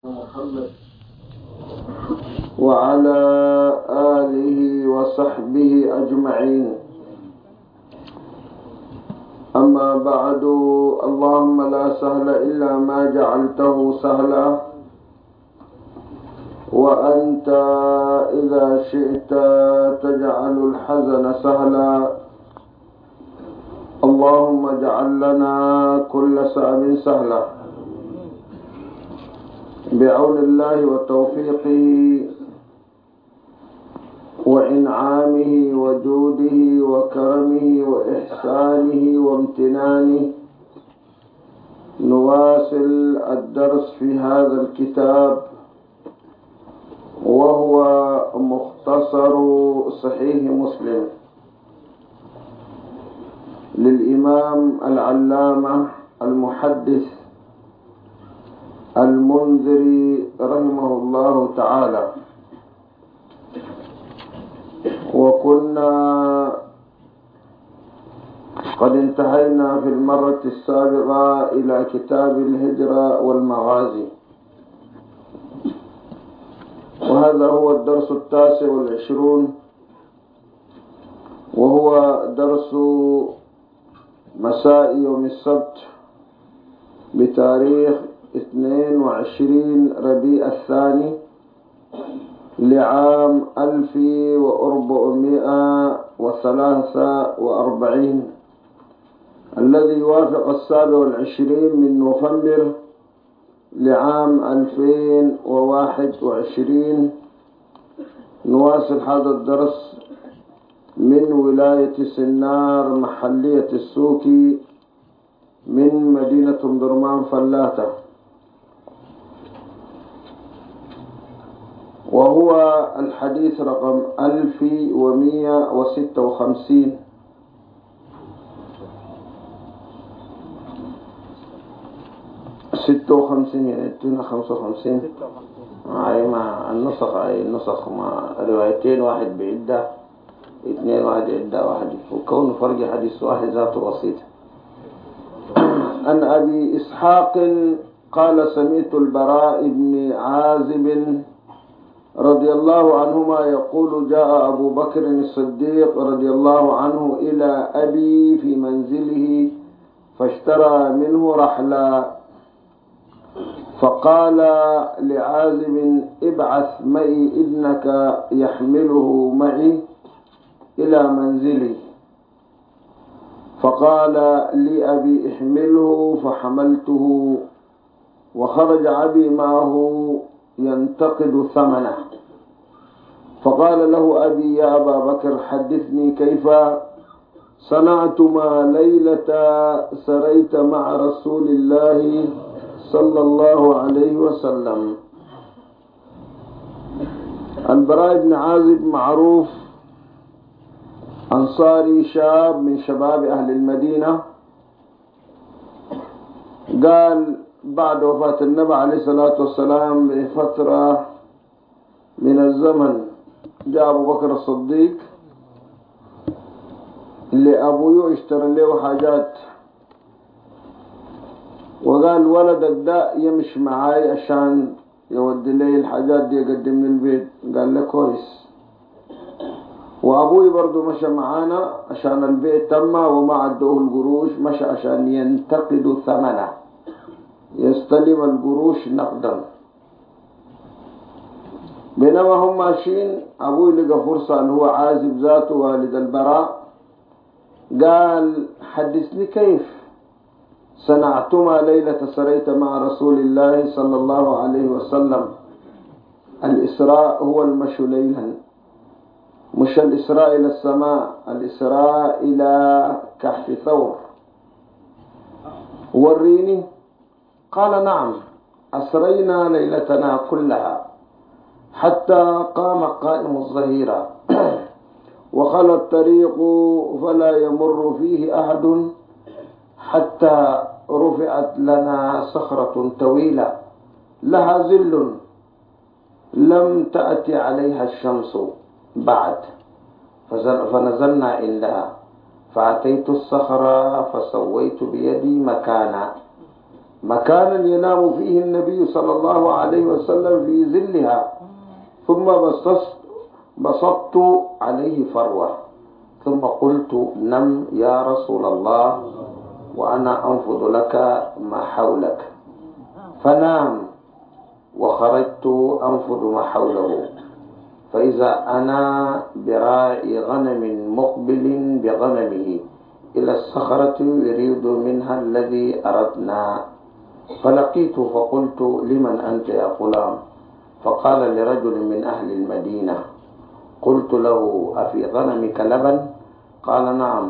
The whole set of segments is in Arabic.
محمد وعلى آله وصحبه أجمعين. أما بعد، اللهم لا سهل إلا ما جعلته سهلا، وأنت إذا شئت تجعل الحزن سهلا. اللهم اجعل لنا كل صعب سهلا بعون الله وتوفيقه وإنعامه وجوده وكرمه وإحسانه وامتنانه. نواصل الدرس في هذا الكتاب وهو مختصر صحيح مسلم للإمام العلامة المحدث المنذري رحمه الله تعالى. وكنا قد انتهينا في المرة السابقة إلى كتاب الهجرة والمغازي، وهذا هو الدرس 29، وهو درس مساء يوم السبت بتاريخ 22 ربيع الثاني لعام 1443، الذي يوافق 27 من نوفمبر لعام 2021. نواصل هذا الدرس من ولاية سنار محلية السوكي من مدينة درمان فلاتة، وهو الحديث رقم 1156. يعني 55 أي مع النسخ، أي النسخ مع روايتين، واحد بعدة، اثنين واحد عدة واحد، وكون فرق حديث واحد ذاته بسيط. عن أبي إسحاق قال: سمعت البراء بن عازب رضي الله عنهما يقول: جاء أبو بكر الصديق رضي الله عنه إلى أبي في منزله فاشترى منه رحلا، فقال لعازب: ابعث معي ابنك يحمله معي إلى منزلي. فقال لي أبي: احمله، فحملته، وخرج أبي معه ينتقد ثمنه. فقال له أبي: يا أبا بكر، حدثني كيف صنعتما ليلة سريت مع رسول الله صلى الله عليه وسلم. البراء بن عازب معروف أنصاري، شاب من شباب أهل المدينة. قال بعد وفاة النبي عليه الصلاة والسلام بفترة من الزمن جاء أبو بكر الصديق اللي أبوه اشترى له حاجات، وقال ولدك ده يمشي معاي عشان يودي لي الحاجات دي يقدم لي البيت. قال له كويس. وأبوي برضو مشى معانا عشان البيت تم وما عدوه القروش، مشى عشان ينتقد ثمنه، يستلم القروش نقدا. بينما هم ماشيين أبوي لقى فرصة اللي هو عازب ذاته والد البراء، قال: حدثني كيف صنعتما ليلة سريت مع رسول الله صلى الله عليه وسلم. الإسراء هو المشي ليلا، مش الإسراء إلى السماء، الإسراء إلى كهف ثور. وريني. قال: نعم، أسرينا ليلتنا كلها حتى قام قائم الظهيرة وخلى الطريق فلا يمر فيه أحد حتى رفعت لنا صخرة طويلة لها ظل لم تأتي عليها الشمس بعد، فنزلنا عندها فأتيت الصخرة فسويت بيدي مكانا مكانا ينام فيه النبي صلى الله عليه وسلم في ظلها، ثم بسطت عليه فروة، ثم قلت نم يا رسول الله وأنا أنفض لك ما حولك، فنام وخرجت أنفض ما حوله، فإذا أنا براعي غنم مقبل بغنمه إلى الصخرة يريد منها الذي أردنا، فلقيته فقلت لمن أنت يا غلام؟ فقال لرجل من أهل المدينة. قلت له أفي غنمك لبن؟ قال نعم.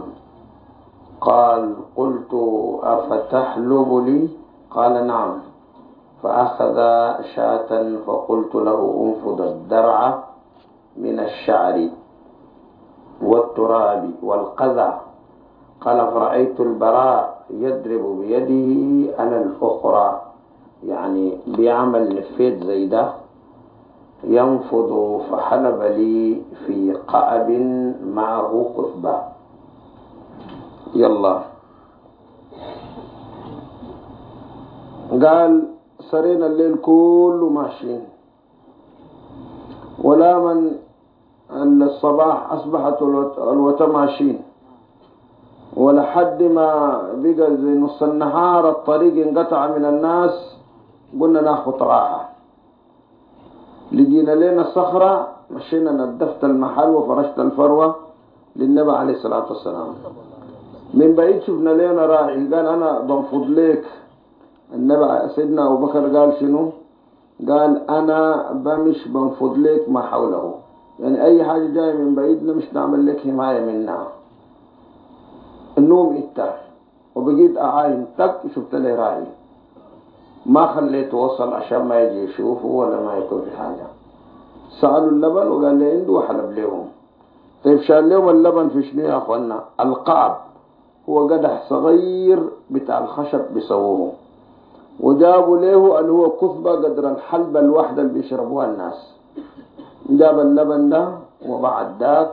قلت أفتحلب لي؟ قال نعم. فأخذ شاة فقلت له انفض الدرع من الشعر والتراب والقذى. قال فرأيت البراء يضرب بيده على الأخرى، يعني بيعمل نفيت زي ده، ينفض، فحلب لي في قعب معه كثبة. يلا قال سرينا الليل كله ماشيين، ولا من الصباح أصبحت الوتماشين، ولحد ما بقى زي نص النهار الطريق انقطع من الناس، قلنا ناخد راحة. لقينا لنا الصخرة، مشينا ندفت المحل وفرشت الفروة للنبي عليه الصلاة والسلام. من بعيد شفنا لنا راعي قال أنا بنفض لك. النبي سيدنا أبو بكر قال شنو؟ قال أنا بمش بنفض لك ما حوله، يعني أي حاجة جاية من بعيد مش نعمل لك حماية منها. النوم اتاه وبقيت أعاين تك شفت لي راعي، ما خليته وصل عشان ما يجي يشوفه ولا ما يكون في حاجة. سألوا اللبن وقال لي عنده وحلب لهم. طيب شال لهم اللبن في شنو يا أخوانا؟ القعب هو قدح صغير بتاع الخشب بيسووه، وجابوا له اللي هو كثبة قدر الحلبة الواحدة اللي بيشربوها الناس. جاب اللبن ده وبعد ذاك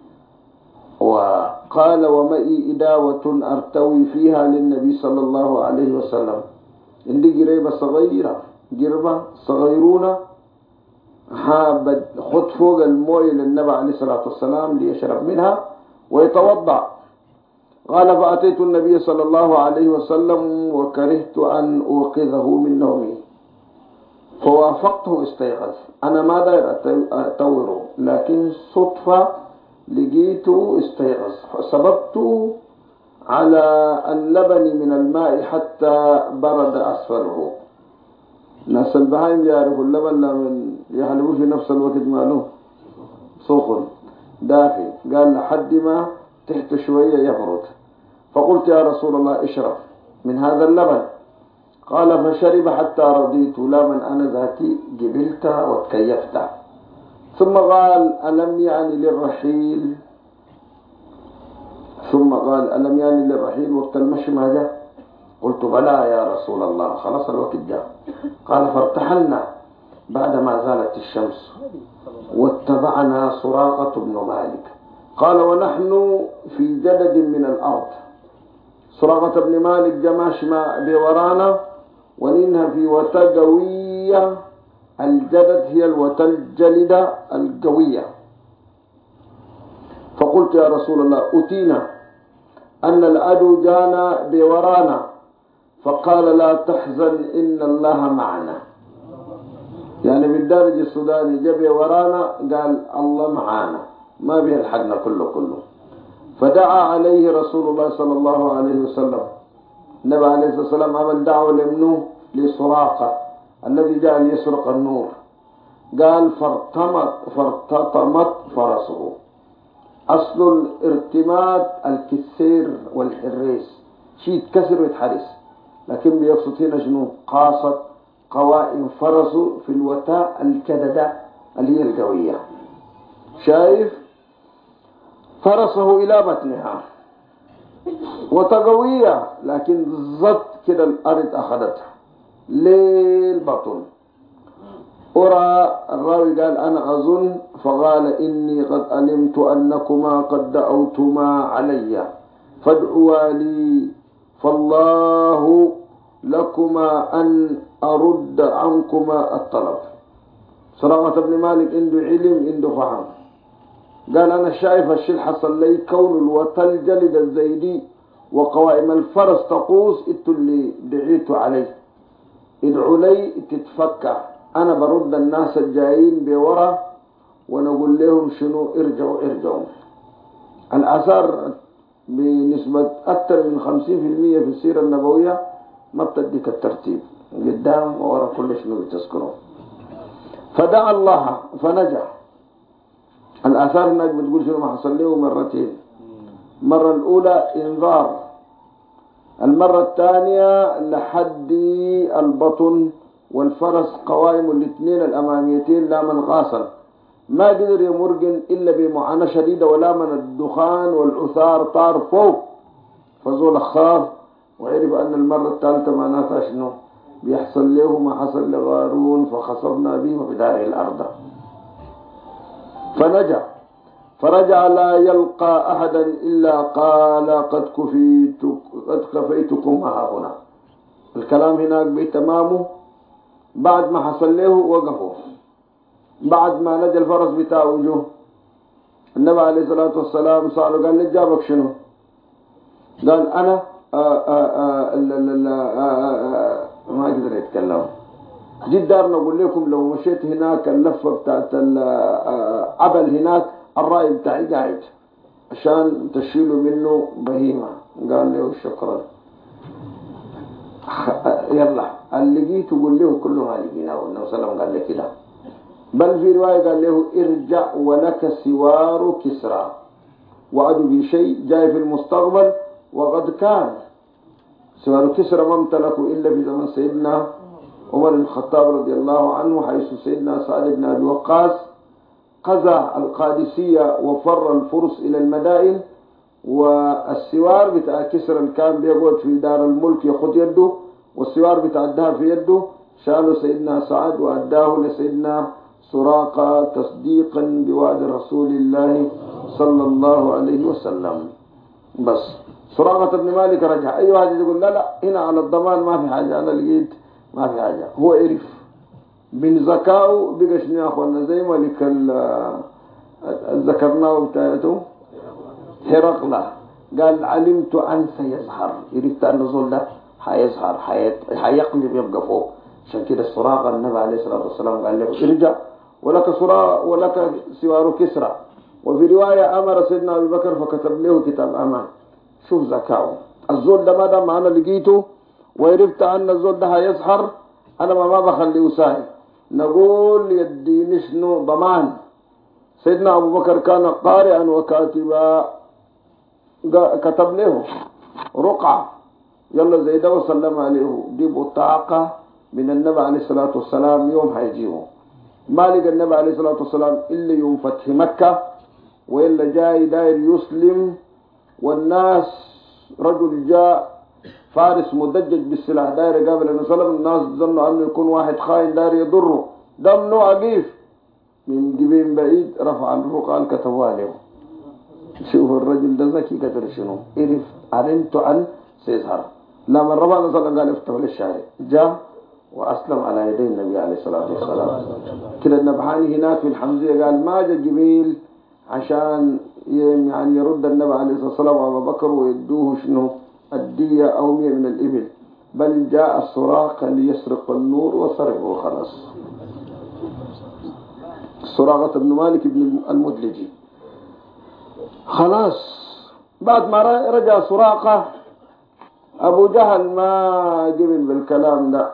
وقال ومئي إداوة أرتوي فيها للنبي صلى الله عليه وسلم. عندي قريبة صغيرة، قربة صغيرونة، حابة خد فوق المويه للنبي عليه الصلاة والسلام ليشرب منها ويتوضع. قال فأتيت النبي صلى الله عليه وسلم وكرهت أن أوقظه من نومه، فوافقته استيقظ. أنا ما داير أتوره، لكن صدفة لقيته استيقظ، فسببته على اللبن من الماء حتى برد أسفله. ناس البهايم يعرفوا اللبن لمن يحلبوه في نفس الوقت ماله سخن دافي، قال لحد ما تحت شوية يبرد. فقلت يا رسول الله اشرب من هذا اللبن. قال فشرب حتى رضيت، لا من أنا ذاتي قبلت وتكيفت. ثم قال ألم يعني للرحيل؟ وقت المشي ما جاء؟ قلت بلى يا رسول الله، خلاص الوقت جاء. قال فارتحلنا بعدما زالت الشمس واتبعنا سراقة بن مالك. قال ونحن في جدد من الأرض. سراقة بن مالك جماش ما بورانا، وننها في وتا قوية. الجدد هي الوتا الجلدة القوية. فقلت يا رسول الله أتينا أن العدو جانا بورانا. فقال لا تحزن إن الله معنا، يعني بالدارج السوداني جاء ورانا قال الله معانا، ما بيلحقنا كله. فدعا عليه رسول الله صلى الله عليه وسلم. النبي عليه الصلاة والسلام عمل دعوة لابنه لسراقة الذي جاء ليسرق النور. قال فارتطمت فرسه. أصل الارتماد الكسير والحريس، شيء يتكسر ويتحرس، لكن بيقصد هنا شنو؟ قاصد قوائم فرسه في الوتاء الجددة اللي هي القوية. شايف فرسه إلى بطنها وتقوية، لكن ضد كده الأرض أخذتها للبطن. أرى الراوي قال أنا أظن، فقال إني قد علمت أنكما قد دعوتما علي فادعوا لي، فالله لكما أن أرد عنكما الطلب. سراقة بن مالك عنده علم عنده فهم. قال أنا شايف الشيء حصل لي كون الوتل جلد الزيدي وقوائم الفرس تقوس انتوا اللي دعيتوا عليه. ادعوا لي تتفكى، أنا برد الناس الجايين بورا ونقول لهم شنو ارجعوا. الآثار بنسبة أكثر من 50% في السيرة النبوية ما بتديك الترتيب قدام وورا كل شنو بتذكره. فدعا الله فنجح. الآثار هناك بتقول شنو ما حصل له مرتين. المرة الأولى إنذار، المرة الثانية لحد البطن والفرس قوائم الاثنين الأماميتين لا من غاصل، ما قدر يمرقن إلا بمعاناة شديدة، ولا من الدخان والعثار طار فوق. فزول خاف وعرف أن المرة الثالثة معناتها شنو بيحصل له ما حصل لغارون فخسفنا به وبداره الأرض. فنجا فرجع لا يلقى أحدا إلا قال قد كفيتكم هنا. الكلام هناك بتمامه. بعد ما حصل له وقفوا، بعد ما نجا الفرس بتاع وجوه النبي عليه الصلاة والسلام سأله قال لي جابك شنو؟ قال أنا ما قدر يتكلم. جيت دارنا أقول لكم لو مشيت هناك اللفة بتاعت العبل هناك الرأي بتاعي قاعد عشان تشيلوا منه بهيمة. قال له شكرا. يلا اللي جيت وقول له كله ما لقيناه. والنبي صلى الله عليه وسلم قال له كده. بل في رواية قال له ارجع ولك سوار كسرى، وعدوا بشيء جاي في المستقبل وقد كان. سوار كسرى ما امتلكوا إلا في زمن سيدنا عمر بن الخطاب رضي الله عنه، حيث سيدنا سعد بن أبي وقاص قزع القادسية وفر الفرس إلى المدائن، والسوار بتاع كسرى اللي كان بيقعد في دار الملك ياخد يده، والسوار بتاع الدهر في يده، شاله سيدنا سعد وأداه لسيدنا سراقة تصديقا بوعد رسول الله صلى الله عليه وسلم. بس سراقة بن مالك رجع. أي واحد يقول لا هنا على الضمان ما في حاجة، أنا لقيت ما في حاجة. هو عرف من ذكاؤه بقى شنو يا أخوانا زي ملك ذكرناه بتاعته هرقلة. قال علمت أن سيظهر، عرفت أن الزول ده حيظهر حيقلب يبقى فوق. عشان كده السراقة النبي عليه الصلاة والسلام قال له ارجع ولك سوار كسرى. وفي رواية أمر سيدنا أبي بكر فكتب له كتاب أمان. شوف ذكاؤه. الزول ده ما دام أنا لقيته وعرفت أن الزول ده هيظهر، أنا ما بخليه ساهل، نقول يديني شنو ضمان. سيدنا أبو بكر كان قارئا وكاتبا، كتب له رقعة يلا زي ده وسلم عليه دي بطاقة من النبي عليه الصلاة والسلام يوم هيجيه. ما لقى النبي عليه الصلاة والسلام إلا يوم فتح مكة، وإلا جاي داير يسلم، والناس رجل جاء فارس مدجج بالسلاح داير قابل النبي صلى الله عليه وسلم. الناس ظنوا أنه يكون واحد خاين داير يضره، دمنه عقيف من جبين بعيد، رفع الرقعة كتبوا له. شوف الرجل ده ذكي قدر شنو علمت أن سيظهر. لما رفع النبي صلى الله عليه وسلم قال افتحوا للشارع، جاء وأسلم على يدي النبي عليه الصلاة والسلام. كده النبحاني هناك في الحمزية قال ما جاء جبريل عشان يعني يرد النبي عليه الصلاة والسلام وأبو بكر ويدوه شنو الدية أو 100 من الإبل، بل جاء السراقة ليسرق النور وسرقه خلاص. سراقة بن مالك بن المدلجي خلاص. بعد ما رجع سراقة أبو جهل ما قبل بالكلام ده،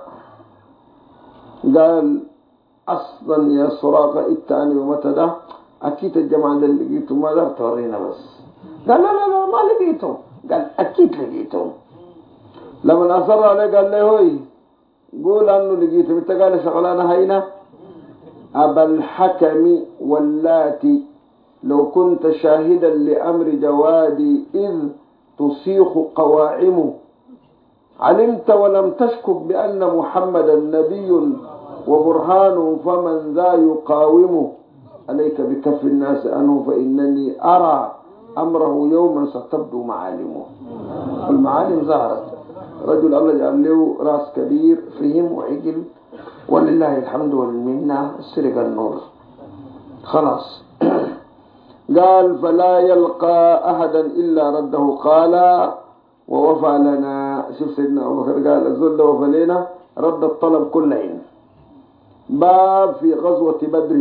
قال أصلا يا سراقة اتاني ومتى ده أكيد الجماعة اللي لقيتهم ما دار تورينا بس. قال لا ما لقيتهم. قال أكيد لقيتهم. لما أصر عليه قال له هوي قول أنه لقيتهم. انت قال شغلانة هينا أبا الحكم واللاتي لو كنت شاهدا لأمر جوادي إذ تصيخ قواعمه، علمت ولم تشكك بأن محمدا نبي وبرهان، فمن ذا يقاومه، عليك بكف الناس عنه فإنني أرى أمره يوما ستبدو معالمه. المعالم ظهرت. رجل الله جعل له راس كبير فهم وعقل، ولله الحمد والمنة، سرق النور خلاص. قال فلا يلقى أحدا إلا رده. قال ووفى لنا. شوف سيدنا أبو بكر قال الزول ده وفى لنا، رد الطلب كلهن. باب في غزوة بدر.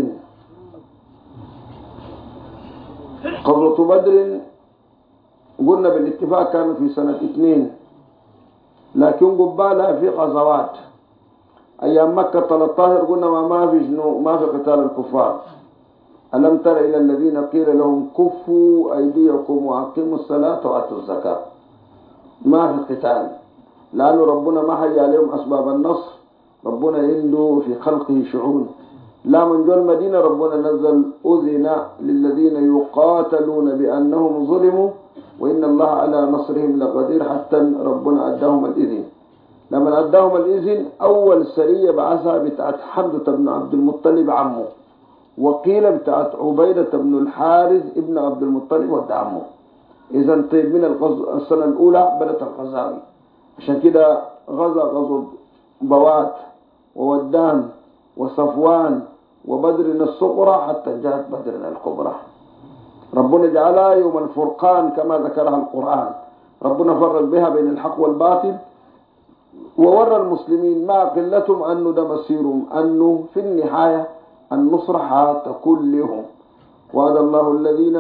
غزوة بدر قلنا بالاتفاق كانت في سنة 2، لكن قبالها في غزوات. أيام مكة 13 قلنا ما في شنو، ما في قتال الكفار. ألم تر إلى الذين قيل لهم كفوا أيديكم وأقيموا الصلاة وآتوا الزكاة. ما في قتال، لأنه ربنا ما حي عليهم أسباب النصر. ربنا عنده في خلقه شعون. لا من جو المدينة ربنا نزل أذن للذين يقاتلون بأنهم ظلموا وإن الله على نصرهم لقدير، حتى ربنا أداهم الإذن. لما أداهم الإذن أول سرية بعثها بتاعت حمزة بن عبد المطلب عمه، وقيل بتاعت عبيدة بن الحارث ابن عبد المطلب ود عمه. إذا طيب من السنة الأولى بدأت الغزاوي. عشان كده غزو بوات وودان وصفوان وبدر الصغرى حتى جاءت بدر الكبرى. ربنا جعلها يوم الفرقان كما ذكرها القرآن. ربنا فرق بها بين الحق والباطل، وورى المسلمين ما قلتهم أنه ده مسيرهم، أنه في النهاية النصر حتكون لهم. وعد الله الذين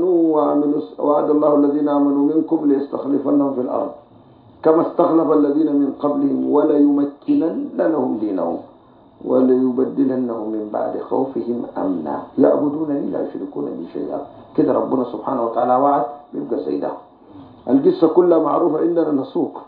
آمنوا منكم ليستخلفنهم في الأرض كما استخلف الذين من قبلهم وليمكنن لهم دينهم وليبدلنهم من بعد خوفهم أمنا يعبدونني لا يشركون بي شيئا. كده ربنا سبحانه وتعالى وعد بيبقى سيدة. القصة كلها معروفة عندنا نسوق.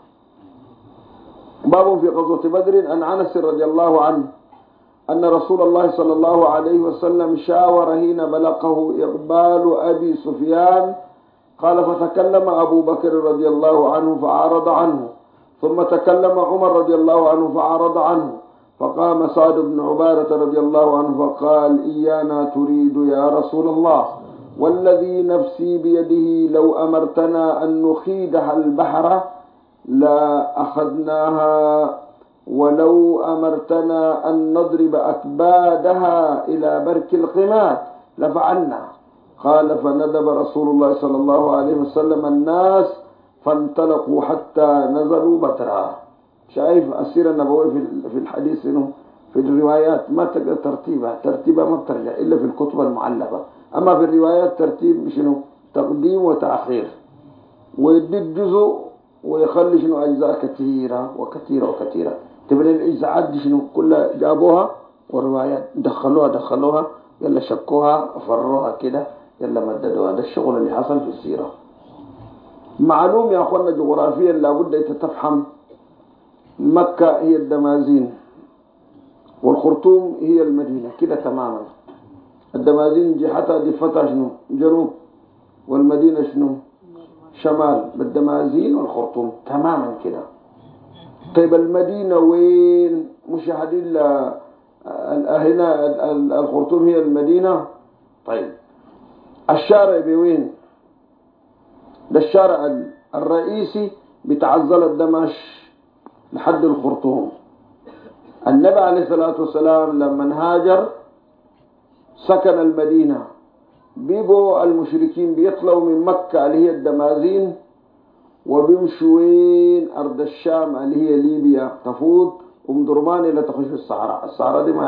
باب في غزوة بدر. عن أنس رضي الله عنه أن رسول الله صلى الله عليه وسلم شاور حين بلغه إقبال أبي سفيان. قال فتكلم أبو بكر رضي الله عنه فأعرض عنه، ثم تكلم عمر رضي الله عنه فأعرض عنه، فقام سعد بن عبادة رضي الله عنه فقال إيانا تريد يا رسول الله، والذي نفسي بيده لو أمرتنا أن نخيدها البحر لا أخذناها، ولو أمرتنا أن نضرب أكبادها إلى برك القمات لفعلنا. قال فندب رسول الله صلى الله عليه وسلم الناس فانطلقوا حتى نزلوا بدرا. شايف السيرة النبوية في الحديث إنه في الروايات ما تقدر ترتيبها ما بترجع إلا في الكتب المعلقة. أما في الروايات ترتيب شنو تقديم وتأخير، ويدي جزء ويخلي شنو أجزاء كثيرة وكثيرة وكثيرة. تبني الإجزاءات دي شنو كلها جابوها، والروايات دخلوها يلا شكوها فروها كده يلا مددوها. ده الشغل اللي حصل في السيرة. معلوم يا أخوانا جغرافيا لابد أن تفهم مكة هي الدمازين والخرطوم هي المدينة كده تماما. الدمازين جهتها ضفتها شنو جنوب، والمدينة شنو شمال، بالدمازين والخرطوم تماما كده. طيب المدينة وين؟ مشاهدين هنا الخرطوم هي المدينة. طيب الشارع بوين؟ ده الشارع الرئيسي بتعزل الدمشق لحد الخرطوم. النبي عليه الصلاة والسلام لما هاجر سكن المدينة. بيبو المشركين بيطلعوا من مكة اللي هي الدمازين وبيمشوا وين؟ أرض الشام اللي هي ليبيا تفوت ومدرمان إلى تخش في الصحراء دي ما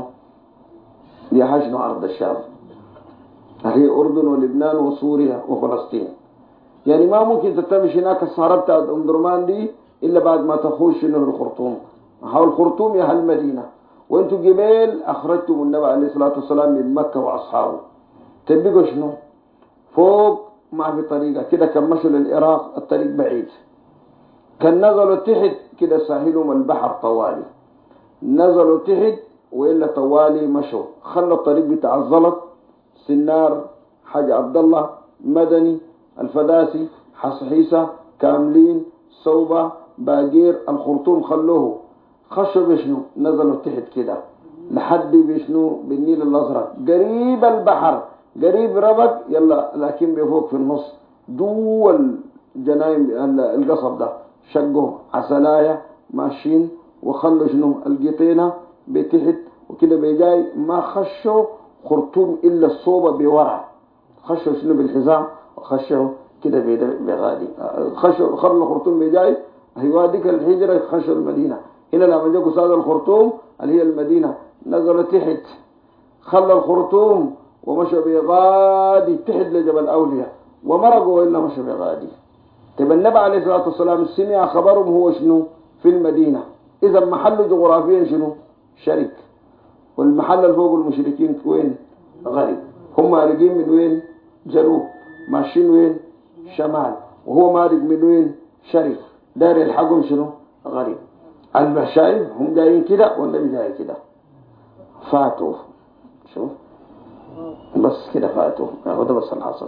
يحشنوا أرض الشام هي أردن ولبنان وسوريا وفلسطين. يعني ما ممكن تتمشي هناك الصحراء بتاعت درمان دي إلا بعد ما تخش إنه الخرطوم. حول الخرطوم يا المدينة. وانتوا جبال أخرجتم النبي عليه الصلاة والسلام من مكة وأصحابه. تبقوا شنو فوق ما في طريقة كده. كان مشوا للعراق الطريق بعيد، كان نزلوا تحت كده ساحلهم البحر طوالي، نزلوا تحت وإلا طوالي مشوا. خلوا الطريق بتاع الزلط سنار حاج عبد الله مدني الفداسي حصحيسة كاملين صوبة باقير الخرطوم خلوه. خشوا بشنو نزلوا تحت كده لحد بشنو بالنيل الأزرق قريب البحر قريب ربك يلا، لكن بفوق في النص دول جنايم القصب ده شقوا عسلايا ماشيين وخلوا شنو القطينة بتحت وكده بيجاي ما خشوا خرطوم إلا الصوبة بورع خشوا شنو بالحزام وخشوا كده بغادي خشوا خلوا الخرطوم بيجاي هي ديك الهجرة خشوا المدينة هنا لما جاكوا صاد الخرطوم اللي هي المدينة نزلوا تحت خلى الخرطوم ومشوا بغادي تحت لجبل أولياء ومرقوا إلا مشوا بغادي. طيب النبي عليه الصلاة والسلام سمع خبرهم هو شنو في المدينة. إذا محل جغرافيا شنو شرك، والمحل اللي فوق المشركين وين غريب. هم مارقين من وين جنوب، ماشيين وين شمال، وهو مارق من وين شرق. دار الحقهم شنو غريب. المشايخ هم جايين كده والنبي جاي كده فاتوا. شوف بس كده فاتوا هذا بس الحصل.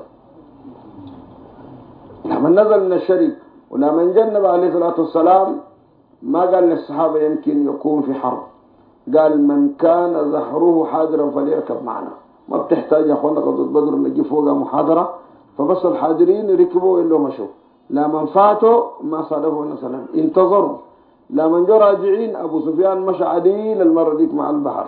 لما نزل من الشرك ولما جنب عليه الصلاة والسلام ما قال للصحابة يمكن يكون في حرب، قال من كان ظهره حاضرا فليركب معنا. ما بتحتاج يا اخوانا قضية بدر نجي فوقها محاضرة، فبس الحاضرين ركبوا إلا مشوا. لا من فاتوا ما صادفوا مثلا انتظروا. لا من جو راجعين أبو سفيان مشى عديل المرة ديك مع البحر.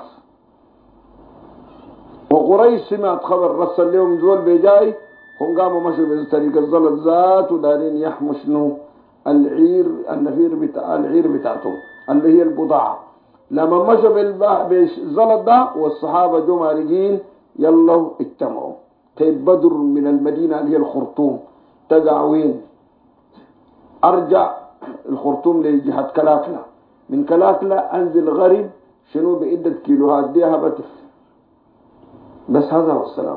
وقريش سمعت خبر رسل لهم زول بيجاي، هم قاموا مشوا بطريق الزلط ذات ودارين يحموا شنو العير النفير بتاع العير بتاعتهم اللي هي البضاعة. لما مشوا بالزلط ده والصحابة جو مارجين يلا اجتمعوا. طيب بدر من المدينة اللي هي الخرطوم تقع وين؟ أرجع الخرطوم لجهة كلاكلة، من كلاكلة أنزل غرب شنو بعدة كيلوهات ديها بتف. بس هذا هو السلام.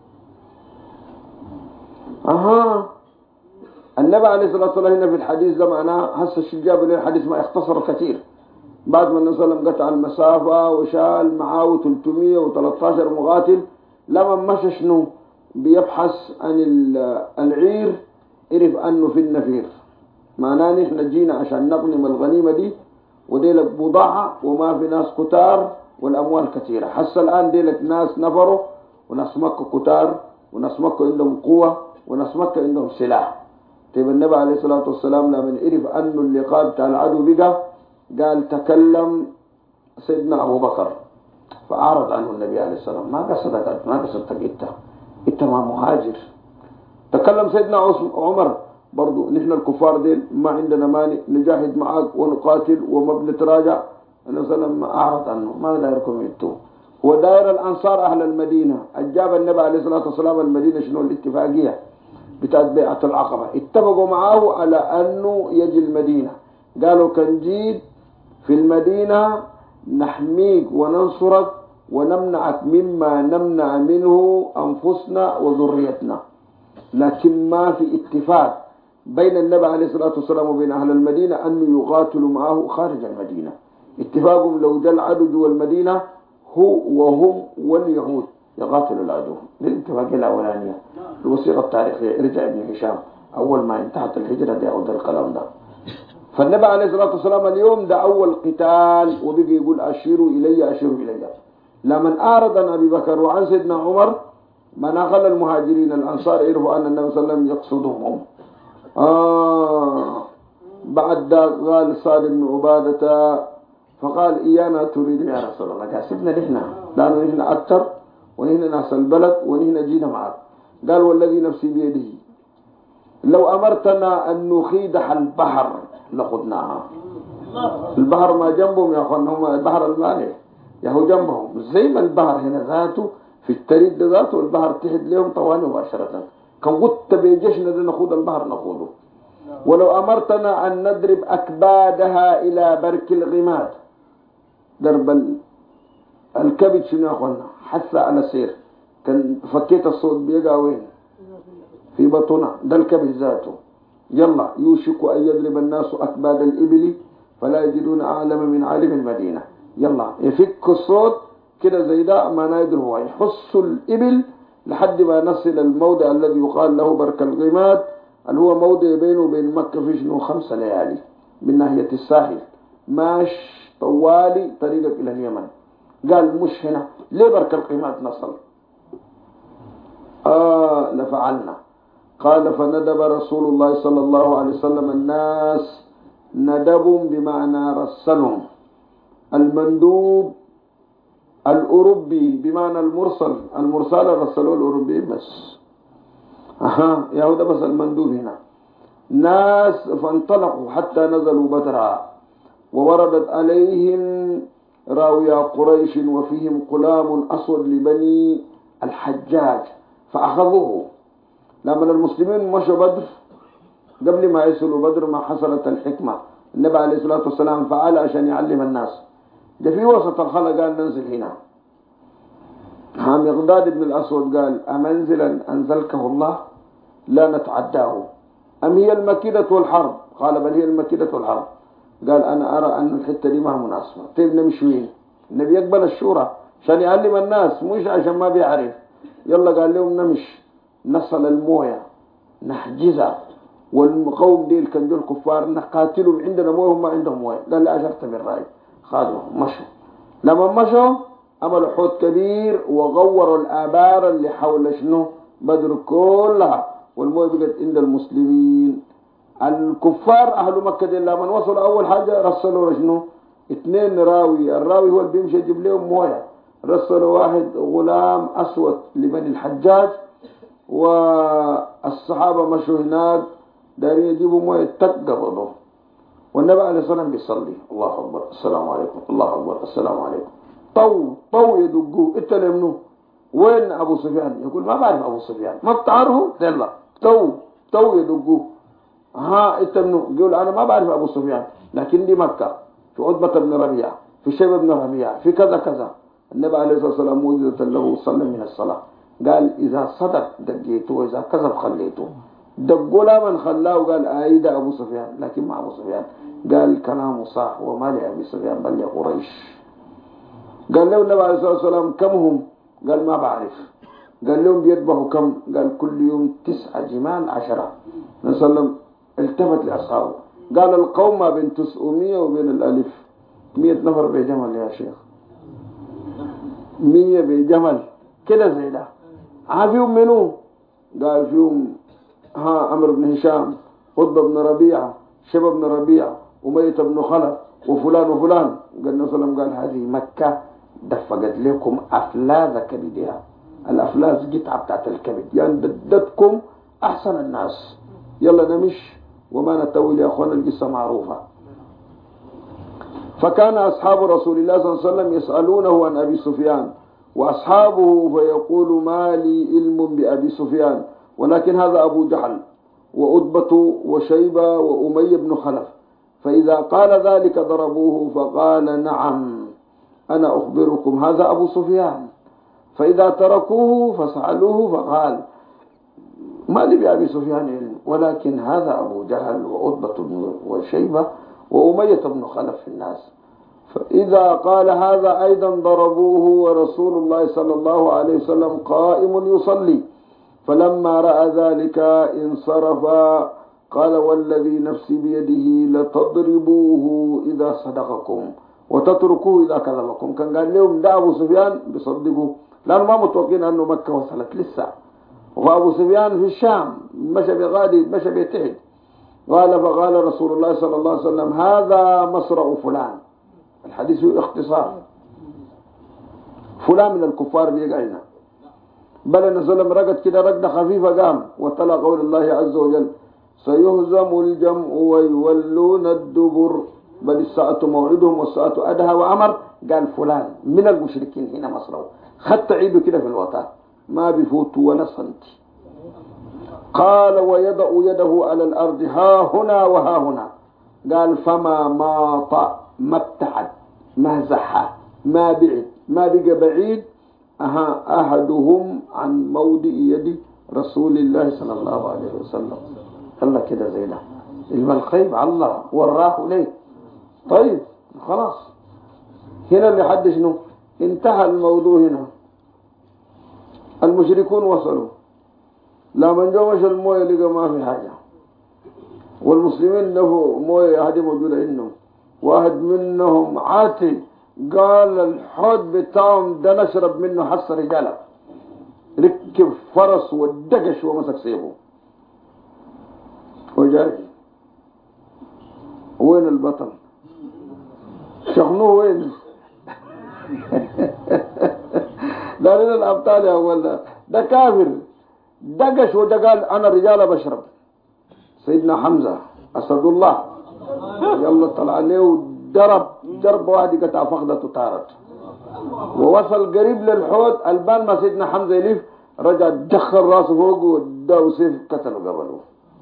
النبي عليه الصلاة والسلام هنا في الحديث ده معناه هسه الشيء جاب لنا الحديث ما يختصر كثير. بعد ما النبي صلى الله عليه وسلم قطع المسافة وشال معاه 313 مقاتل، لما مشى شنو بيبحث عن العير عرف أنه في النفير. معناه نحن جينا عشان نغنم الغنيمة دي وديلك بضاعة وما في ناس كتار والأموال كثيرة. حس الآن ديلك ناس نفروا وناس مكة كتار وناس مكة عندهم قوة وناس مكة عندهم سلاح. طيب النبي عليه الصلاة والسلام لما عرف أنه اللقاء بتاع العدو بقى قال تكلم سيدنا أبو بكر فأعرض عنه النبي عليه الصلاة والسلام. ما قصدك إنت ما مهاجر. تكلم سيدنا عمر برضو نحن الكفار ديل ما عندنا مانع نجاهد معاك ونقاتل وما بنتراجع. النبي صلى الله عليه وسلم أعرض عنه ما دايركم انتم. هو داير الأنصار أهل المدينة. أجاب النبي عليه الصلاة والسلام المدينة شنو الاتفاقية بتاعت بيعة العقبة. اتفقوا معه على أنه يجي المدينة. قالوا كنجيد في المدينة نحميك وننصرك ونمنعك مما نمنع منه أنفسنا وذريتنا. لكن ما في اتفاق بين النبي عليه الصلاة والسلام وبين أهل المدينة أن يقاتلوا معه خارج المدينة. اتفاقهم لو جاء العدو جوا المدينة هو وهم واليهود يقاتلوا العدو. للاتفاقية الأولانية الوثيقة التاريخية ارجع ابن هشام أول ما انتهت الهجرة دي أو ده الكلام ده. فالنبي عليه الصلاة والسلام اليوم ده أول قتال وبقي يقول أشيروا إلي أشيروا إلي. لمن أعرض عن أبي بكر وعن سيدنا عمر من أخذ المهاجرين الأنصار عرفوا أن النبي صلى الله عليه وسلم يقصدهم. بعد ده قال سعد بن عبادة فقال إيانا تريد يا رسول الله. قال سيبنا نحن لأنه نحن أكثر ونحن ناس البلد ونحن جينا معك. قال والذي نفسي بيده لو أمرتنا أن نخيدح البحر لخدناها. البحر ما جنبهم يا أخوان، هم البحر المالح يهو جنبهم زي ما البحر هنا ذاته في التريد ذاته البحر تحت لهم طوالي مباشرة. كان قلت بيجيشنا نخوض البحر نخوضه. ولو أمرتنا أن نضرب أكبادها إلى برك الغماد. ضرب الكبد شنو يا أخوانا حث على سير كان فكيت الصوت بيقع وين في بطنها ده الكبد ذاته. يلا يوشك أن يضرب الناس أكباد الإبل فلا يجدون أعلم من عالم المدينة. يلا يفك الصوت كده زي ده ما نادره يحص الإبل لحد ما نصل الموضع الذي يقال له برك الغماد اللي هو موضع بينه وبين مكة في شنو 5 ليالي من ناحية الساحل ماش طوالي طريقك إلى اليمن. قال مش هنا ليه برك الغماد نصل لفعلنا. قال فندب رسول الله صلى الله عليه وسلم الناس ندب بمعنى رسلهم. المندوب الأوروبي بمعنى المرسل رسلوه الأوروبي بس. يهودا بس المندوب هنا. ناس فانطلقوا حتى نزلوا بدرا، ووردت عليهم راوية قريش وفيهم غلام أسود لبني الحجاج فأخذوه. لما المسلمين مشوا بدر قبل ما يصلوا بدر ما حصلت الحكمة، النبي عليه الصلاة والسلام فعل عشان يعلم الناس. ده في وسط الخلق قال ننزل هنا. مقداد بن الأسود قال أمنزلا أنزلكه الله لا نتعداه أم هي المكيدة والحرب؟ قال بل هي المكيدة والحرب. قال أنا أرى أن الحتة دي ما مناسبة، طيب نمشي وين؟ النبي يقبل الشورى عشان يعلم الناس مش عشان ما بيعرف. يلا قال لهم نمشي نصل المويه نحجزها، والقوم ديل كان دول كفار نقاتلهم، عندنا مويه هم عندهم مويه. قال لا أجرت بالرأي. خذوا مشوا. لما مشوا عملوا حوض كبير وغوروا الآبار اللي حول شنو بدر كلها، والمويه بقت عند المسلمين. الكفار أهل مكة دي لما وصلوا أول حاجة رسلوا شنو 2 راوي. الراوي هو اللي بيمشي يجيب لهم مويه. رسلوا واحد غلام أسود لبني الحجاج، والصحابة مشوا هناك دارين يجيبوا مويه تقبضوا، والنبي عليه الصلاة والسلام بيصلي الله أكبر السلام عليكم الله أكبر السلام عليكم. طو يدقوه انت لمنو؟ وين أبو سفيان؟ يقول ما بعرف أبو سفيان. ما بتعرفه؟ يلا طو يدقوه. انت منو؟ يقول أنا ما بعرف أبو سفيان، لكن دي مكة في عتبة بن ربيعة في شيبة بن ربيعة في كذا كذا. النبي عليه الصلاة والسلام موجزة له صلى من الصلاة قال إذا صدق دقيته وإذا كذب خليته. دقوا لا من خلاه وقال أيدا أبو سفيان، لكن ما أبو سفيان. قال كلامه صح وما لأبي سفيان بل لقريش. قال له النبي عليه الصلاة والسلام كم هم؟ قال ما بعرف. قال لهم بيذبحوا كم؟ قال كل يوم 9 جمال 10. النبي صلى الله عليه وسلم التفت لأصحابه قال القوم ما بين 900 وبين الألف 100 نفر بجمل يا شيخ، 100 بجمل كده زي ده. فيهم منو؟ قال فيهم عمرو بن هشام عتبة بن ربيعة شيبة بن ربيعة أمية بن خلف وفلان وفلان. قال النبي صلى الله عليه وسلم قال هذه مكة دفقت لكم أفلاذ كبدها. الأفلاذ قطعة بتاعت الكبد، يعني ددتكم أحسن الناس. يلا نمش وما نتول يا أخوانا، القصة معروفة. فكان أصحاب رسول الله صلى الله عليه وسلم يسألونه عن أبي سفيان وأصحابه فيقول ما لي علم بأبي سفيان، ولكن هذا أبو جهل وعتبة وشيبة وأمية بن خلف. فإذا قال ذلك ضربوه فقال نعم أنا أخبركم هذا أبو سفيان. فإذا تركوه فسألوه فقال ما لي بأبي سفيان علم، ولكن هذا أبو جهل وعتبة وشيبة وأمية بن خلف في الناس. فإذا قال هذا أيضا ضربوه، ورسول الله صلى الله عليه وسلم قائم يصلي. فلما رأى ذلك انصرف قال والذي نفسي بيده لتضربوه إذا صدقكم وتتركوه إذا كذبكم. كان قال لهم ده أبو سفيان بيصدقوا لأنه ما متوقعين أنه مكة وصلت لسه، وأبو سفيان في الشام مشى بغادي مشى بيتحد. قال فقال رسول الله صلى الله عليه وسلم هذا مصرع فلان. الحديث اختصار، فلان من الكفار بيقعنا. بل النبي صلى الله عليه وسلم رقد كده رقدة خفيفة قام وتلا قول الله عز وجل سيهزم الجمع ويولون الدبر بل الساعة موعدهم والساعة أدهى وأمر. قال فلان من المشركين هنا مصرعه، خدت عيده كده في الوطن ما بفوت ولا سنتي. قال ويضع يده على الأرض ها هنا وها هنا. قال فما ماط ما ابتعد ما زحى ما بعد ما بقى بعيد أحدهم عن موضع يد رسول الله صلى الله عليه وسلم. الله كده زي ده الخيب على الله وراه ليه. طيب خلاص هنا اللي حد شنو انتهى الموضوع. هنا المشركون وصلوا لما جوش المويه لقى ما في حاجة، والمسلمين له مويه هذه موجودة عندهم. واحد منهم عاتي قال الحوض بتاعهم ده نشرب منه حص رجاله، ركب فرس ودقش ومسك سيفه وجاي وين البطل؟ شخنوه وين؟ دارين الأبطال يا ولا ده كافر دقش وده قال أنا رجال بشرب. سيدنا حمزة أسد الله يلا طلع عليه ضرب واحد قطع فخدته طارت ووصل قريب للحوض. البان ما سيدنا حمزة يلف رجع دخل راسه فوق وده سيف قتله قبله.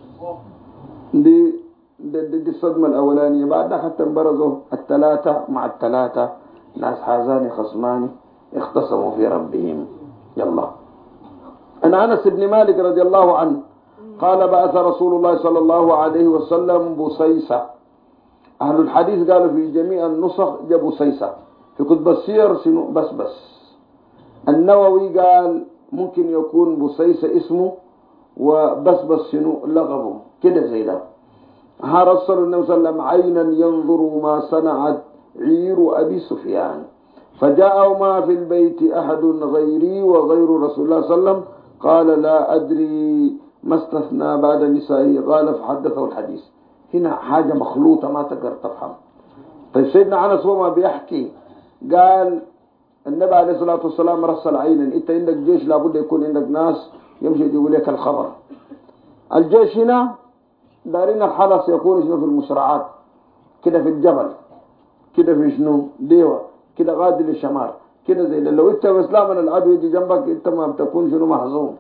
دي الصدمة الأولانية. بعدها حتى انبرزوا الثلاثة مع الثلاثة ناس حازان خصمان اختصموا في ربهم. يلا أنا أنس بن مالك رضي الله عنه قال بعث رسول الله صلى الله عليه وسلم بصيصة. أهل الحديث قالوا في جميع النسخ جاء بصيصة، في كتب السير بس. النووي قال ممكن يكون بصيصة اسمه وبس شنو لقبه كده زي ده. رسول النبي صلى الله عليه وسلم عينا ينظر ما صنعت عير أبي سفيان فجاء ما في البيت أحد غيري وغير رسول الله صلى الله عليه وسلم قال لا أدري ما استثنى بعد نسائه قال فحدثه الحديث. هنا حاجة مخلوطة ما تقدر تفهم. طيب سيدنا أنس هو ما بيحكي قال النبي عليه الصلاة والسلام رسل عينا. انت عندك جيش لابد يكون عندك ناس يمشي يقول لك الخبر. الجيش هنا دارين الحرس يكون شنو في المشرعات كده في الجبل كده في شنو ديوة كده غادي للشمال كده زي ده. لو انت مسلم العدو يجي جنبك انت ما بتكون شنو محزون.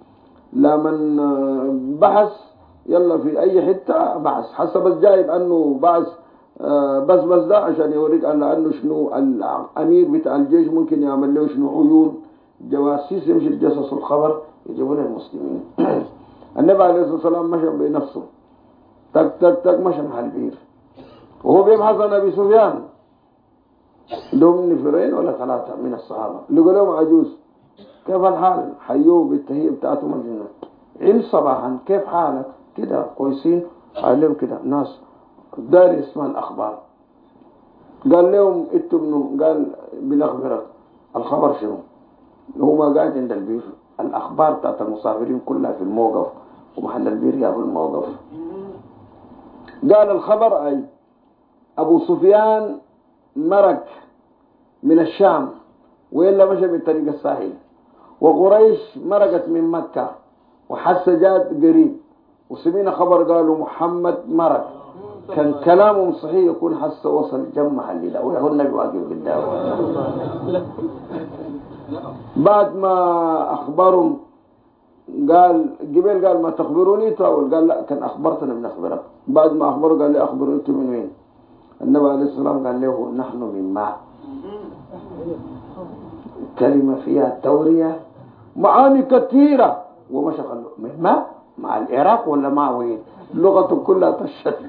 لمن بحث يلا في اي حتة بحث حسب بس جايب انه بحث بس ده عشان يوريك انه شنو الامير بتاع الجيش ممكن يعمل له شنو عيون جواسيس يمشي يتجسس الخبر يجيبوا المسلمين. النبي عليه الصلاة والسلام مشى بنفسه تك مشى مع البير وهو بيبحث عن ابي سفيان. دوم نفرين ولا ثلاثة من الصحابة لقوا لهم عجوز كيف الحال حيوه بالتهيئة بتاعته مجنة عم صباحا كيف حالك كده كويسين. قال لهم كده ناس داري اسمها الأخبار. قال لهم اتبنوا قال بنخبرك الخبر شنو. هو ما قاعد عند البير الأخبار بتاعت المسافرين كلها في الموقف ومحل البير يابو الموقف. قال الخبر أي أبو سفيان مرق من الشام وإلا مشى بالطريق الساحل وقريش مرقت من مكة وحسجات قريب وسمينا خبر قالوا محمد مرق. كان كلامهم صحيح يكون حس وصل جمع الليلة ويقول النبي واقف قدامه. بعد ما أخبرهم قال جبال قال ما تخبروني تقول قال لا كان أخبرتنا بنخبرك. بعد ما أخبره قال لي أخبروا أنتم من وين. النبي عليه الصلاة والسلام قال له نحن من ماء. كلمة فيها تورية معاني كثيرة ومشى قال له من ماء مع العراق ولا مع وين لغته كلها تشت.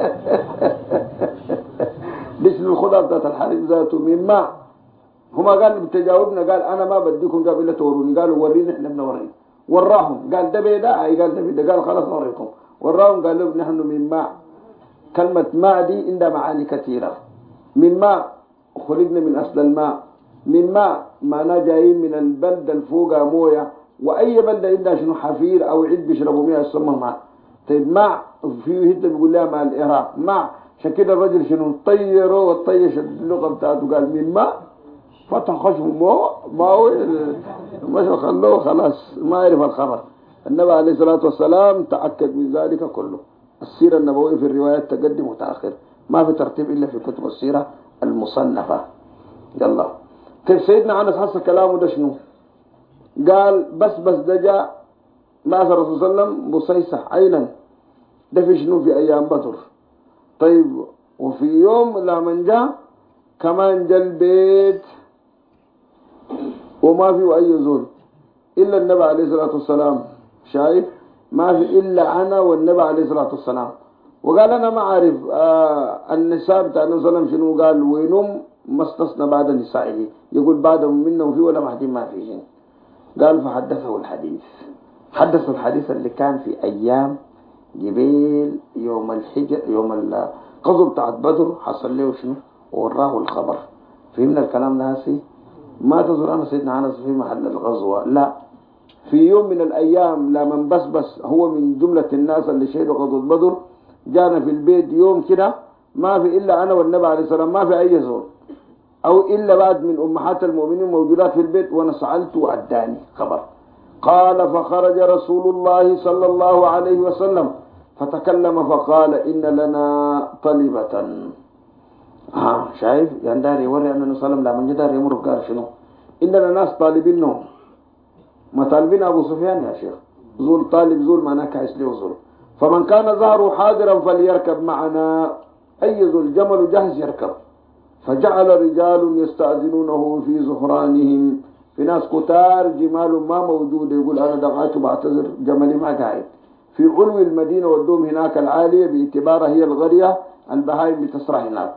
ليش الخضار ذات الحرب ذاته من ماء. هما قال بتجاوبنا قال أنا ما بديكم جاب إلا توروني. قالوا ورينا إحنا بنوري وراهم قال ده بيدا أي قال ده بيدا قال خلاص نوريكم وراهم قالوا نحن من ماء. كلمة ماء دي عندها معاني كثيرة. من ماء خلقنا من أصل الماء. من ماء معناه جايين من البلد الفوقة موية وأي بلدة عندها شنو حفير أو عد بيشربوا مياه يسمى ماء. طيب ماء في هدى بيقول لها مع العراق ماء. عشان كده الرجل شنو طيره وطيش اللغة بتاعته قال من ماء فتح خشمه ما مش خلوه خلاص ما يعرف الخبر. النبي عليه الصلاة والسلام تأكد من ذلك كله. السيرة النبوية في الروايات تقدم وتأخر ما في ترتيب إلا في كتب السيرة المصنفة. يلا كيف سيدنا أنس حس كلامه ده شنو قال بس ده جاء بعث الرسول صلى الله عليه وسلم بصيصة عينا ده في شنو في أيام بدر. طيب وفي يوم لما جاء كمان جاء البيت وما فيه أي زول إلا النبي عليه الصلاة والسلام شايف ما في إلا أنا والنبي عليه الصلاة والسلام. وقال أنا ما أعرف النساء بتاع النبي صلى الله عليه وسلم شنو قال وينهم ما استثنى بعد نسائه يقول بعدهم منهم فيه ولا محدين ما فيهن. قال فحدثه الحديث. حدث الحديث اللي كان في أيام جبيل يوم الحجر يوم القضاء بتاعت بدر حصل له شنو وراه الخبر. فهمنا الكلام ناسي ما تظهر أنا سيدنا أنس في محل الغزوة لا. في يوم من الأيام لما بس هو من جملة الناس اللي شهدوا غزوة بدر جانا في البيت يوم كده ما في إلا أنا والنبي عليه السلام، ما في أي زول، أو إلا بعد من أمهات المؤمنين موجودات في البيت، وأنا سألت وأداني خبر. قال فخرج رسول الله صلى الله عليه وسلم فتكلم فقال إن لنا طلبة. شايف يعني داري يوري أن نسلم لا من جدار يمر بقار شنو؟ إن لنا ناس طالبينهم، ما طالبين أبو سفيان يا شيخ، زول طالب زول معناه كايس له زول. فمن كان ظهره حاضرا فليركب معنا، أي زول جمل جهز يركب. فجعل رجال يستأذنونه في زهرانهم، في ناس كتار جمال ما موجود، يقول أنا دعيت بعتذر جملي ما قاعد في علو المدينة، والدوم هناك العالية باعتبارها هي الغرية، البهائم بتسرح هناك.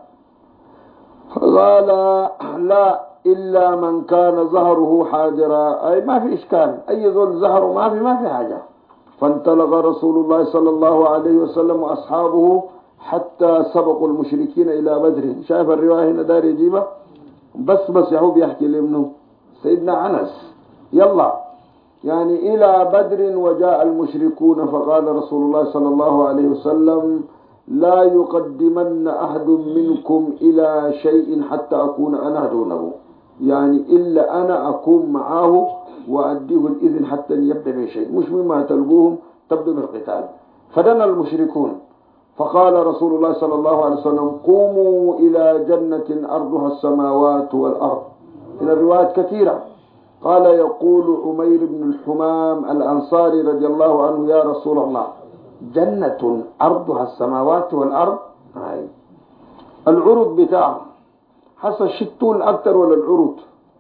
فقال لا إلا من كان ظهره حاضرا، أي ما في إشكال، أي ذول ظهره ما في حاجة. فانطلق رسول الله صلى الله عليه وسلم وأصحابه حتى سبقوا المشركين إلى بدر. شايف الرواية هنا دار يجيبها، بس يهو بيحكي لابنه سيدنا أنس. يلا يعني إلى بدر وجاء المشركون، فقال رسول الله صلى الله عليه وسلم لا يقدمن أحد منكم إلى شيء حتى أكون أنا دونه، يعني إلا أنا أكون معه وأديه الإذن حتى يبدأ بشيء، مش مما تلقوهم تبدو بالقتال. فدنا المشركون، فقال رسول الله صلى الله عليه وسلم قوموا إلى جنة أرضها السماوات والأرض. من الروايات كثيرة. قال يقول عمير بن الحمام الأنصاري رضي الله عنه يا رسول الله جنة أرضها السماوات والأرض، هاي العروض بتاعه حسب الطول أكتر ولا العروض؟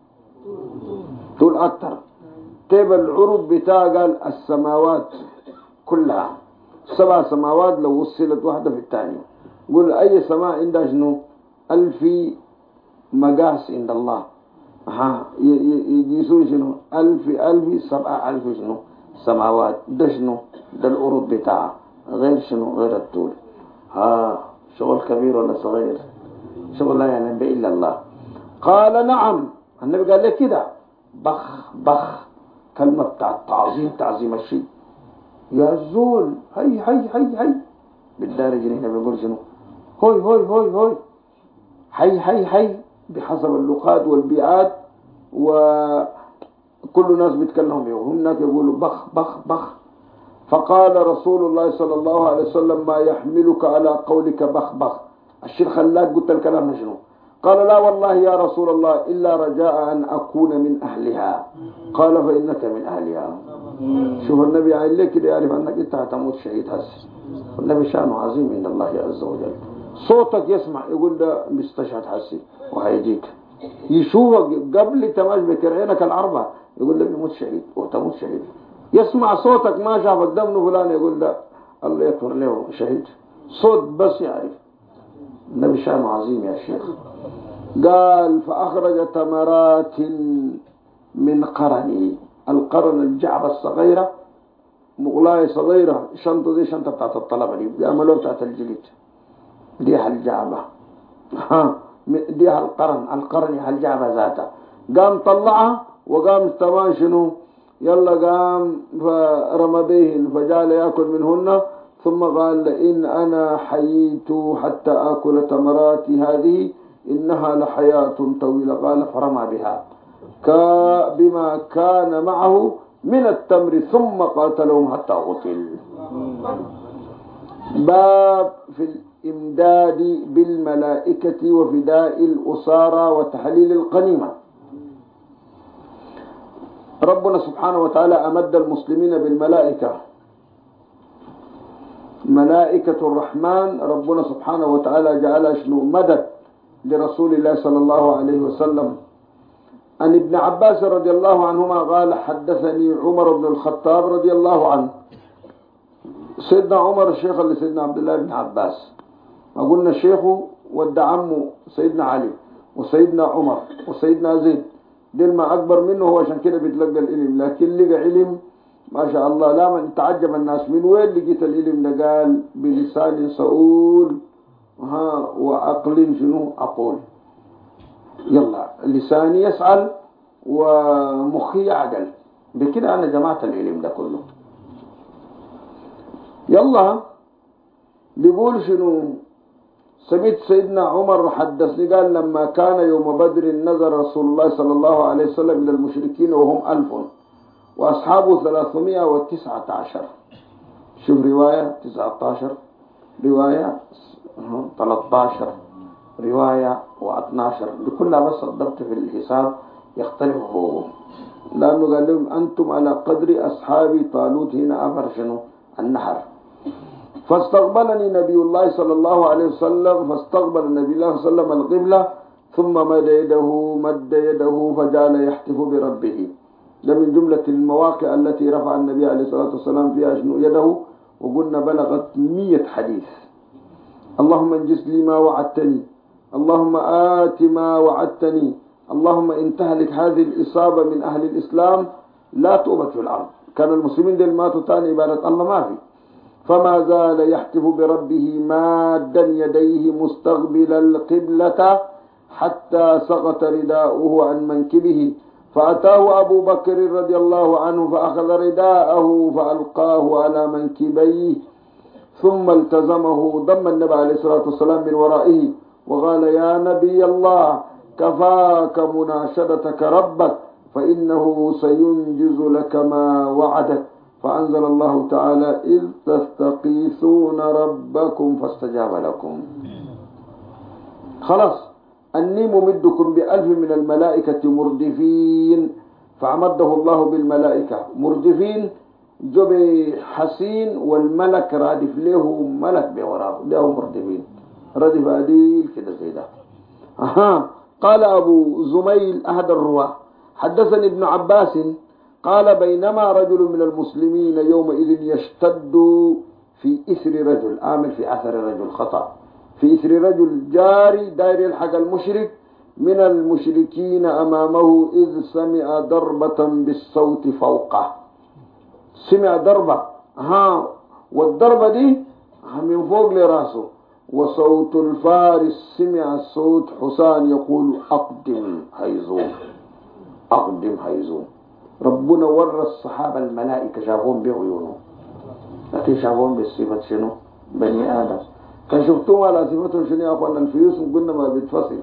طول أكتر. تبقى العروض بتاعه قال السماوات كلها 7 سماوات لو وصلت واحدة في الثانية. قل أي سماء عندها شنو 1000 مقاس عند الله، يجيسون شنو 1000 7000 شنو سماوات. ده شنو ده العروض بتاعه، غير شنو غير الطول. شغل كبير ولا صغير؟ شغل لا ينبئ إلا الله. قال نعم. النبي قال لك كده بخ كلمة بتاع تعظيم الشيء. يا زول هي بالدارج هنا بيقول شنو هوي هي بحسب اللغات والبيئات، وكل الناس بيتكلموا بيه، وهم هناك يقولوا بخ. فقال رسول الله صلى الله عليه وسلم ما يحملك على قولك بخ. الشيء خلاك قلت الكلام شنو؟ قال لا والله يا رسول الله إلا رجاء أن أكون من أهلها. قال فإنك من أهلها. شوف النبي عايل لك كده يعرف أنك أنت هتموت شهيد هسه. والنبي شأنه عظيم عند الله عز وجل. صوتك يسمع يقول ده مستشهد حسي وهيجيك، يشوفك قبل تماش بكرعينك العربة يقول ده بيموت شهيد وتموت شهيد. يسمع صوتك ما شافك دمنه فلان يقول ده الله يغفر له شهيد. صوت بس يعرف. النبي شأنه عظيم يا شيخ. قال فأخرج تمرات من قرني. القرن الجعبة الصغيرة، مغلاية صغيرة، شنطة دي شنطة بتاعت الطلبة دي بيعملوها بتاعت الجليد، ديها الجعبة. ديها القرن الجعبة ذاتها. قام طلعها وقام استوان شنو يلا قام فرمى بهن فجعل يأكل منهن، ثم قال إن أنا حييت حتى آكل تمراتي هذه إنها لحياة طويلة. قال فرمى بها بما كان معه من التمر ثم قاتلهم حتى قتل. باب في الإمداد بالملائكة وفداء الأسارى وتحليل القنيمة. ربنا سبحانه وتعالى أمد المسلمين بالملائكة، ملائكة الرحمن. ربنا سبحانه وتعالى جعل شنو مدد لرسول الله صلى الله عليه وسلم. عن ابن عباس رضي الله عنهما قال حدثني عمر بن الخطاب رضي الله عنه. سيدنا عمر الشيخ اللي سيدنا عبد الله بن عباس، ما قلنا شيخه ودى عمه سيدنا علي وسيدنا عمر وسيدنا زيد، دل ما أكبر منه هو عشان كده بيتلقى العلم، لكن لقى علم ما شاء الله. لا من تعجب الناس من وين لقيت العلم ده؟ قال بلسان سؤول وعقل شنو أقول. يلا لساني يسأل ومخي يعقل، بكده أنا جمعت العلم ده كله. يلا بيقول شنو سمعت سيدنا عمر حدثني قال لما كان يوم بدر نظر رسول الله صلى الله عليه وسلم إلى المشركين وهم 1000 وأصحابه 319. شوف رواية 19، رواية 13، رواية و12، بكلها بس الضبط في الحساب يختلف هو، لأنه قال لهم أنتم على قدر أصحاب طالوت هنا أمر شنو النحر. فاستقبل النبي الله صلى الله عليه وسلم القبلة، ثم مد يده فجعل يحتف بربه. ده من جملة المواقع التي رفع النبي عليه الصلاة والسلام فيها يده، وقلنا بلغت 100 حديث. اللهم انجز لي ما وعدتني، اللهم آت ما وعدتني، اللهم إن تهلك هذه الإصابة من أهل الإسلام لا تؤبد في الأرض. كان المسلمين دول ماتوا تاني عبادة الله ما في. فما زال يحتف بربه مادا يديه مستقبل القبلة حتى سقط رداؤه عن منكبه، فأتاه أبو بكر رضي الله عنه فأخذ رداءه فألقاه على منكبيه، ثم التزمه ضم النبي عليه الصلاة والسلام من ورائه وقال يا نبي الله كفاك مناشدتك ربك فإنه سينجز لك ما وعدك. فأنزل الله تعالى إذ تستغيثون ربكم فاستجاب لكم. خلاص أني ممدكم ب1000 من الملائكة مردفين، فأمده الله بالملائكة مردفين، جو بحسين والملك رادف له ملك بوراه، له مردفين ردف عديل كده زي ده. قال أبو زميل أحد الرواة حدثني ابن عباس قال بينما رجل من المسلمين يومئذ يشتد في إثر رجل، آمل في أثر رجل خطأ، في إثر رجل جاري داير يلحق المشرك من المشركين أمامه إذ سمع ضربة بالصوت فوقه. سمع ضربة والضربة دي من فوق لراسه، وصوت الفارس سمع صوت حسان يقول أقدم هيزوم أقدم هيزوم. ربنا ورى الصحابة الملائكة شافون بعيونهم، لكن شافون بالصفة شنو بني آدم. كان شفتوهم على صفتهم شنو يا أخوانا الفيوس، قلنا ما بيتفصل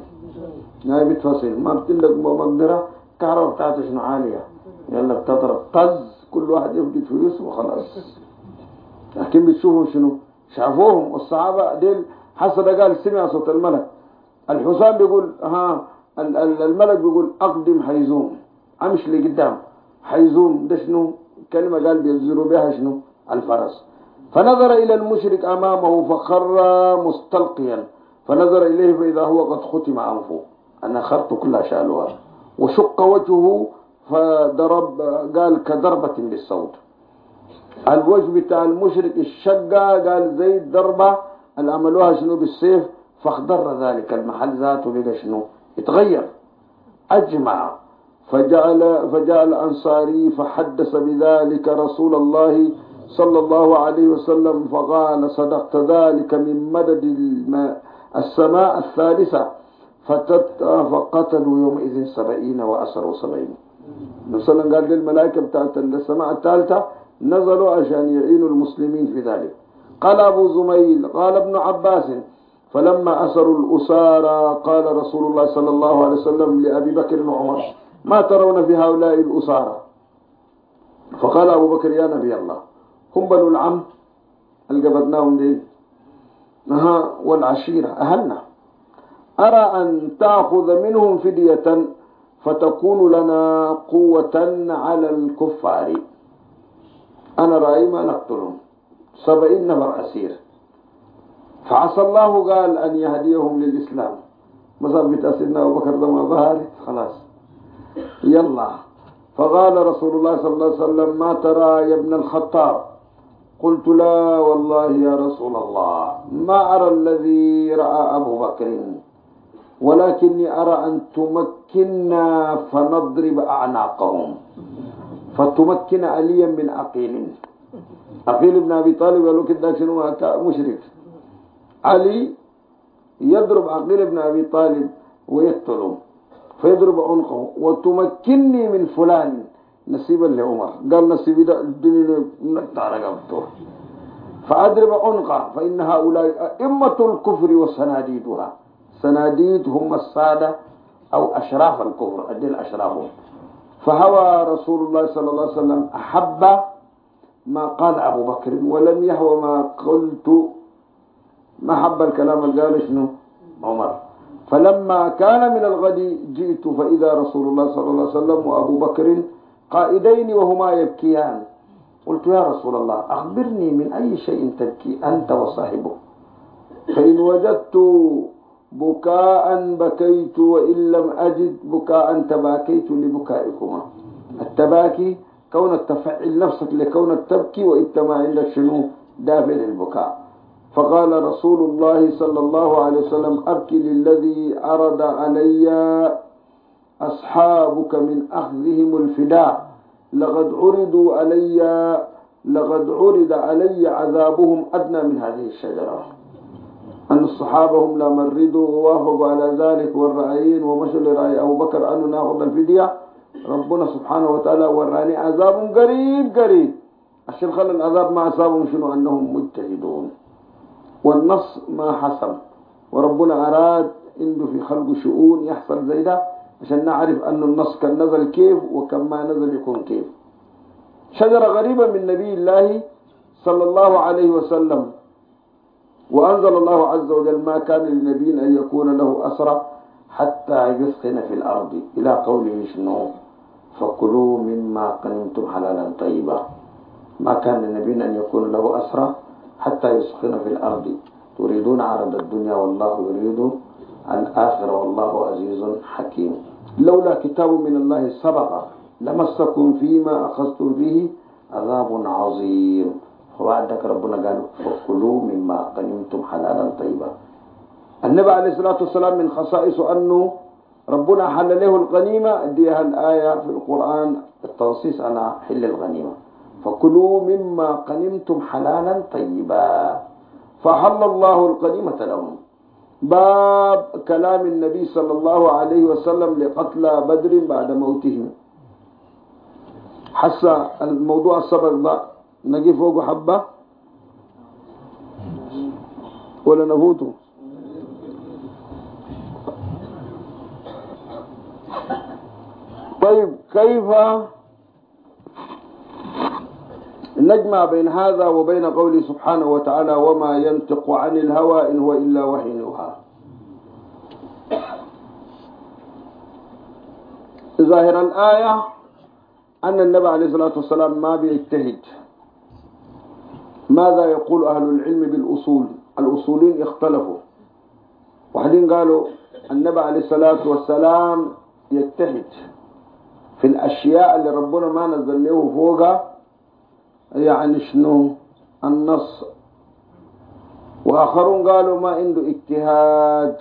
ما بتلك مقدرة كهرباء بتاعته شنو عالية، يلا بتضرب طز كل واحد يفقد فيوس وخلاص. لكن بتشوفهم شنو شافوهم الصحابة ديل. حسن قال سمع صوت الملك، الحسام بيقول الملك بيقول أقدم حيزوم، أمش لقدام حيزوم. ده شنو كلمة قال بينزلوا بها شنو الفرس. فنظر إلى المشرك أمامه فخر مستلقيا، فنظر إليه فإذا هو قد ختم أنفه، أنا خرط كلها شالوها، وشق وجهه فضرب قال كضربة بالصوت. الوجه بتاع المشرك الشقة قال زي الضربة اللي عملوها شنو بالسيف، فاخضر ذلك المحل ذاته بقى شنو اتغير أجمع. فجاء الأنصاري فحدث بذلك رسول الله صلى الله عليه وسلم فقال صدقت ذلك من مدد السماء الثالثة. فقتلوا يومئذ 70 وأسروا 70. مثلا قال للملائكة بتاعت السماء الثالثة نزلوا عشان يعينوا المسلمين في ذلك. قال أبو زميل قال ابن عباس فلما أسروا الأسارى قال رسول الله صلى الله عليه وسلم لأبي بكر وعمر ما ترون في هؤلاء الأسارى؟ فقال أبو بكر يا نبي الله هم بنو العم اللي قبضناهم دي والعشيرة أهلنا، أرى أن تأخذ منهم فدية فتكون لنا قوة على الكفار. أنا رأي ما نقتلهم 70 نفر أسير، فعسى الله قال أن يهديهم للإسلام. مصابت أسيرنا أبو بكر ما ظهرت خلاص يلا. فقال رسول الله صلى الله عليه وسلم ما ترى يا ابن الخطاب؟ قلت لا والله يا رسول الله ما أرى الذي رأى أبو بكر، ولكني أرى أن تمكننا فنضرب أعناقهم. فتمكن عليا من عقيل بن أبي طالب قالوا كده شنو مشرك، علي يضرب عقيل بن أبي طالب ويقتله فيضرب عنقه، وتمكنني من فلان نسيبا لعمر، قال نسيبي ده الدنيا نقطع رقبته. فأضرب عنقه، فإن هؤلاء أئمة الكفر وسناديدها. سناديد هم السادة أو أشراف الكفر، أدل أشرافهم. فهوى رسول الله صلى الله عليه وسلم أحب ما قال أبو بكر ولم يهوى ما قلت، ما حب الكلام اللي قال شنو عمر. فلما كان من الغد جئت فإذا رسول الله صلى الله عليه وسلم وأبو بكر قائدين وهما يبكيان. قلت يا رسول الله أخبرني من أي شيء تبكي أنت وصاحبه؟ فإن وجدت بكاء بكيت وإن لم أجد بكاء تباكيت لبكائكما. التباكي كونك تفعل نفسك لكونك تبكي وإنت ما عندك شنو دافع للبكاء. فقال رسول الله صلى الله عليه وسلم أبكي للذي عرض علي أصحابك من أخذهم الفداء، لقد عرض علي عذابهم أدنى من هذه الشجرة. أن الصحابة هم لا مرضوا ووافقوا على ذلك والرأيين ومشوا لرأي أبو بكر أنه نأخذ الفدية. ربنا سبحانه وتعالى وراني عذاب قريب. عشان خلى العذاب ما أصابهم شنو أنهم مجتهدون، والنص ما حصل، وربنا أراد عنده في خلق شؤون يحصل زي ده عشان نعرف أن النص كان نزل كيف وكم ما نزل يكون كيف. شجرة غريبة من نبي الله صلى الله عليه وسلم. وأنزل الله عز وجل ما كان لنبي أن يكون له أسرى حتى يثخن في الأرض إلى قوله شنو فكلوا مما غنمتم حلالا طيبا. ما كان لنبي أن يكون له أسرى حتى يثخن في الأرض تريدون عرض الدنيا والله يريد الآخرة والله عزيز حكيم. لولا كتاب من الله سبق لمسكم فيما أخذتم فيه عذاب عظيم. وبعدك ربنا قال فكلوا مما غنمتم حلالا طيبا. النبي عليه الصلاة والسلام من خصائصه أنه ربنا حل له الغنيمة، ديها الآية في القرآن التنصيص على حل الغنيمة، فكلوا مما غنمتم حلالا طيبا، فحل الله الغنيمة لهم. باب كلام النبي صلى الله عليه وسلم لقتلى بدر بعد موتهم. حس الموضوع السبق ده نجي فوق حبة ولا نفوته؟ طيب كيف نجمع بين هذا وبين قوله سبحانه وتعالى وما ينطق عن الهوى إن هو إلا وحي يوحى؟ ظاهر الآية أن النبي عليه الصلاة والسلام ما بيجتهد. ماذا يقول أهل العلم بالأصول؟ الأصولين اختلفوا، واحدين قالوا النبي عليه الصلاة والسلام يجتهد في الأشياء اللي ربنا ما نزل له فوقها، يعني شنو النص. وآخرون قالوا ما عنده اجتهاد،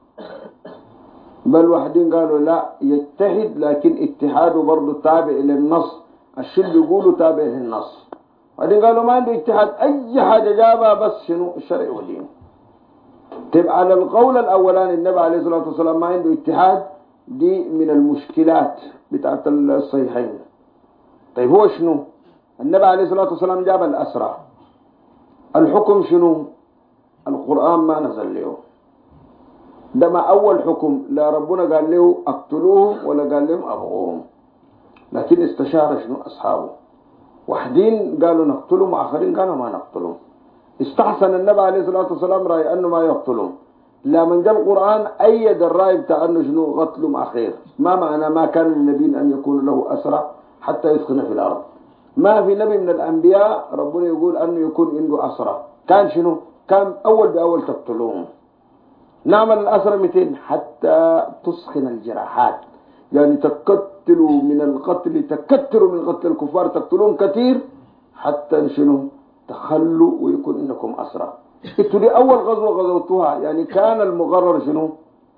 بل واحدين قالوا لا يجتهد لكن اجتهاده برضه تابع للنص، الشيء اللي يقوله تابع للنص. بعدين قالوا ما عنده اجتهاد، أي حاجة جابها بس شنو الشرع والدين. تبقى على القول الأولاني النبي عليه الصلاة والسلام ما عنده اجتهاد، دي من المشكلات بتاعت الصحيحين. طيب هو شنو؟ النبي عليه الصلاة والسلام جاب الأسرى، الحكم شنو؟ القرآن ما نزل له، ده ما أول حكم، لا ربنا قال له اقتلوهم ولا قال لهم أبغوهم، لكن استشار شنو أصحابه. واحدين قالوا نقتلهم وآخرين قالوا ما نقتلهم. استحسن النبي عليه الصلاة والسلام رأي أنه ما يقتلهم، لا من جاء القرآن أيد الرأي بتاع أنه شنو قتلهم أخير. ما معنى ما كان للنبي أن يكون له أسرى حتى يسخن في الأرض؟ ما في نبي من الأنبياء ربنا يقول أنه يكون عنده أسرى. كان شنو؟ كان أول بأول تقتلوهم. نعمل الأسرى 200 حتى تسخن الجراحات، يعني تكتلوا من القتل، تكتروا من قتل الكفار، تقتلون كثير حتى شنو تخلوا ويكون إنكم أسرى. انتوا دي أول غزوة غزوتوها، يعني كان المقرر شنو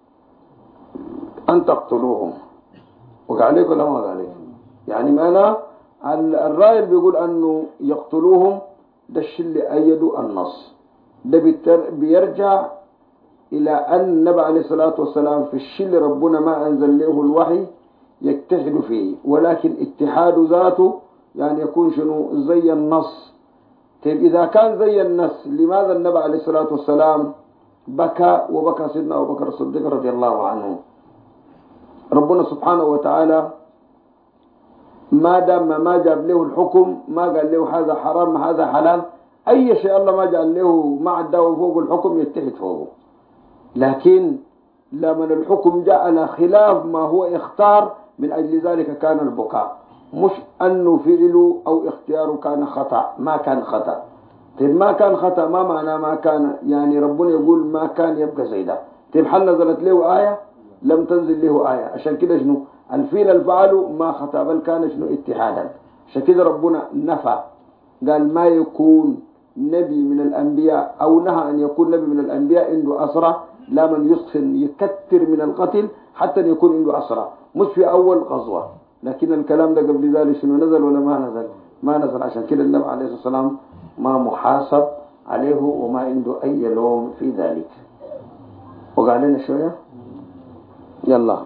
أن تقتلوهم. وقاليكم ولا ما قاليكم؟ يعني معنى الرأي اللي بيقول أنه يقتلوهم ده الشيء اللي أيدوا النص، ده بيرجع إلى أن النبي عليه الصلاة والسلام في الشيء اللي ربنا ما أنزل له الوحي يجتهد فيه، ولكن اتحاد ذاته يعني يكون شنو زي النص. طيب إذا كان زي الناس لماذا النبي عليه الصلاة والسلام بكى وبكى سيدنا أبو بكر الصديق رضي الله عنه؟ ربنا سبحانه وتعالى ما دام ما جاب له الحكم، ما قال له هذا حرام هذا حلال، أي شيء الله ما جعل له ما عداه فوق الحكم يتحد فوقه. لكن لما الحكم جاء على خلاف ما هو اختار، من أجل ذلك كان البكاء، مش أنه فعله أو اختياره كان خطأ، ما كان خطأ. طيب ما كان خطأ ما معناه ما كان؟ يعني ربنا يقول ما كان يبقى زي ده. طيب هل نزلت له آية؟ لم تنزل له آية. عشان كده شنو الفيل الفعل ما خطأ بل كان شنو اتحادا. عشان كده ربنا نفى، قال ما يكون نبي من الأنبياء أو نهى أن يكون نبي من الأنبياء عنده أسرى، لا من يسخن يكتر من القتل حتى يكون عنده أسرى، مش في أول غزوة. لكن الكلام ده قبل ذلك شنو نزل ولا ما نزل؟ ما نزل. عشان كده النبي عليه الصلاة والسلام ما محاسب عليه وما عنده أي لوم في ذلك. وقع لنا شوية يلا.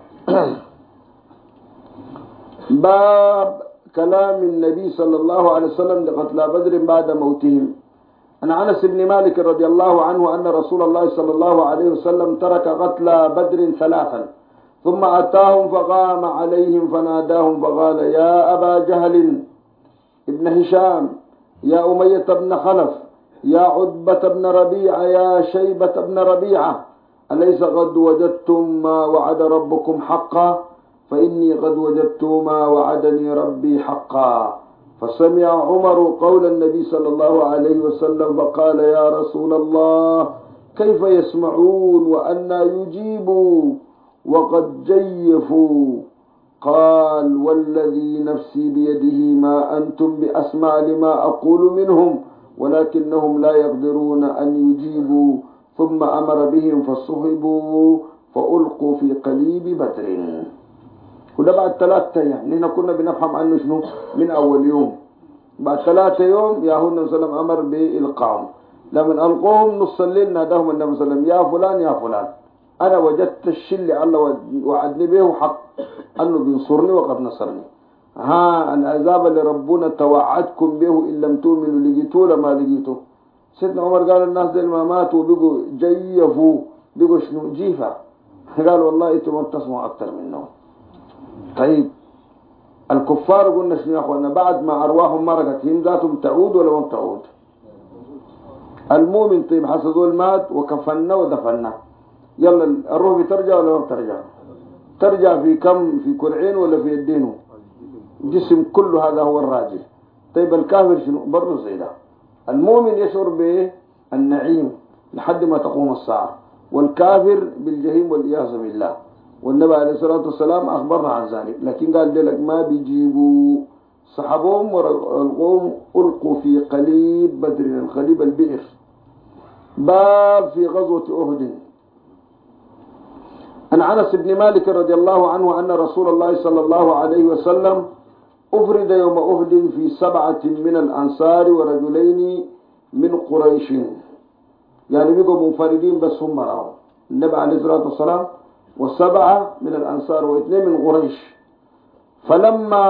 باب كلام النبي صلى الله عليه وسلم لقتلى بدر بعد موتهم. عن أنس بن مالك رضي الله عنه أن رسول الله صلى الله عليه وسلم ترك قتلى بدر ثلاثا ثم أتاهم فقام عليهم فناداهم فقال يا أبا جهل ابن هشام، يا أمية بن خلف، يا عتبة بن ربيعة، يا شيبة بن ربيعة، أليس قد وجدتم ما وعد ربكم حقا؟ فإني قد وجدت ما وعدني ربي حقا. فسمع عمر قول النبي صلى الله عليه وسلم فقال يا رسول الله كيف يسمعون وأنا يجيبوا وقد جيفوا؟ قال والذي نفسي بيده ما أنتم بأسمع لما أقول منهم ولكنهم لا يقدرون أن يجيبوا. ثم أمر بهم فصحبوا فألقوا في قليب بدر. وده بعد 3 أيام. نحن كنا بنفهم عنه شنو من أول يوم. بعد 3 يوم ياهو النبي صلى الله عليه وسلم أمر بإلقاهم. لما ألقوهم نص الليل ناداهم النبي صلى الله عليه وسلم يا فلان يا فلان، أنا وجدت الشيء اللي الله وعدني به حق، أنه بينصرني وقد نصرني. ها العذاب اللي ربنا توعدكم به إن لم تؤمنوا لقيتوه لما لقيتوه. سيدنا عمر قال الناس دي ما ماتوا بقوا جيفوا، بقوا شنو جيفا. قال والله انتم ما بتسمعوا أكثر منهم. طيب الكفار قلنا شنو يا أخوانا؟ بعد ما أرواحهم مرقت هم ذاتهم تعود ولا ما بتعود؟ المؤمن طيب حسدوا المات وكفنا ودفنا، يلا الروح بترجع ولا ما بترجع؟ ترجع في كم؟ في كرعين ولا في يدينه؟ جسم كله هذا هو الراجل. طيب الكافر شنو؟ برضه زي ده. المؤمن يشعر بالنعيم لحد ما تقوم الساعة، والكافر بالجحيم والعياذ بالله. والنبي عليه الصلاة والسلام أخبرنا عن ذلك. لكن قال لك ما بيجيبوا، سحبوهم والقوم ألقوا في قليب بدر، القليب البئر. باب في غزوة أحد. عن أنس بن مالك رضي الله عنه أن رسول الله صلى الله عليه وسلم أفرد يوم أحد في 7 من الأنصار ورجلين من قريش، يعني بقوا منفردين بس هم راهم النبي عليه الصلاة والسلام، و7 من الأنصار و2 من قريش. فلما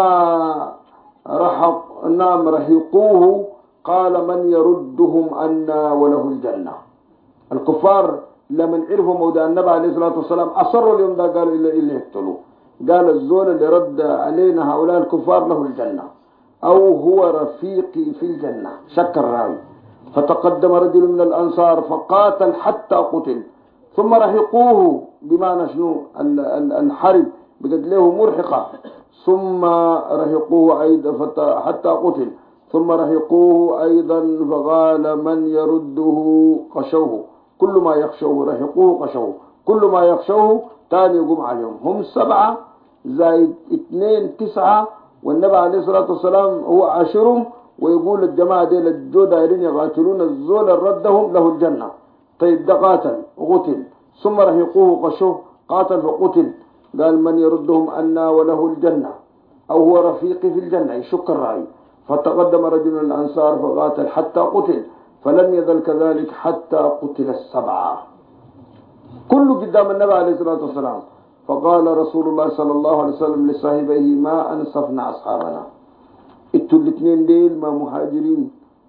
رهقوه قال من يردهم عنا وله الجنة. الكفار لما عرفوا موضع النبي عليه الصلاة والسلام أصروا اليوم ده، قالوا إلا يقتلوا. قال الزول اللي رد علينا هؤلاء الكفار له الجنة أو هو رفيقي في الجنة، شك الراوي. فتقدم رجل من الأنصار فقاتل حتى قتل، ثم رهقوه بمعنى شنو الحرب بقد له مرهقة، ثم رهقوه أيضا حتى قتل، ثم رهقوه أيضا فقال من يرده قشوه، كل ما يخشوه رهقوه قشوه، كل ما يخشوه تاني يقوم عليهم. هم 7 زائد 2 9، والنبي عليه الصلاة والسلام هو 10، ويقول الجماعة دي الجو دايرين يقاتلون الزول ردهم له الجنة. طيب ده قاتل وقتل، ثم رهقوه قشوه، قاتل فقتل. قال من يردهم أنا وله الجنة أو هو رفيقي في الجنة، يشك الرأي. فتقدم رجل من الأنصار فقاتل حتى قتل، فلم يزل كذلك حتى قتل 7 كله قدام النبي عليه الصلاة والسلام. فقال رسول الله صلى الله عليه وسلم لصاحبيه ما أنصفنا أصحابنا، انتوا الاثنين ديل ما مهاجرين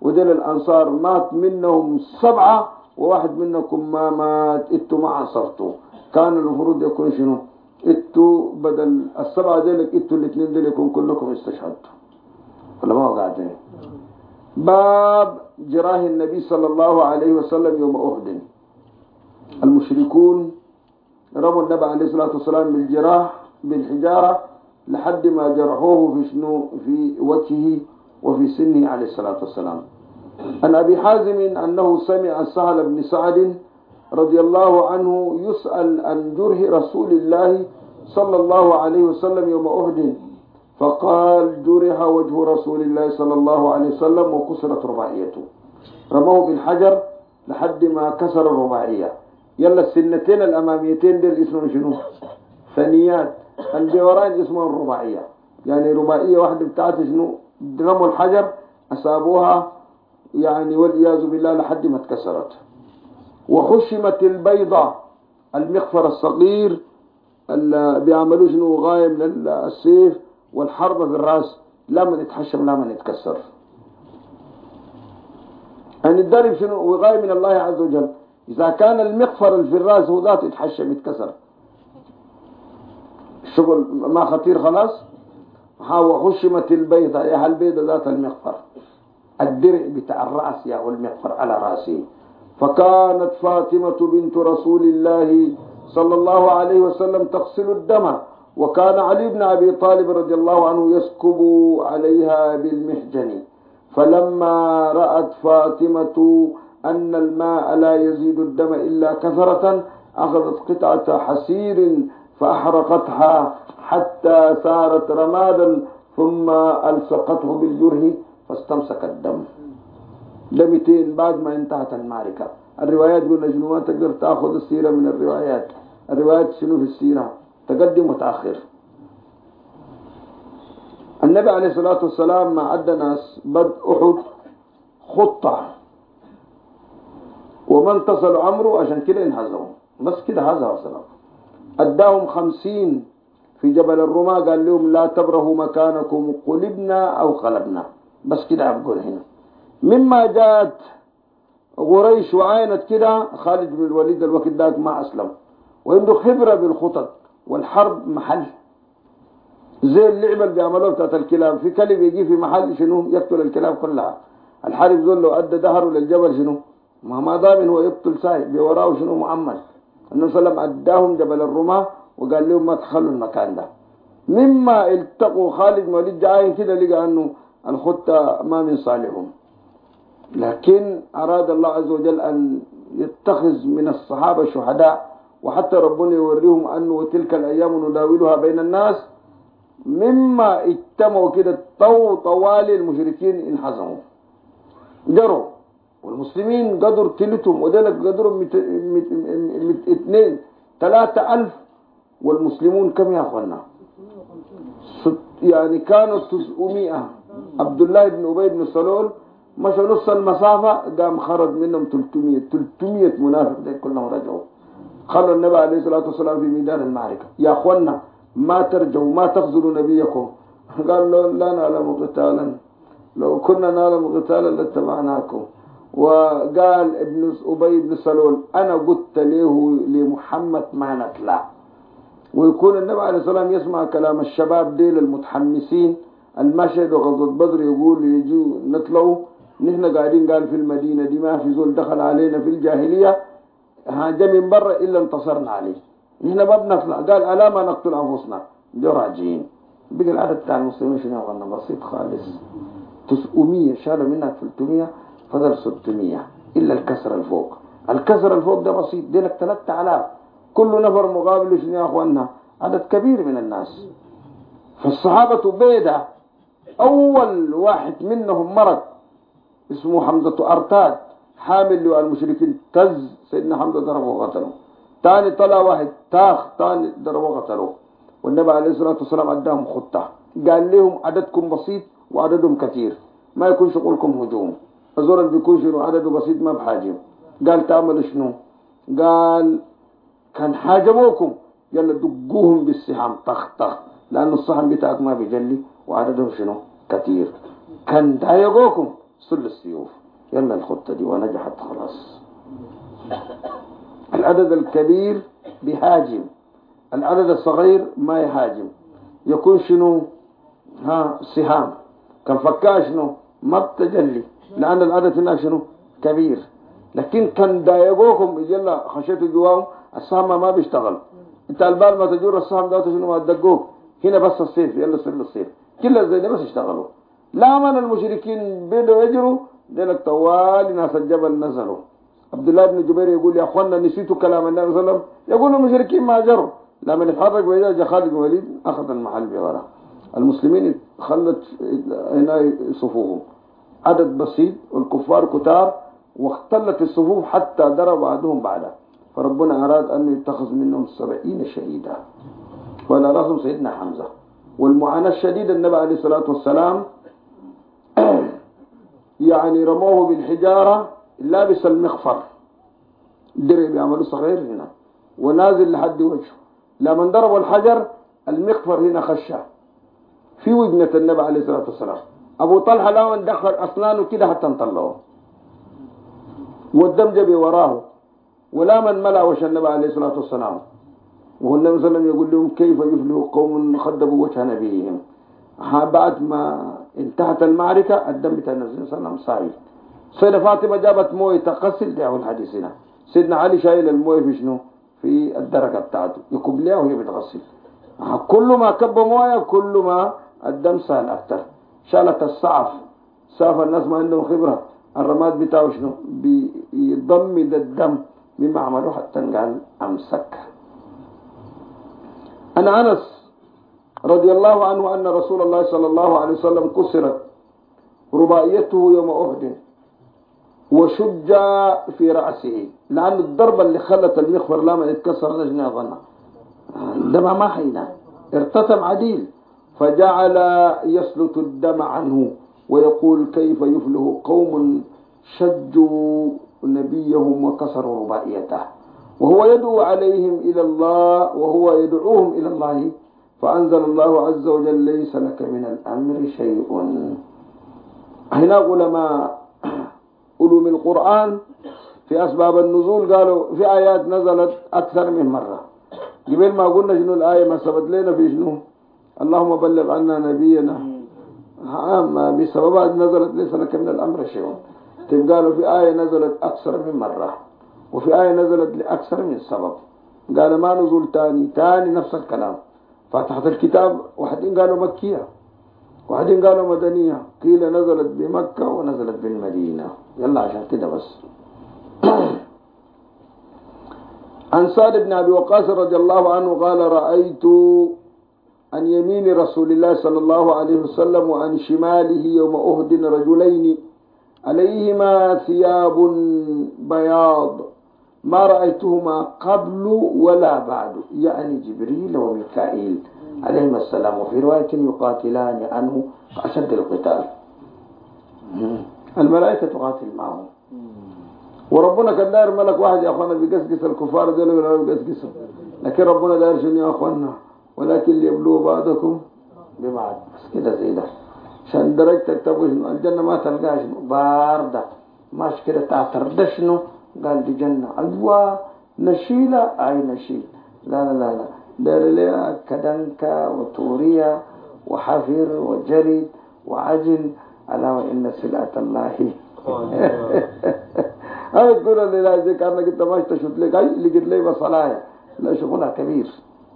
ودل الأنصار مات منهم 7 وواحد منكم ما مات، انتوا ما عصرتوا. كان المفروض يكون شنو؟ انتوا بدل 7 ديلك انتوا الاثنين ديل يكون كلكم استشهدتوا، ولا ما هو قاعدين؟ باب جراه النبي صلى الله عليه وسلم يوم أحد. المشركون رموا النبي عليه الصلاة والسلام بالجراح بالحجارة لحد ما جرحوه في شنو؟ في وجهه وفي سنه عليه الصلاة والسلام. عن أبي حازم أنه سمع سهل بن سعد رضي الله عنه يسأل عن جرح رسول الله صلى الله عليه وسلم يوم أحد، فقال جرح وجه رسول الله صلى الله عليه وسلم وكسرت رباعيته. رموه بالحجر لحد ما كسر الرباعية. يلا السنتين الأماميتين دول اسمهم شنو؟ ثنيات. الجوران اسمهم الرباعية، يعني رباعية واحدة بتاعت شنو؟ رموا الحجر أصابوها يعني والعياذ بالله لحد ما اتكسرت. وحشمت البيضة، المغفر الصغير اللي بيعملوا شنو؟ غاية من السيف والحربة في الراس، لا من يتحشم لا من يتكسر. يعني الضرب شنو؟ وغاية من الله عز وجل. إذا كان المغفر اللي في الراس هو ذاته يتحشم يتكسر، الشغل ما خطير خلاص. وحشمت البيضة، يا البيضة ذات المغفر، الدرع بتاع الرأس يا والمغفر على رأسه. فكانت فاطمة بنت رسول الله صلى الله عليه وسلم تغسل الدم، وكان علي بن أبي طالب رضي الله عنه يسكب عليها بالمحجن. فلما رأت فاطمة أن الماء لا يزيد الدم إلا كثرة أخذت قطعة حسير فأحرقتها حتى صارت رمادا، ثم ألصقته بالجرح فاستمسك الدم. دمتين بعد ما انتهت المعركة. الروايات قلنا شنو؟ ما تقدر تأخذ السيرة من الروايات. الروايات شنو في السيرة؟ تقدم وتأخر. النبي عليه الصلاة والسلام ما عدى ناس بدء أحد خطة، وما انتصلوا عمرو عشان كده انهزموا، بس كده هذا وسلام. أداهم 50 في جبل الرماة، قال لهم لا تبرهوا مكانكم، قلبنا أو قلبنا، بس كده أقول هنا. مما جاءت قريش وعاينت كده خالد بن الوليد الوقت ذاك ما أسلم، وعنده خبرة بالخطط والحرب محل، زي اللعبة اللي بيعملوها بتاعت الكلاب. في كلب يجي في محل شنو؟ يقتل الكلاب كلها. الحارب ذول لو أدى ظهره للجبل شنو؟ ما ضامن هو يقتل سايب بوراه شنو؟ مؤمن. النبي صلى الله عليه وسلم أداهم جبل الرماة وقال لهم ما تخلوا المكان ده. مما التقوا خالد بن الوليد جاين كده لقى أنه الخطة ما من صالحهم، لكن أراد الله عز وجل أن يتخذ من الصحابة شهداء، وحتى ربنا يوريهم أنه تلك الأيام نداولها بين الناس. مما اجتمعوا كده طوالي المشركين انحزموا جروا، والمسلمين قدروا تلتهم، وذلك قدروا 2,000-3,000. والمسلمون كم يا أخوانا؟ يعني كانوا 900. عبد الله بن أبي بن سلول مشى نص المسافة قام خرج منهم 300 منافق ده كلهم رجعوا. خلوا النبي عليه الصلاة والسلام في ميدان المعركة. يا أخوانا ما ترجعوا ما تخذلوا نبيكم. قال لا نعلم قتالا، لو كنا نعلم قتالا لاتبعناكم. وقال ابن أبي بن سلول أنا قلت له لمحمد ما نطلع. ويكون النبي عليه الصلاة والسلام يسمع كلام الشباب ديل المتحمسين المشهد وغزوة بدر، يقول يجوا نطلعوا نحن قاعدين قال في المدينة دي ما في زول دخل علينا في الجاهلية هاجا من برا إلا انتصرنا عليه، نحن ما بنطلع. قال ألا ما نقتل أنفسنا دي راجعين. بقى العدد بتاع المسلمين شنو غنى بسيط خالص، 900 شالوا منها 300 فضل 600 إلا الكسر الفوق. الكسر الفوق ده بسيط، دي لك 3000 كل نفر مقابل شنو يا أخوانا؟ عدد كبير من الناس. فالصحابة بيدا أول واحد منهم مرض اسمه حمزة أرتاد حامل لواء المشركين، تز سيدنا حمزة ضربه وقتله. تاني طلع واحد تاخ تاني ضربه وقتله. والنبي عليه الصلاة والسلام عداهم خطة، قال لهم عددكم بسيط وعددهم كثير، ما يكون شغلكم هجوم. الزور اللي بيكون شنو عدده بسيط ما بحاجم. قال تعملوا شنو؟ قال كان حاجموكم يلا دقوهم بالسحام طخ طخ، لأن الصحن بتاعك ما بيجلي وعددهم شنو كثير. كان ضايقوكم سل السيوف. يلا الخطة دي ونجحت خلاص. العدد الكبير بيهاجم، العدد الصغير ما يهاجم. يكون شنو سهام، كان فكاها شنو ما بتجلي، لأن العدد هناك شنو كبير. لكن كان دايقوكم يلا خشيتوا جواهم السهم ما بيشتغل. انت البال ما تجور السهم ده شنو ما تدقوك هنا بس السيف، يلا سل السيف كل زي ده بس يشتغلوا. لا من المشركين بدوا يجروا ذلك طوال ناس الجبل نزلوا. عبد الله بن جبير يقول يا اخوانا نسيتوا كلام النبي صلى الله عليه وسلم، يقول المشركين ما جروا. لما يتحرك وإذا خالد بن الوليد اخذ المحل بوراه. المسلمين خلت هنا صفوفهم عدد بسيط والكفار كتار، واختلت الصفوف حتى ضرب بعضهم بعضا. فربنا أراد أن يتخذ منهم 70 شهيدا، وعلى رأسهم سيدنا حمزة. والمعاناة الشديدة النبي عليه الصلاة والسلام يعني رموه بالحجارة لابس المغفر، درع بيعملوا صغير هنا ونازل لحد وجهه. لما ضربوا الحجر المغفر هنا خشة في وجنة النبي عليه الصلاة والسلام. أبو طلحة لما دخل أسنانه كده حتى انطلعه، والدم جبي وراه، ولا من ملأ وجه النبي عليه الصلاة والسلام. والنبي صلى الله عليه وسلم يقول لهم كيف يفلح قوم خدبوا وجه نبيهم. بعد ما انتهت المعركة الدم بتاع النبي صلى الله عليه وسلم صاير. سيدة فاطمة جابت مويه تغسل، ده الحديث هنا. سيدنا علي شايل المويه في شنو في الدركة بتاعته يكب لها وهي بتغسل. كل ما كب مويه كل ما الدم سال أكثر. شالت الصعف، ساف الناس ما عندهم خبرة، الرماد بتاعه شنو بيضمد الدم مما عملوا حتى قال أمسك. أنا أنس رضي الله عنه أن رسول الله صلى الله عليه وسلم كسرت رباعيته يوم أحد وشج في رأسه، لأن الضربة اللي خلت المغفر لما يتكسر لجنة ظنه دم ما حينا ارتتم عديل، فجعل يسلط الدم عنه ويقول كيف يفلح قوم شجوا نبيهم وكسروا رباعيته، وهو يدعو عليهم إلى الله، وهو يدعوهم إلى الله. فأنزل الله عز وجل ليس لك من الأمر شيء. هنا علماء علوم القرآن في أسباب النزول قالوا في آيات نزلت أكثر من مرة. قبل ما قلنا شنو الآية ما ثبت لنا في شنو اللهم بلغ عنا نبينا بسببها نزلت ليس لك من الأمر شيء. قالوا في آية نزلت أكثر من مرة، وفي آية نزلت لأكثر من سبب. قال ما نزول تاني نفس الكلام. فاتحة الكتاب واحدين قالوا مكية واحدين قالوا مدنية، قيل نزلت بمكة ونزلت بالمدينة. يلا عشان كده بس. عن سعد بن أبي وقاص رضي الله عنه قال رأيت عن يمين رسول الله صلى الله عليه وسلم وعن شماله يوم أهد رجلين عليهما ثياب بياض ما رأيتهما قبل ولا بعد، يعني جبريل وميكائيل عليهما السلام. وفي رواية يقاتلان عنه أشد القتال. الملائكة تقاتل معهم، وربنا كان داير ملك واحد يا أخوانا بيقسقس الكفار دول ولا بيقسقسهم، لكن ربنا داير شنو يا أخوانا ولكن ليبلوا بعضكم ببعض. بس كده زي ده عشان درجتك تبغى شنو الجنة ما تلقاها شنو باردة ماش كده تعترد شنو قال دي جنة أيوة نشيلة أي نشيل. لا لا لا لا دار لها كدنكة وطورية وحفر وجري وعجل ألا وإن سلعة الله. أنا تقول اللي لا زي كأنك أنت ما تشوف لك أي اللي قلت لي بصلايا لا شغلها كبير.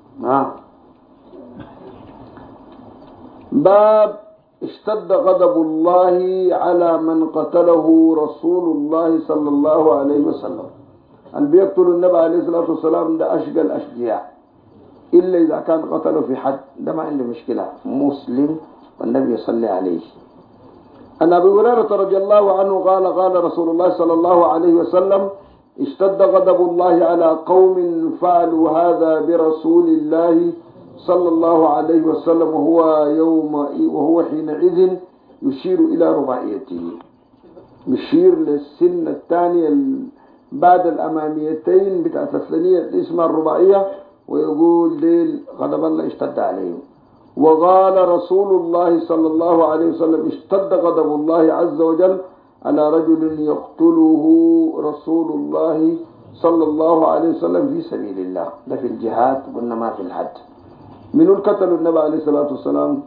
باب اشتد غضب الله على من قتله رسول الله صلى الله عليه وسلم. اللي بيقتل النبي عليه الصلاة والسلام ده أشقى الأشقياء، إلا إذا كان قتله في حد ده ما عنده مشكلة، مسلم والنبي يصلي عليه. عن أبي هريرة رضي الله عنه قال قال رسول الله صلى الله عليه وسلم اشتد غضب الله على قوم فعلوا هذا برسول الله صلى الله عليه وسلم وهو حينئذ يشير إلى رباعيته، يشير للسن الثانية بعد الأماميتين بتاعت الثانية اسمها الرباعية، ويقول ديل غضب الله اشتد عليهم. وقال رسول الله صلى الله عليه وسلم اشتد غضب الله عز وجل على رجل يقتله رسول الله صلى الله عليه وسلم في سبيل الله. ده في الجهاد، قلنا ما في الحد. من القتل النبي عليه الصلاة والسلام؟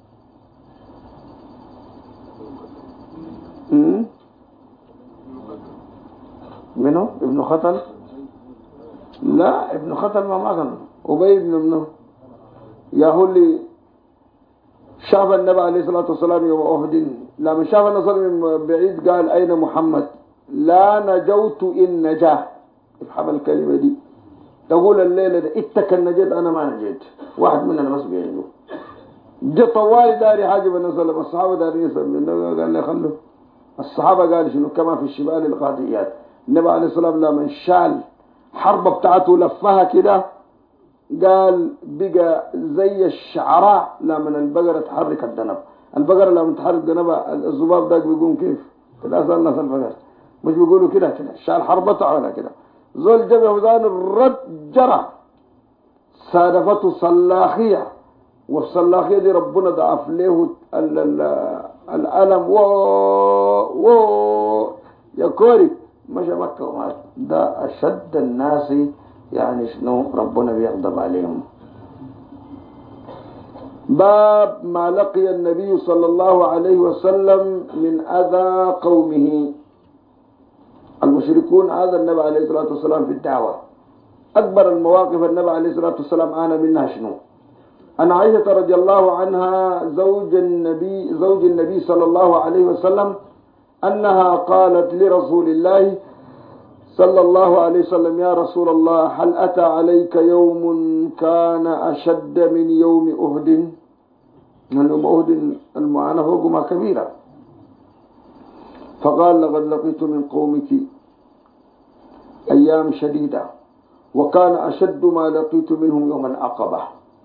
منه ابن خطل؟ لا، ابن خطل ما كان أبي بن منه. يا هو اللي شاف النبي عليه الصلاة والسلام يوم أحد، لما شاف النصر من بعيد قال أين محمد؟ لا نجوت إن نجاه. افهم الكلمة دي، تقول الليلة ده اتك النجيت، أنا ما نجيت، واحد مننا بس بيعجبه. جاء طوالي داري حاجة بالنسبة الصحابة داري يسأل النبي قال لي خلوا الصحابة قال شنو كما في الشبال القاديات. النبي عليه الصلاة والسلام لما شال حربة بتاعته لفها كده قال بقى زي الشعراء لما البقرة تحرك الذنب. البقرة لما تحرك ذنبها الذباب ده بيقوم كيف؟ كده صار الناس البقرة مش بيقولوا كده شال حربته على كده. زول جبه وزان الرد جرى صادفته صلاخية، والصلاخية دي ربنا ضعف له الألم يا كوري مشى مكة ومات. ده أشد الناس يعني شنو ربنا بيغضب عليهم. باب ما لقي النبي صلى الله عليه وسلم من أذى قومه. المشركون آذى النبي عليه الصلاة والسلام في الدعوة. أكبر المواقف النبي عليه الصلاة والسلام عانى منها شنو؟ أن عائشة رضي الله عنها زوج النبي صلى الله عليه وسلم أنها قالت لرسول الله صلى الله عليه وسلم يا رسول الله هل أتى عليك يوم كان أشد من يوم أهد؟ من يوم أهد المعاناة فوقما كبيرة. فقال لقد لقيت من قومك أيام شديدة وكان أشد ما لقيت منهم يوم العقبة.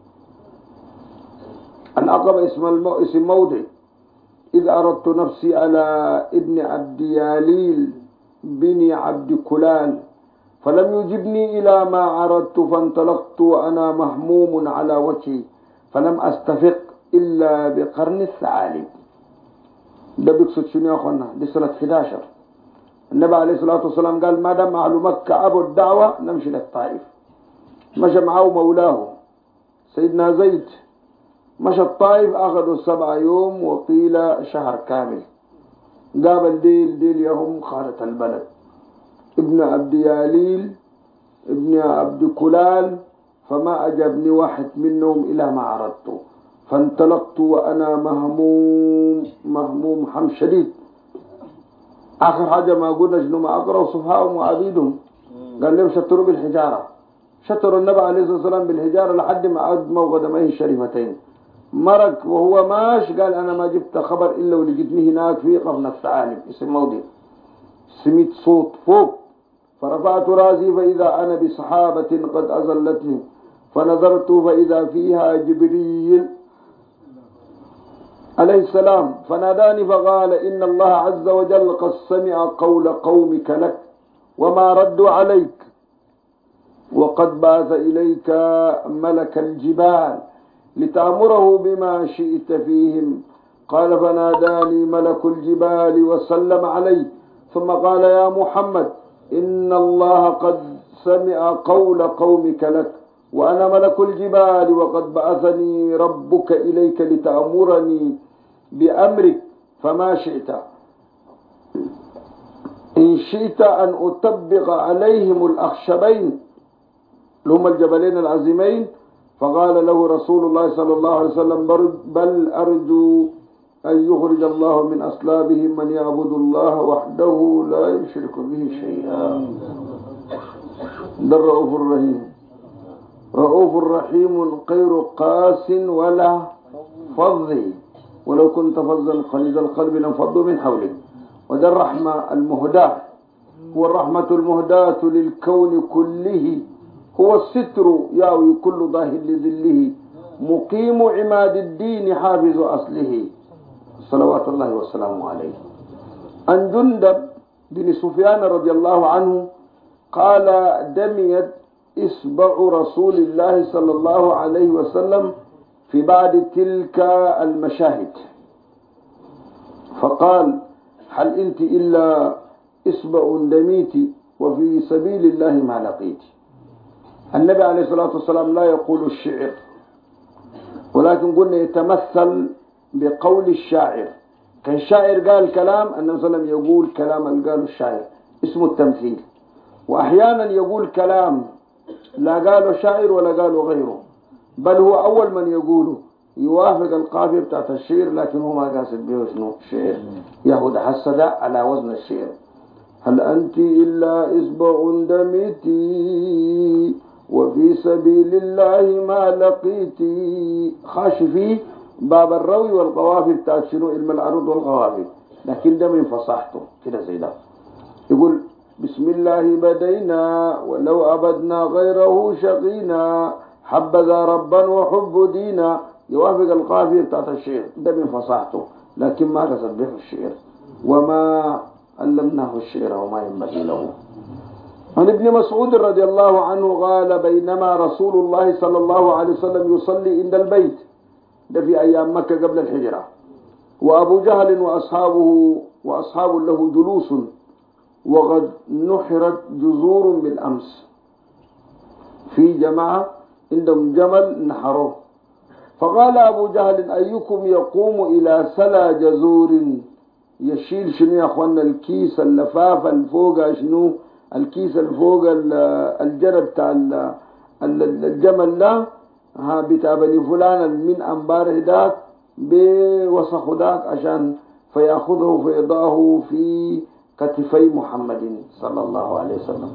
العقبة اسم موضع. إذ أردت نفسي على ابن عبد ياليل بن عبد كلال فلم يجبني إلى ما عرضت فانطلقت وأنا مهموم على وجهي فلم أستفق إلا بقرن الثعالب. ده بيقصد شنو يا أخوانا؟ دي سنة 11. النبي عليه الصلاة والسلام قال ما دام أهل مكة أبوا الدعوة نمشي للطائف. مشى معه مولاه سيدنا زيد، مشى الطائف أخذوا 7 يوم وقيل شهر كامل. قابل ديل يهم خالة البلد ابن عبد ياليل ابن عبد كلال، فما أجابني واحد منهم إلى ما عرضته فانطلقت وأنا مهموم حم شديد. آخر حاجة ما قلنا شنو ما أقرأوا صفاهم وعبيدهم. قال لهم شتروا بالحجارة. شتروا النبي عليه الصلاة والسلام بالحجارة لحد ما أدموا قدميه الشريفتين. مرق وهو ماش قال أنا ما جبت خبر إلا ولقيتني هناك في قرن الثعالب اسم موضع. سميت صوت فوق فرفعت راسي فإذا أنا بصحابة قد أظلتني فنظرت فإذا فيها جبريل عليه السلام فناداني فقال إن الله عز وجل قد سمع قول قومك لك وما ردوا عليك وقد بعث إليك ملك الجبال لتأمره بما شئت فيهم. قال فناداني ملك الجبال وسلم علي ثم قال يا محمد إن الله قد سمع قول قومك لك وأنا ملك الجبال وقد بعثني ربك إليك لتأمرني بأمرك فما شئت إن شئت أن أطبق عليهم الأخشبين لهم الجبلين العظيمين. فقال له رسول الله صلى الله عليه وسلم بل أرجو أن يخرج الله من أصلابهم من يعبد الله وحده لا يشرك به شيئا. ده الرؤوف الرحيم. رؤوف رحيم غير قاس ولا فظ ولو كنت فظا غليظ القلب لانفضوا من حولك. وده الرحمة المهداة والرحمة المهداة للكون كله هو الستر ياوي كل ظاهر لذله مقيم عماد الدين حافظ أصله صلوات الله وسلامه عليه. عن جندب بن سفيان رضي الله عنه قال دميت إصبع رسول الله صلى الله عليه وسلم في بعد تلك المشاهد فقال هل أنت إلا إصبع دميت وفي سبيل الله ما لقيت. النبي عليه الصلاة والسلام لا يقول الشعر، ولكن قلنا يتمثل بقول الشاعر. كان شاعر قال كلام، النبي صلى الله عليه وسلم يقول كلام اللي قاله الشاعر، اسمه التمثيل. وأحيانا يقول كلام لا قاله شاعر ولا قاله غيره، بل هو أول من يقوله، يوافق القافية بتاعت الشعر، لكن هو ما قاصد به شنو شعر، ياخذ حسد على وزن الشعر. هل أنت إلا إصبع دميتي وفي سبيل الله ما لقيتي. خاش فيه باب الروي والقوافي بتاعت شنو علم العروض والقوافي، لكن ده من فصاحته كده زي ده. يقول بسم الله بدينا ولو عبدنا غيره شقينا، حبذا ربا وحب دينا. يوافق القافية بتاعت الشعر، ده من فصاحته، لكن ما قصد به الشعر، وما علمناه الشعر وما ينبغي له. عن ابن مسعود رضي الله عنه قال بينما رسول الله صلى الله عليه وسلم يصلي عند البيت، ده في أيام مكة قبل الهجرة، وأبو جهل وأصحاب له جلوس، وقد نحرت جزور بالأمس، في جماعة عندهم جمل نحروه. فقال أبو جهل أيكم يقوم إلى سلا جزور، يشيل شنو يا أخوانا الكيس اللفافة الفوق، شنو الكيس الفوق الجرب بتاع الجمل لا ها بتاع بني فلان من أنبار هداك بوسخ ذاك عشان فيأخذه فيضعه في كتفي محمد صلى الله عليه وسلم.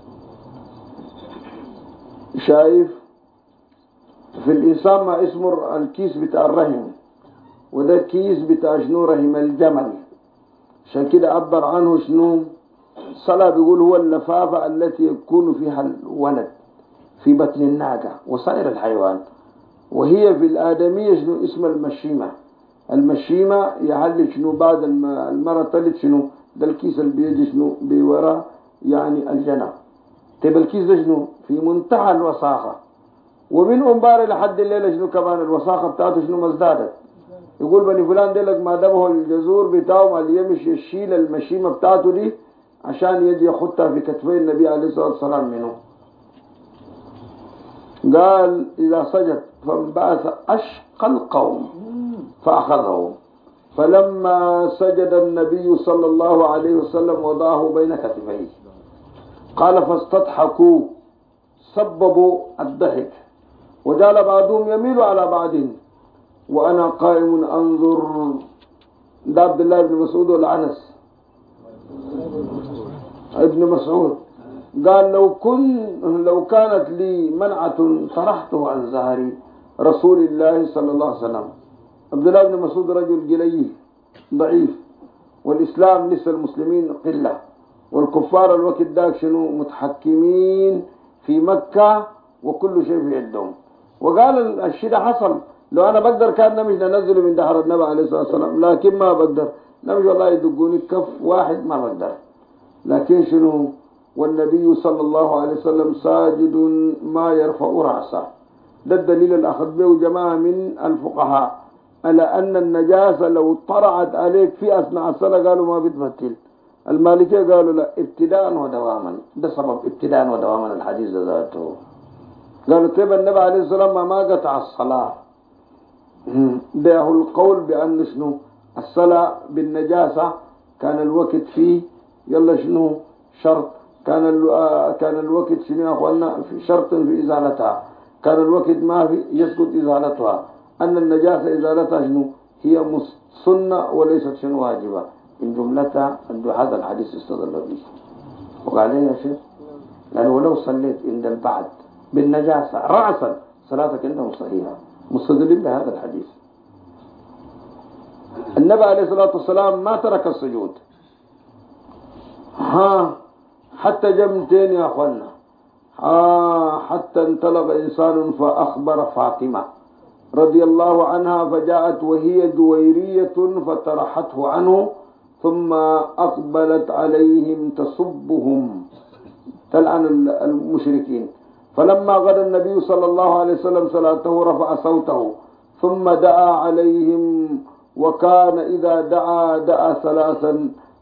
شايف في الإنسان ما اسمه الكيس بتاع الرحم، وده كيس بتاع شنو رحم الجمل، عشان كده عبر عنه شنو صلاة، بيقول هو اللفافة التي يكون فيها الولد في بطن الناقة وسائر الحيوان، وهي في الآدمية شنو اسم المشيمة. المشيمة يحل شنو بعد المرة تلت شنو ده الكيس اللي بيجي شنو بورا يعني الجنة. طيب الكيس ده شنو في منتهى الوساخة، ومن أنبار لحد الليلة شنو كمان الوساخة بتاعته شنو مزدادت. يقول بني فلان ديلك ما دامه الجزور بتاعهم اللي يمشي يشيل المشيمة بتاعته دي عشان يدي يخطها في كتفي النبي عليه الصلاة والسلام منه. قال إذا سجد فانبعث أشقى القوم فأخذه، فلما سجد النبي صلى الله عليه وسلم وضعه بين كتفيه. قال فاستضحكوا، سببوا الضحك، وجعل بعضهم يميل على بعض وأنا قائم أنظر. ده عبد الله بن مسعود والعنس ابن مسعود قال لو كانت لي منعة طرحته عن ظهري رسول الله صلى الله عليه وسلم. عبد الله بن مسعود رجل قليل ضعيف، والإسلام لسه المسلمين قلة، والكفار الوقت داك شنو متحكمين في مكة وكل شيء في عندهم. وقال الشيء ده حصل، لو أنا بقدر كان نمشي ننزله من دحر النبي عليه الصلاة والسلام، لكن ما بقدر نمشي والله يدقوني كف واحد ما بقدر. لكن شنو والنبي صلى الله عليه وسلم ساجد ما يرفع رأسه. ده الدليل اللي أخذ به جماعة من الفقهاء على أن النجاسة لو طرعت عليك في أثناء الصلاة قالوا ما بتبتل. المالكية قالوا لا، ابتداء ودواما، ده سبب ابتداء ودواما الحديث ذاته. قالوا طيب النبي عليه السلام ما قطع الصلاة، ده هو القول بأن شنو الصلاة بالنجاسة كان الوقت فيه يلا شنو شرط، كان الوقت شنو يا أخوانا في شرط في إزالتها، كان الوقت ما في يسقط إزالتها، أن النجاسة إزالتها شنو هي سنة وليست شنو واجبة. من جملتها أن هذا الحديث استدل به. وقال يا شيخ يعني ولو صليت عند البعض بالنجاسة رأسا صلاتك عندهم صحيحة، مستدلين بهذا الحديث. النبي عليه الصلاة والسلام ما ترك السجود حتى جمتين يا أخوانا، حتى انطلق إنسان فأخبر فاطمة رضي الله عنها، فجاءت وهي جويرية فطرحته عنه، ثم أقبلت عليهم تسبهم تلعن المشركين. فلما غدا النبي صلى الله عليه وسلم صلاته رفع صوته ثم دعا عليهم، وكان إذا دعا ثلاثا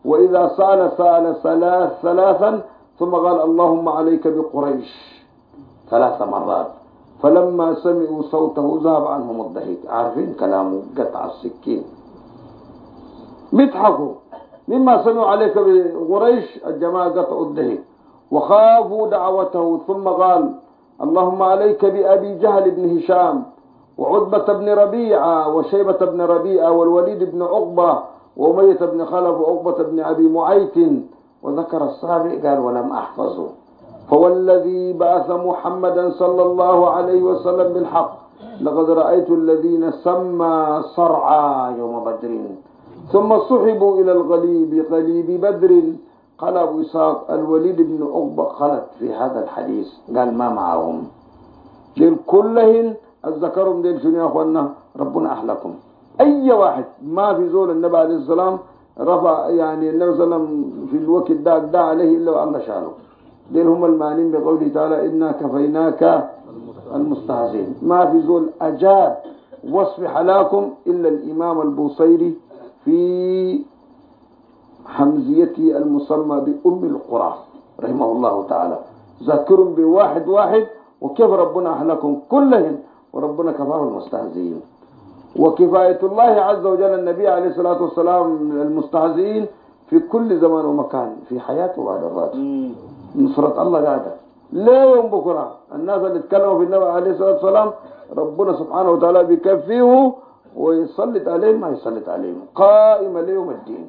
وإذا سأل ثلاثا ثم قال اللهم عليك بقريش 3 مرات. فلما سمعوا صوته ذهب عنهم الضحك. عارفين كلامه قطع السكين، بيضحكوا مما سمعوا عليك بقريش. الجماعة قطعوا الضحك وخافوا دعوته. ثم قال اللهم عليك بأبي جهل بن هشام وعتبة بن ربيعة وشيبة بن ربيعة والوليد بن عقبة وأمية بن خلف وعقبة بن أبي معيط. وذكر السابع قال ولم أحفظه. فوالذي بعث محمدا صلى الله عليه وسلم بالحق لقد رأيت الذين سمى صرعى يوم بدر ثم صحبوا إلى الغليب غليب بدر. قال أبو إسحاق الوليد بن عقبة خلت في هذا الحديث، قال ما معهم ديل كلهن الذكرهم ديل شنو يا أخوانا؟ ربنا أحلكم. أي واحد ما في زول النبي عليه السلام رفع يعني النبي صلى الله عليه وسلم في الوقت دا عليه إلا والله شاله. ديل هم المعنين بقوله تعالى إنا كفيناك المستهزئين. ما في زول أجاب وصف حلاكم إلا الإمام البوصيري في حمزيته المسمى بأم القرى رحمه الله تعالى، ذكرهم بواحد واحد وكيف ربنا أحلكم كلهم وربنا كفاه المستهزئين. وكفاية الله عز وجل النبي عليه الصلاة والسلام المستهزئين في كل زمان ومكان في حياته وبعد الراتب. نصرة الله قاعدة لا يوم بكرة. الناس اللي اتكلموا في النبي عليه الصلاة والسلام ربنا سبحانه وتعالى بيكفيه ويسلط عليهم ما يسلط عليهم قائمة ليوم الدين.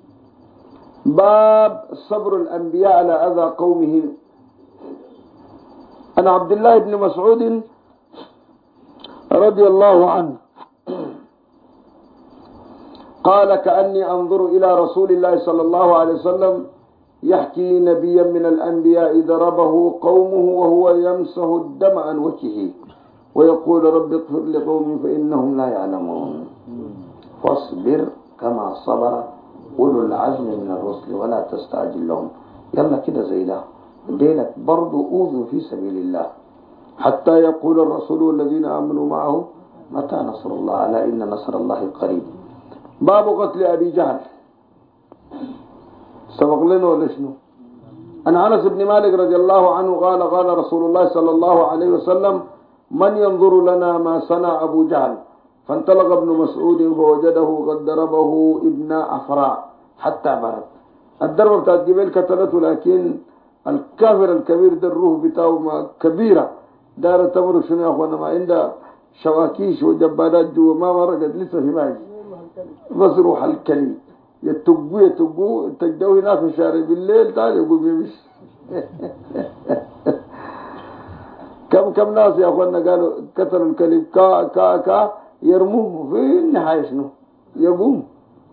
باب صبر الأنبياء على أذى قومهم. عن عبد الله بن مسعود رضي الله عنه قال كأني أنظر إلى رسول الله صلى الله عليه وسلم يحكي نبيا من الأنبياء ضربه قومه وهو يمسه الدم عن وجهه ويقول رب اغفر لقومي فإنهم لا يعلمون. فاصبر كما صبر أولو العزم من الرسل ولا تستعجل لهم. يلا كده زي ده دينك برضو أوذوا في سبيل الله حتى يقول الرسول والذين آمنوا معه متى نصر الله ألا إن نصر الله قريب. باب قتل أبي جهل سبق لنا ولا شنو؟ عن أنس بن مالك رضي الله عنه قال قال رسول الله صلى الله عليه وسلم من ينظر لنا ما صنع أبو جهل. فانطلق ابن مسعود فوجده قد ضربه ابن عفراء حتى برد. الضربة بتاعت جبال كتلته لكن الكافر الكبير ده الروح بتاعه كبيرة دار تمر شنو يا أخوانا ما عنده شواكيش وجبادات جوا ما مرقت لسه في باقي بس روح الكلي يتقوا تجدوه هنا في الشارع بالليل تعال يقول بيمشي. كم ناس يا أخوانا قالوا قتلوا الكلب كا يرموه في النهاية شنو يقوم.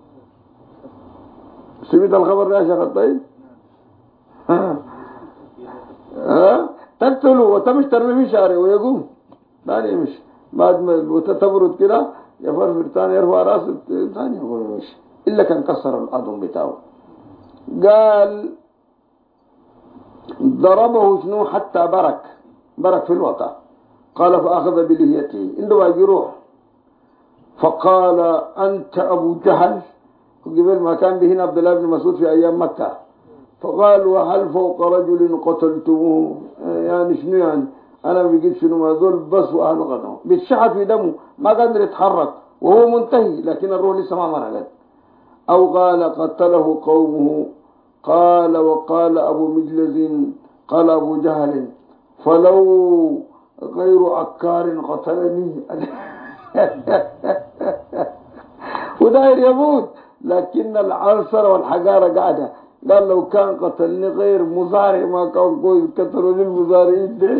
سمعت الخبر يا شيخ الطيب؟ تقتله وتمش ترمي في الشارع ويقوم ثاني يمشي بعد ما تبرد كده يفرفر ثاني يرفع راسه ثاني يقوم يمشي إلا كان كسر الأذن بتاعه. قال ضربه شنو حتى برك في الوطا. قال فأخذ بلهيته عنده يروح فقال أنت أبو جهل. قبل ما كان به عبد الله بن مسعود في أيام مكة. فقال وهل فوق رجل قتلتموه يعني شنو يعني أنا بقيت شنو ما ذول بس وأهل غنم بالشحت في دمه ما قادر يتحرك وهو منتهي لكن الروح لسه ما مرقت. أو قال قتله قومه. قال وقال أبو مجلز قال أبو جهل فلو غير عكار قتلني. وداير يموت لكن العنصر والحجارة قاعدة. قال لو كان قتلني غير مزارع ما كان كويس قتلوا للمزارعين ده.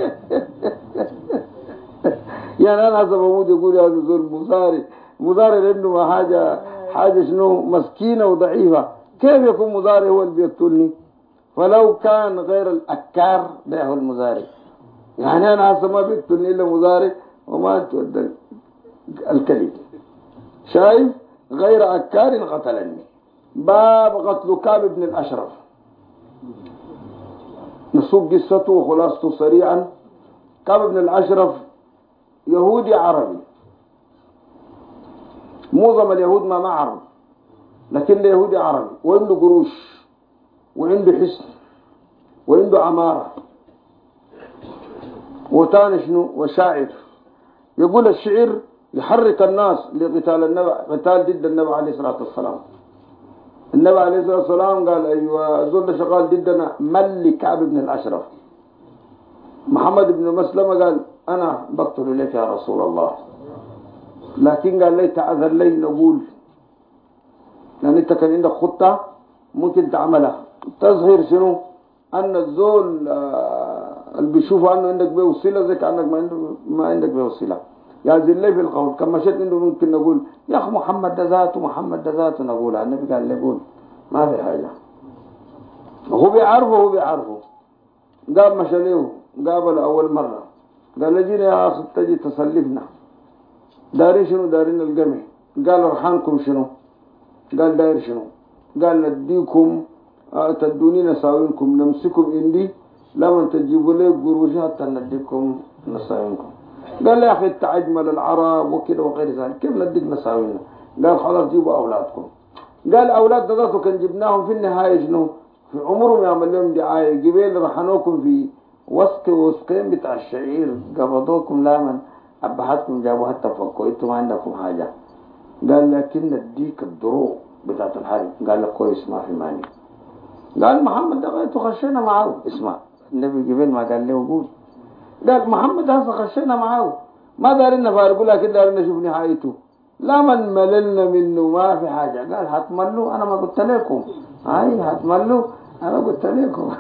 يعني أنا حسب أمود يقول هذا زول مزارع لأنه ما حاجة شنو مسكينة وضعيفة كيف يكون مزارع هو اللي بيقتلني؟ فلو كان غير الأكار ده هو المزارع. يعني أنا حسب ما بيقتلني إلا مزارع وما تودل الكلب شايف غير أكار قتلني. باب قتل كعب بن الأشرف. نسوق قصته وخلاصته سريعا. كعب بن الأشرف يهودي عربي. معظم اليهود ما عرب لكن ده يهودي عربي وعنده قروش وعنده حسن وعنده عمارة وتاني شنو وشاعر. يقول الشعر يحرك الناس لقتال النبي، قتال ضد النبي عليه الصلاة والسلام. النبي عليه الصلاة والسلام قال أيوة زول شغال ضدنا مل كعب بن الأشرف. محمد بن مسلمة قال أنا بقتل لك يا رسول الله، لكن قال لي تعذر لي نقول، لأن أنت كان عندك خطة ممكن تعملها تظهر شنو أن الزول اللي بيشوفوا أنه عندك بوصلة زي كأنك ما عندك بوصلة. يا زلي في القول كما شئت إنه ممكن نقول يا أخي محمد ده ذاته، محمد ده ذاته نقولها. النبي قال لي قول ما في حاجة. هو بيعرفه قال مشى له قابل أول مرة قال لجينا يا أخي تجي تسلفنا داري شنو دارين القمي. قال رحانكم شنو؟ قال داير شنو؟ قال نديكم تدوني نساوينكم نمسكم عندي لما تجيبوا لي قروش حتى نديكم نساوينكم. قال يا أخي تعجمل العرب وكذا وغير ذلك كيف نديك نساوينا؟ قال خلاص جيبوا أولادكم. قال أولاد ذاته كان جبناهم في النهاية شنو؟ في عمرهم يعمل لهم دعاية جبال رحنوكم في وسقين بتاع الشعير قبضوكم لامن أبحثكم جابوا حتى فكوا انتم ما عندكم حاجة. قال لكن نديك الدروع بتاعت الحرب. قال لك كويس ما في مانع. قال محمد ده غايته خشينا معه. اسمع النبي قبل ما قال له قول، قال محمد هسه خشينا معه ما دارنا فارقوا لكن دارنا نشوف نهايته. لا من مللنا منه ما في حاجة. قال هتملوا أنا ما قلت لكم، هاي هتملوا أنا قلت لكم.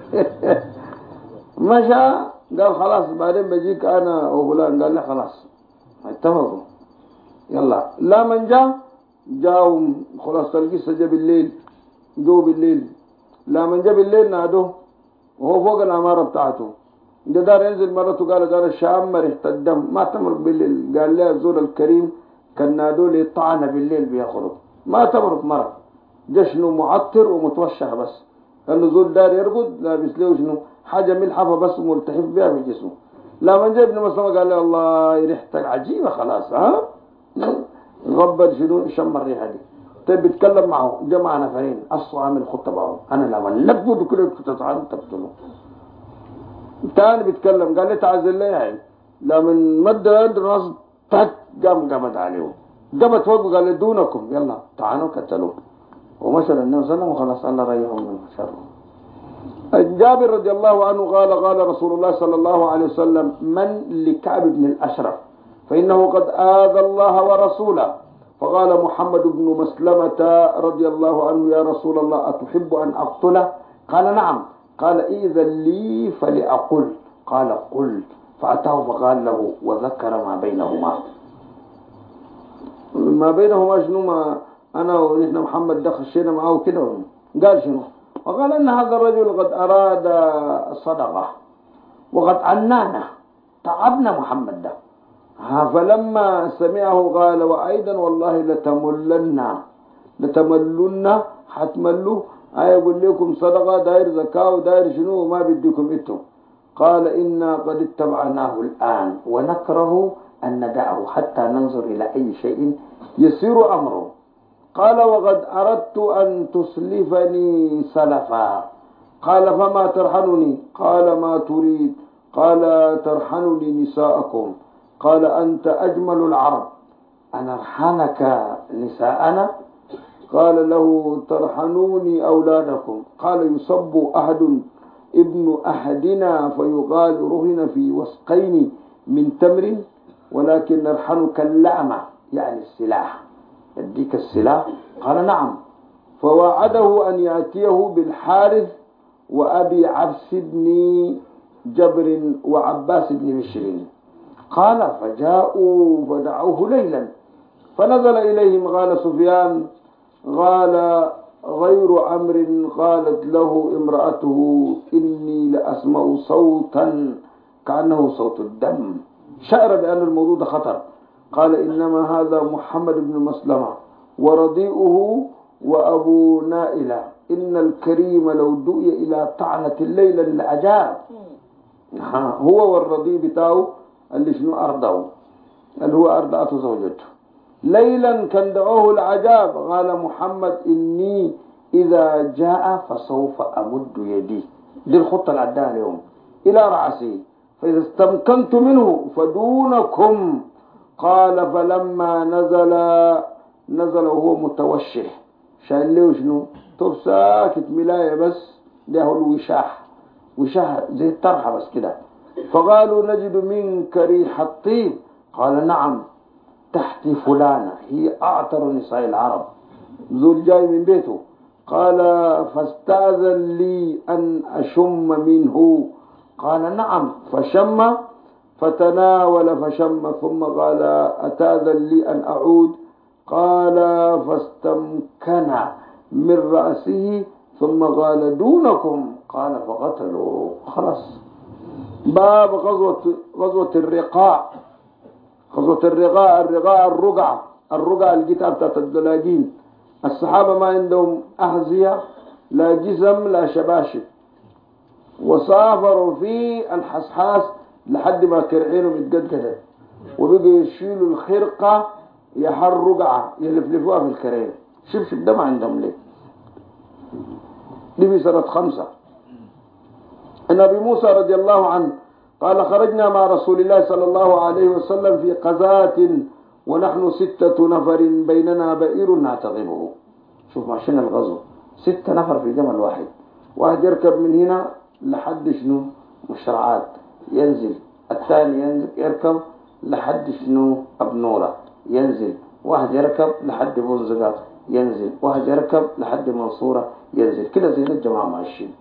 مشى قال خلاص بعدين بجيك أنا وفلان. قال له خلاص اتفقوا يلا. لا من جاءوا خلاص القصة جاء بالليل، جو بالليل. لا من جاء بالليل نادوه وهو فوق العمارة بتاعته. دار ينزل مرته قال الشام ريحة الدم ما تمرق بالليل. قال له الزول الكريم كان نادوه لي طعنة بالليل بيخرج ما تمرق مرة جشنه معطر ومتوشح بس. قال له زول دار يرقد لابس له شنو حاجة ملحفة بس ملتحف بها في جسمه. لا من جاء ابن مسلمة قال له الله ريحتك عجيبة خلاص ها غبر شنو شم الريحة دي. طيب بيتكلم معه جماعة نفرين أصلا عامل خطة معه أنا لما نقبض كل تتعرض تقتله. تاني بيتكلم قال لي تعزل لي يعني لما مد الراس تك قامت عليه قامت فوق قال لي دونكم يلا تعالوا قتلوه. ومشى النبي صلى الله عليه وسلم وخلاص الله ريحهم من شره. جابر رضي الله عنه قال رسول الله صلى الله عليه وسلم من لكعب بن الأشرف فإنه قد آذى الله ورسوله. فقال محمد بن مسلمة رضي الله عنه يا رسول الله أتحب أن أقتله؟ قال نعم. قال إذا لي فلأقل. قال قل. فأتاه فقال له وذكر ما بينهما شنو ما أنا ونحن محمد ده خشينا معه كده. قال شنو؟ وقال أن هذا الرجل قد أراد صدقة وقد عنانا تعبنا محمد ده. فلما سمعه قال وأيضا والله لتملنا حتملوا يقول لكم صدقة داير زكاة وداير شنو ما بديكم إنتم. قال إنا قد اتبعناه الآن ونكره أن ندعه حتى ننظر إلى أي شيء يسير أمره. قال وقد أردت أن تسلفني سلفا. قال فما ترحنني؟ قال ما تريد؟ قال ترحنني نساءكم. قال أنت أجمل العرب أنرحنك نساءنا؟ قال له ترحنوني أولادكم. قال يصب ابن أحدنا فيقال رهن في وسقين من تمر ولكن نرحنك اللعمة يعني السلاح يديك السلاح. قال نعم. فوعده أن يأتيه بالحارث وأبي عبس بن جبر وعباس بن بشر. قال فجاءوا فدعوه ليلا فنزل إليهم. قال سفيان قال غير عمرو قالت له امرأته إني لأسمع صوتا كأنه صوت الدم. شعر بأن الموضوع ده خطر. قال إنما هذا محمد بن مسلمة ورضيئه وأبو نائلة إن الكريم لو دعي إلى طعنة الليلة لأجاب. هو والرضيء بتاعه اللي شنو أرضه اللي هو أرضعته زوجته. ليلا كان دعوه العجاب. قال محمد إني إذا جاء فسوف أمد يدي، دي الخطة اللي عداها اليوم، إلى رأسي، فإذا استمكنت منه فدونكم. قال فلما نزل وهو متوشح، شايل له شنو؟ طب ساكت ملاية بس، ده هو الوشاح، وشاح زي الطرحة بس كده. فقالوا نجد منك ريح الطيب. قال نعم، تحتي فلانة هي أعطر نساء العرب، زول جاي من بيته. قال فاستأذن لي أن أشم منه. قال نعم، فشم فتناول فشم، ثم قال أتأذن لي أن أعود؟ قال فاستمكن من رأسه ثم قال دونكم. قال فقتلوا. خلاص. باب غزوة الرقاع. غزوة الرقاع، الرقعة القطعة بتاعت الدلاجين. الصحابة ما عندهم أحذية، لا جزم لا شباشب، وسافروا في الحسحاس لحد ما كرعينهم اتقدقدت، وبقوا يشيلوا الخرقة يحر رقعة يلفلفوها في الكرين. شبشب ده ما عندهم ليه. دي في سنة 5. النبي موسى رضي الله عنه قال خرجنا مع رسول الله صلى الله عليه وسلم في قزاة ونحن 6 نفر بيننا بئير نعتظمه. شوف ماشيين الغزو 6 نفر في جمل واحد. واحد يركب من هنا لحد شنو مشرعات ينزل، الثاني يركب لحد شنو أبنورة ينزل، واحد يركب لحد بوزقات ينزل، واحد يركب لحد منصورة ينزل، كده زي الجماعة ماشيين.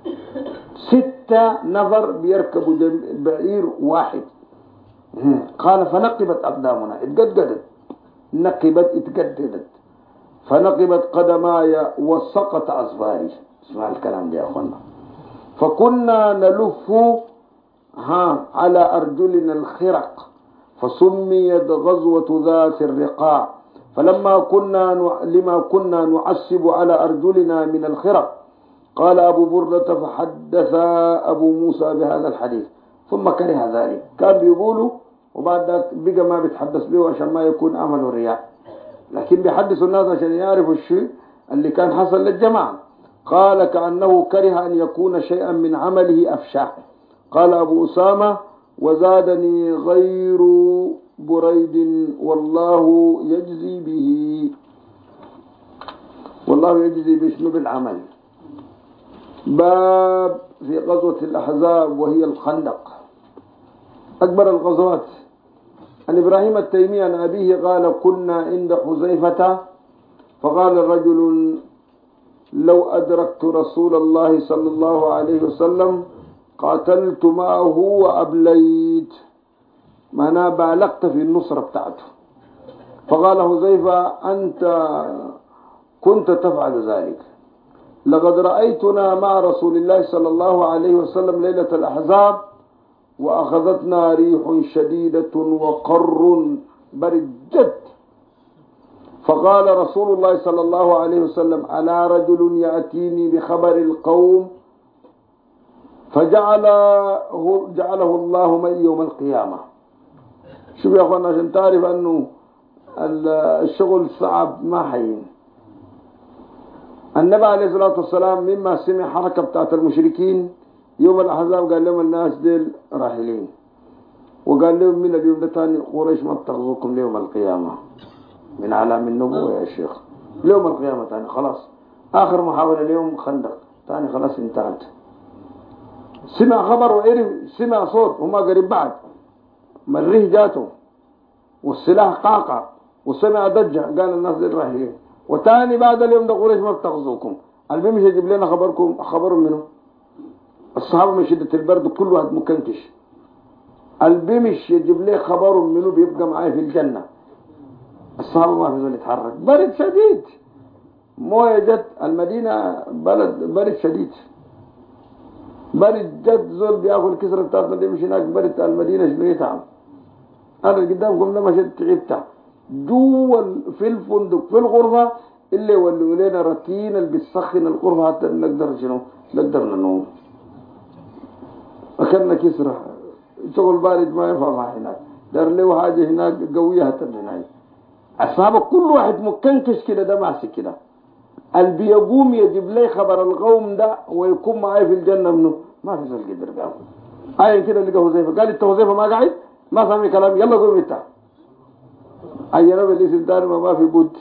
6 نفر بيركبوا بعير واحد. قال فنقبت أقدامنا، اتقدقدت، اتقدقدت، فنقبت قدماي وسقط أصباري. اسمع الكلام ده يا أخوانا. فكنا نلف على أرجلنا الخرق، فسميت غزوة ذات الرقاع. لما كنا نعسب على أرجلنا من الخرق. قال أبو بردة فحدث أبو موسى بهذا الحديث ثم كره ذلك. كان بيقولوا وبعد ذلك بقى ما بيتحدث به عشان ما يكون أمل الرياء، لكن بيحدث الناس عشان يعرفوا الشيء اللي كان حصل للجماعة. قال كأنه كره أن يكون شيئا من عمله أفشاه. قال أبو أسامة وزادني غير بريد والله يجزي به، والله يجزي بشنو بالعمل. باب في غزوة الأحزاب وهي الخندق، أكبر الغزوات. عن إبراهيم التيمي عن أبيه قال كنا عند حذيفة فقال رجل لو أدركت رسول الله صلى الله عليه وسلم قاتلت معه وأبليت، معناه بالغت في النصرة بتاعته. فقال حذيفة أنت كنت تفعل ذلك، لقد رأيتنا مع رسول الله صلى الله عليه وسلم ليلة الأحزاب وأخذتنا ريح شديدة وقر برد جد. فقال رسول الله صلى الله عليه وسلم ألا رجل يأتيني بخبر القوم جعله الله من يوم القيامة. شوف يا أخوانا عشان تعرف أنه الشغل صعب ما حين. النبي عليه الصلاة والسلام مما سمع حركة بتاعت المشركين يوم الأحزاب قال لهم الناس ديل راحلين، وقال لهم من اليوم ده تاني قريش ما بتغزوكم ليوم القيامة، من علام النبوة يا شيخ. ليوم القيامة تاني خلاص، آخر محاولة اليوم خندق تاني خلاص انتهت. سمع خبر وعرف، سمع صوت وما قريب بعد ما الريح جاته والسلاح قاقع وسمع ضجة قال الناس دي راحلين. وتاني بعد اليوم ده قريش ما بتغزوكم. اللي مش يجيب لنا خبر منه الصحابة من شدة البرد كل واحد مكنكش. البمش يجيب ليه خبر منه بيبقى معاه في الجنة. الصحابة ما في زول يتحرك، برد شديد، مويه جت المدينة بلد برد شديد، برد جت زول بياكل كسرة بتاعتنا دي مش هناك برد المدينة شنو يتعب. أنا قدامكم لما شدت تعبت جوا في الفندق في الغرفة اللي يولوا لنا رتين اللي بتسخن الغرفة حتى نقدر ننوم. أكلنا كسرة شغل بارد ما ينفع مع هناك، دار له حاجة هناك قوية حتى هناك. أصحاب كل واحد مكنكش كده ده ماسك كده اللي بيقوم يجيب لي خبر القوم ده ويكون معي في الجنة منه ما في زول قدر قام أي كده لقى حذيفة قال أنت حذيفة ما قاعد ما سامع كلام يلا قوم أنت أي نبي الاسم تاني ما في بد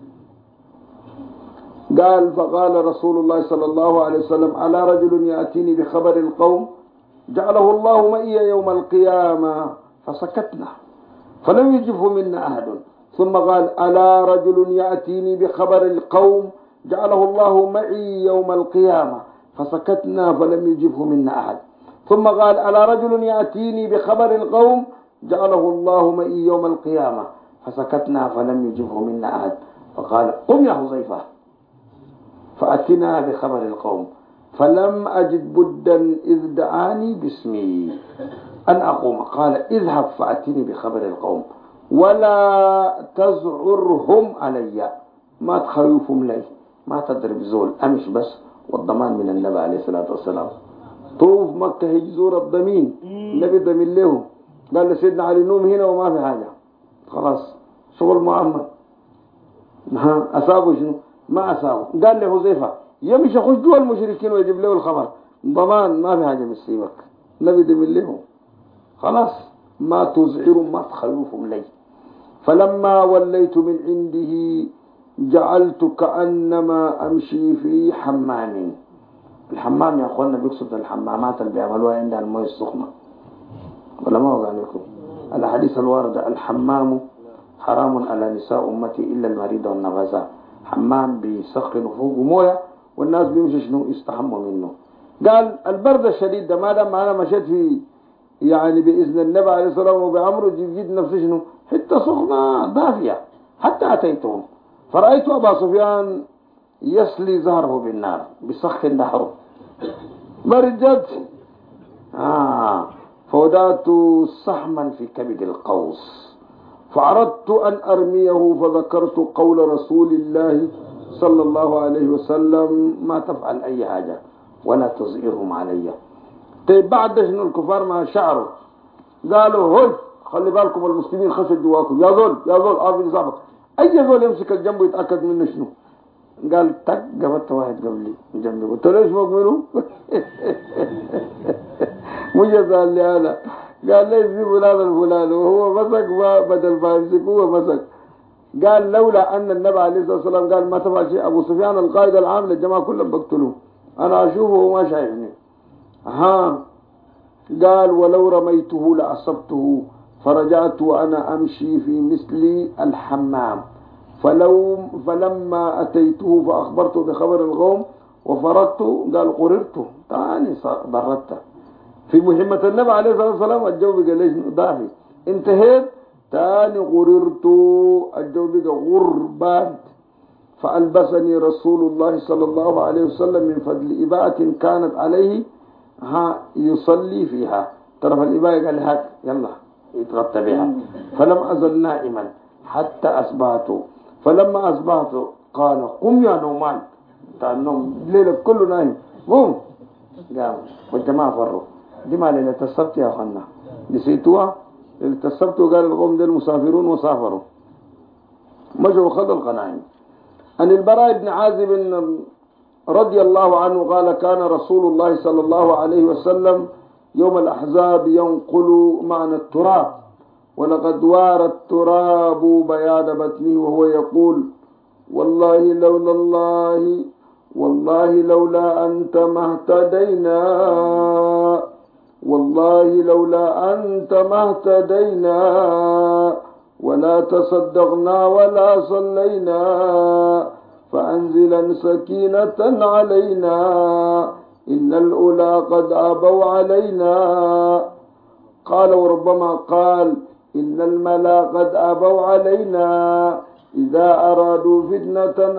قال فقال رسول الله صلى الله عليه وسلم على رجل يأتيني بخبر القوم جعله الله مئي يوم القيامة فسكتنا فلم يجفه منا أحد ثم قال ألا رجل يأتيني بخبر القوم جعله الله معي يوم القيامة فسكتنا فلم يجفه منا أحد ثم قال ألا رجل يأتيني بخبر القوم جعله الله معي يوم القيامة فسكتنا فلم يجفه منا أحد فقال قم يا حذيفة فأتنا بخبر القوم فلم أجد بدا إذ دعاني باسمي أن أقوم قال اذهب فأتني بخبر القوم ولا تزعرهم علي ما تخوفهم لي ما تضرب زول أمش بس والضمان من النبي عليه الصلاة والسلام طوف مكة يجزور الضمين النبي ضمين لهم قال لسيدنا علي نوم هنا وما في حاجة خلاص شغل محمد أصابه شنو ما أصابه قال له حذيفة يمشي يخش جوا المشركين ويجيب له الخبر ضمان ما في حاجة بتصيبك النبي ضمين لهم خلاص ما تزعروا ما تخوفهم لي فلما وليت من عنده جعلت كأنما أمشي في حمام الحمام يا أخوانا بيقصد الحمامات اللي بيعملوها عند المياه السخنة ولا ما هو عليكم الحديث الوارد الحمام حرام على نساء أمتي إلا المريض والنفساء حمام بيسخنوا فوق مويه والناس بيمشوا شنو يستحموا منه قال البرد الشديد ده ما دام أنا مشيت في يعني بإذن النبي عليه الصلاة والسلام وبأمره جيد نفسي شنو حتى سخنة دافية حتى أتيتهم فرأيت أبا سفيان يسلي ظهره بالنار بسخن نحره برجت فودعت سحما في كبد القوس فأردت أن أرميه فذكرت قول رسول الله صلى الله عليه وسلم ما تفعل أي حاجة ولا تزئرهم علي طيب بعد شنو الكفار ما شعروا قالوا هوي خلي بالكم المسلمين خشوا جواكم يا زول عارفين صاحبك أي زول يمسك الجنب ويتأكد منه شنو قال تك قبضت واحد قبلي جنبي قلت له ايش مؤمنه مجزا لي أنا قال ليس في فلان الفلان وهو مسك بدل ما يمسك هو مسك قال لولا أن النبي عليه الصلاة والسلام قال ما تفعل شيء أبو سفيان القائد العام للجماعة كلهم بقتلوه أنا أشوفه وما شايفني قال ولو رميته لأصبته فرجعت وأنا أمشي في مثل الحمام فلما أتيته فأخبرته بخبر القوم وفرقت قال قررت تاني ضررت في مهمة النبي عليه الصلاة والسلام الجو بقى ليش ضعفي انتهيت تاني غررت الجو بقى غربان فألبسني رسول الله صلى الله عليه وسلم من فضل إباءة كانت عليه يصلي فيها طرف الإباءة قال هات يلا يتغطى بها فلم أزل نائما حتى أصبحت فلما أصبحت قال قم يا نومان النوم الليلة كله نايم قم قام والجماعة فروا دي ما ليلة السبت يا أخوانا نسيتوها ليلة السبت وقال القوم دي المسافرون وسافروا مشوا وخذوا الغنائم عن البراء بن عازب رضي الله عنه قال كان رسول الله صلى الله عليه وسلم يوم الأحزاب ينقل معنى التراب ولقد وار التراب بياض بطنه وهو يقول والله لولا أنت ما اهتدينا والله لولا أنت ما اهتدينا ولا تصدقنا ولا صلينا فأنزلا سكينة علينا إن الأولى قد أبوا علينا قال وربما قال إن الملا قد أبوا علينا إذا أرادوا فتنة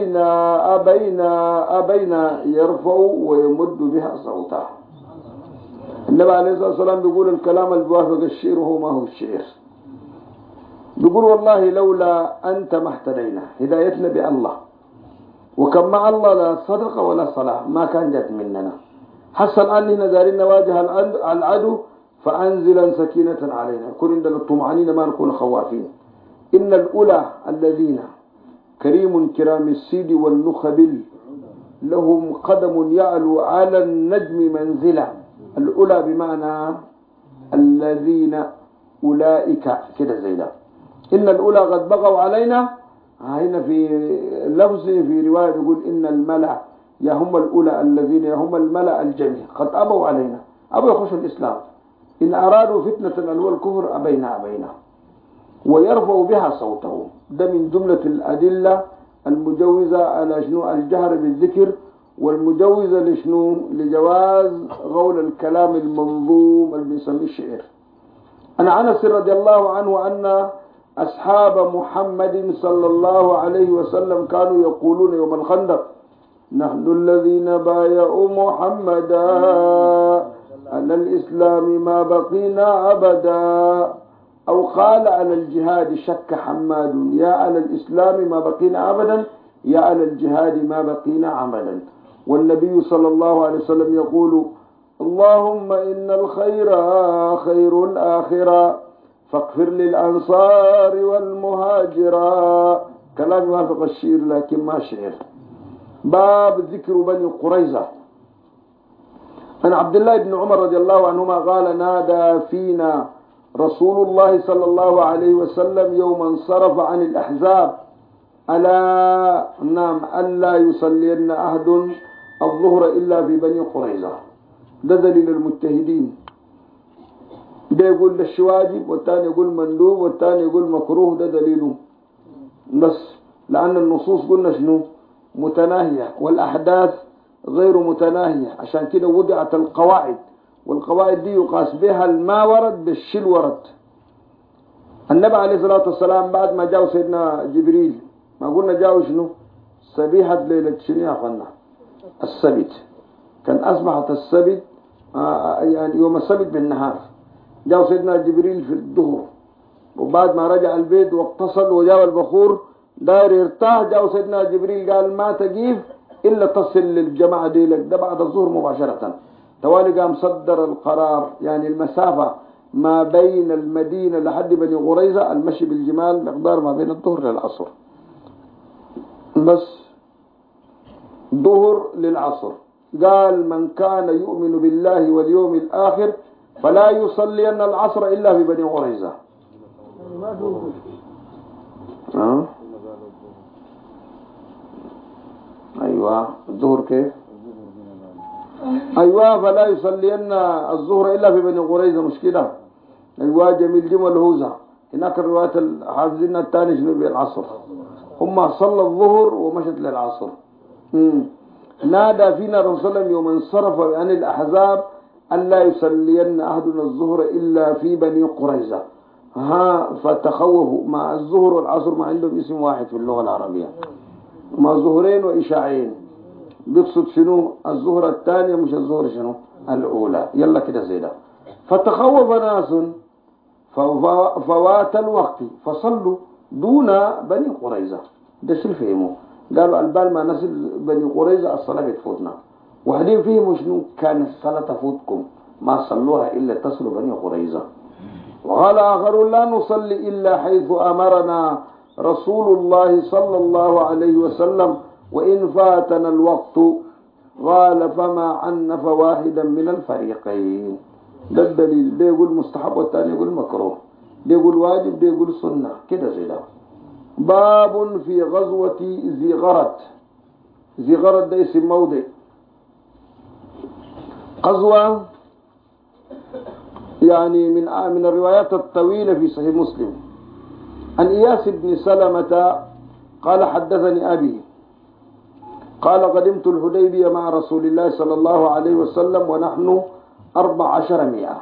أبينا يرفعوا ويمد بها صوتا النبي عليه الصلاة والسلام بيقول الكلام اللي بيوافق الشعر هو ما هو الشعر بيقول والله لولا أنت ما اهتدينا هدايتنا بالله وكم مع الله لا صدقة ولا صلاة ما كان جات مننا حصل أننا دارين نواجه العدو فأنزلا سكينة علينا كل عندنا الطمأنينة ما نكون خوافين إن الأولى الذين كريم كرام السيد والنخبل لهم قدم يعلو على النجم منزلة. الأولى بمعنى الذين أولئك كده زي ده. إن الأولى قد بغوا علينا. هنا في لفظ في رواية يقول إن الملأ يا هم الأولى الذين يا هم الملأ الجميع قد أبوا علينا، أبوا يخشوا الإسلام. إن أرادوا فتنة الأول الكفر أبينا ويرفعوا بها صوته. ده من جملة الأدلة المجوزة على شنو الجهر بالذكر، والمجوزة لشنو لجواز قول الكلام المنظوم اللي بنسميه الشعر. عن أنس رضي الله عنه أن أصحاب محمد صلى الله عليه وسلم كانوا يقولون يوم الخندق: نحن الذين بايعوا محمدا على الإسلام ما بقينا أبدا. أو قال على الجهاد شك حماد يا على الإسلام ما بقينا أبدا يا على الجهاد ما بقينا عمدا. والنبي صلى الله عليه وسلم يقول: اللهم إن الخير خير الآخرة فاغفر للأنصار والمهاجرة. كلام يوافق الشعر لكن ما شعر. باب ذكر بني قريظة. عن عبد الله بن عمر رضي الله عنهما قال: نادى فينا رسول الله صلى الله عليه وسلم يوم انصرف عن الأحزاب: ألا نعم ألا يصلين أحد الظهر إلا في بني قريظة. ده دليل المجتهدين. ده يقول ده واجب، والثاني يقول مندوب، والثاني يقول مكروه. ده دليله بس لأن النصوص قلنا شنو متناهية والأحداث غير متناهية، عشان كده وضعت القواعد، والقواعد دي يقاس بها الما ورد بالشل ورد. النبي عليه الصلاة والسلام بعد ما جاء سيدنا جبريل ما قلنا جاءوا شنو صبيحة ليلة شنو يا أخوانا السبت. كان أصبحت السبت يعني يوم السبت بالنهار. جاء سيدنا جبريل في الظهر، وبعد ما رجع البيت واتصل وجاء البخور داير يرتاح، جاء سيدنا جبريل قال: ما تجيب إلا تصل للجماعة دي لك. ده بعد الظهر مباشرة. توالي قام صدر القرار، يعني المسافة ما بين المدينة لحد بني قريظة المشي بالجمال مقدار ما بين الظهر للعصر، بس ظهر للعصر. قال: من كان يؤمن بالله واليوم الآخر فلا يصلين العصر إلا في بني قريظة. أيوة الظهر كيف؟ أيوة فلا يصلين الظهر إلا في بني قريظة. مشكلة. أيوة جميل جمل هوزة. هناك الرواية الحافظين الثاني شنو بالعصر، هم صلى الظهر ومشت للعصر. نادى فينا رسول الله يوم انصرف عن الأحزاب ألا يصلين أحدنا الظهر إلا في بني قريظة. فتخوفوا مع الظهر والعصر ما عندهم اسم واحد في اللغة العربية، ما ظهرين وإشاعين. بيقصد شنو الظهر الثانية مش الظهر شنو الأولى. يلا كده زي ده. فتخوف ناس فوات الوقت فصلوا دون بني قريظة. ده شو فهموا؟ قالوا البال ما نصل بني قريظة الصلاة بتفوتنا. وحدين فيهم شنو كان الصلاة تفوتكم ما صلوها إلا تصلوا بني قريظة. وقال آخرون: لا نصلي إلا حيث أمرنا رسول الله صلى الله عليه وسلم وإن فاتنا الوقت. قال: فما عنف واحدا من الفريقين. ده الدليل. ده يقول مستحب والثاني يقول مكروه، ده يقول واجب ده يقول سنة كده زي ده. باب في غزوة ذي غرد. ذي غرد ده اسم موضع. غزوة يعني من الروايات الطويلة في صحيح مسلم. عن إياس بن سلمة قال: حدثني أبي قال: قدمت الحديبية مع رسول الله صلى الله عليه وسلم ونحن 1400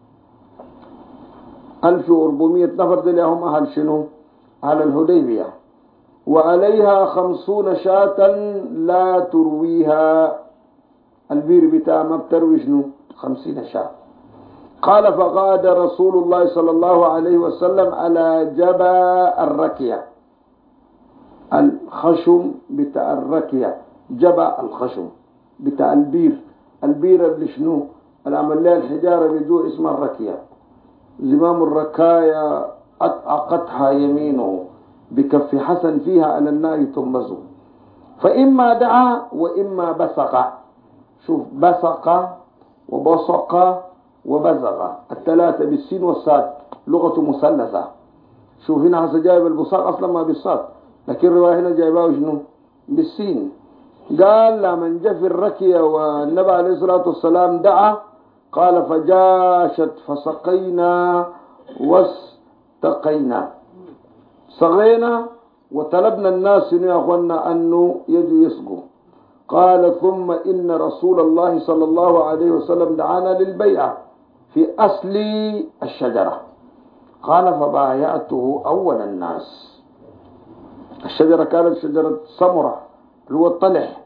1400 نفر. دول هم أهل شنو على الحديبية، وعليها 50 شاة لا ترويها. البير بتاع ما بتروي شنو 50 شاة. قال: فقاد رسول الله صلى الله عليه وسلم على جبا الركية. الخشم بتاع الركية، جبا الخشم بتاع البير. البير اللي شنو العمل لها الحجارة بدو اسمها الركية. زمام الركاية أطأقتها يمينه بكف حسن فيها على النار تنبذ، فإما دعا وإما بصق. شوف، بصق وبصق وبزغ الثلاثة بالسين والصاد، لغة مثلثة. شوف هنا هسه جايب البصاق أصلا ما بالصاد، لكن الرواية هنا جايبها شنو؟ بالسين. قال لمن جاء في الركية والنبي عليه الصلاة والسلام دعا، قال فجاشت فسقينا واستقينا، سقينا وطلبنا الناس يا أخوانا أنه يجوا يسقوا. قال ثم إن رسول الله صلى الله عليه وسلم دعانا للبيعة في أصل الشجرة. قال فبايعته أول الناس. الشجرة كانت شجرة سمرة اللي هو الطلح.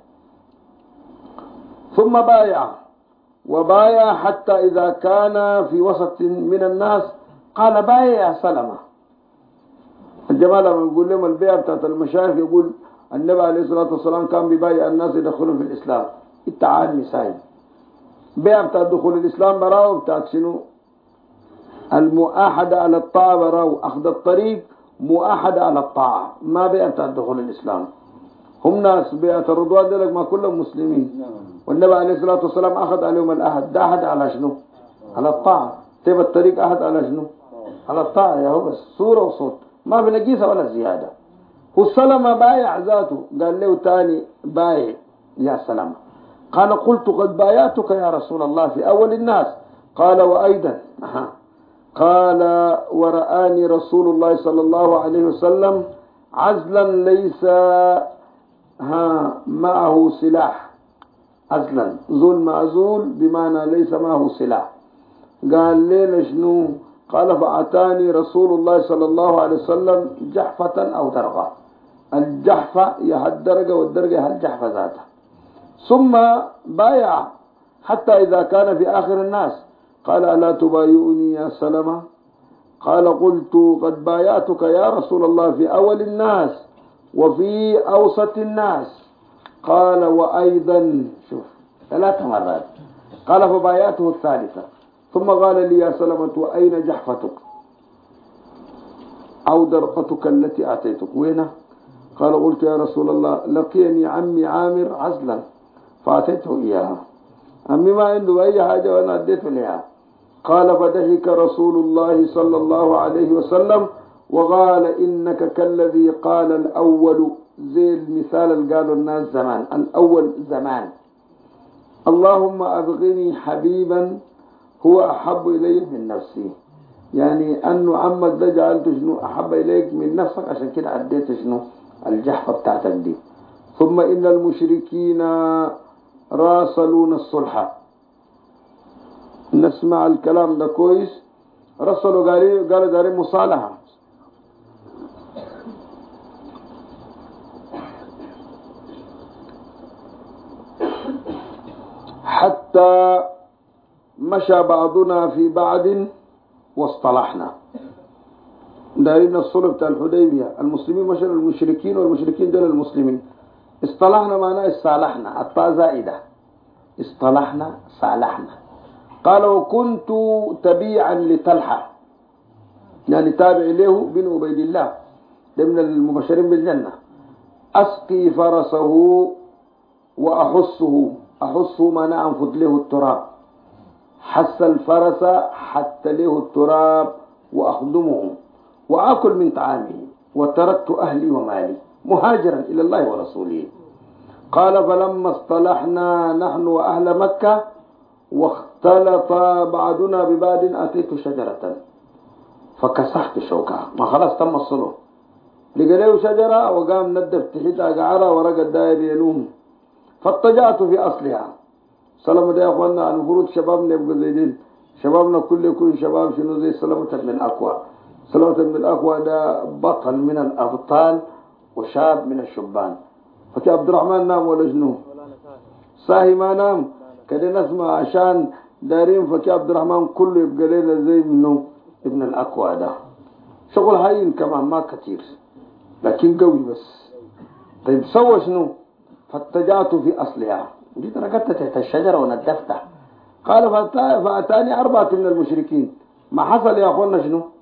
ثم بايع وبايع حتى إذا كان في وسط من الناس قال بايع يا سلمة. الجماعة لما نقول لهم البيع بتاعت المشايخ يقول النبي عليه الصلاة والسلام كان بيبايع الناس يدخلون في الإسلام. التعال مسايد بيع بتاعت دخول الإسلام براو بتاعت شنو؟ المؤاحدة على الطاعة براو، أخذ الطريق مؤاحدة على الطاعة، ما بيع بتاعت دخول الإسلام. هم ناس بيعة الرضوان دلك ما كلهم مسلمين، والنبي عليه الصلاة والسلام أخذ عليهم الأحد. ده أحد على شنو؟ على الطاعة. تبى الطريق أحد على شنو؟ على الطاعة. يا هو بس صورة وصوت، ما بنقيسها ولا زيادة. هو سلمة بايع ذاته، قال له تاني بايع يا سلمة. قال قلت قد بايعتك يا رسول الله في أول الناس. قال وأيضا قال ورآني رسول الله صلى الله عليه وسلم عزلا ليس معه سلاح. عزلا زول معزول بمعنى ليس معه سلاح. قال لي شنو؟ قال فأتاني رسول الله صلى الله عليه وسلم جحفة أو درغة. الجحفة هي الدرجة والدرجة هي الجحفة ذاتها. ثم بايع حتى إذا كان في آخر الناس قال ألا تبايعني يا سلمة؟ قال قلت قد بايعتك يا رسول الله في أول الناس وفي أوسط الناس. قال وأيضا، شوف 3 مرات. قال فبايعته الثالثة. ثم قال لي يا سلمة وأين جحفتك أو درقتك التي أعطيتك؟ وينه؟ قال قلت يا رسول الله لقيني عمي عامر عزلا فأعطيته إياها. عمي ما عنده أي حاجة وأنا أديته لها. قال فضحك رسول الله صلى الله عليه وسلم وقال إنك كالذي قال الأول، زي المثال اللي قالوا الناس زمان، الأول زمان اللهم أبغني حبيبا هو أحب إلي من نفسي. يعني أنه عمك ده جعلته شنو؟ أحب إليك من نفسك، عشان كده أديت شنو؟ الجحفة بتاعتك دي. ثم إن المشركين راسلون الصلح. نسمع الكلام ده كويس. رسلوا قالوا دارين مصالحة. حتى مشى بعضنا في بعض واصطلحنا. دارين الصلح بتاع الحديبية، المسلمين مشوا المشركين والمشركين دول المسلمين. اصطلحنا معناه صالحنا، الطاء زائدة. اصطلحنا صالحنا. قال وكنت تبيعا لطلحة، يعني تابع له بن عبيد الله، ده من المبشرين بالجنة. أسقي فرسه وأحسه. أحسه معناه أنفض له التراب. حس الفرس حتى له التراب وأخدمه وأكل من طعامه وتركت أهلي ومالي مهاجرا إلى الله ورسوله. قال فلما اصطلحنا نحن وأهل مكة واختلط بعضنا ببعض أتيت شجرة فكسحت شوكها. ما خلاص تم الصلح، لقى له شجرة وقام ندف تحتها قعرة ورقة داير ينوم، فاتجعت في أصلها. سلامة يا أخوانا، المفروض شبابنا يبقوا زي دين. شبابنا كله يكون شباب شنو زي سلامة بن الأكوى. سلامة بن الأكوى ده بطل من الأبطال وشاب من الشبان. فكي عبد الرحمن نام ولا جنو؟ صاحي ما نام. كده نسمع عشان دارين فكي عبد الرحمن كله يبقى لنا زي منه ابن الأكوى ده. شغل هين كمان ما كتير لكن قوي بس. طيب سوى شنو؟ فاتجعت في أصلها، جيت ركضت تحت الشجرة وندفتها. قال فأتاني 4 من المشركين. ما حصل يا أخوانا شنو؟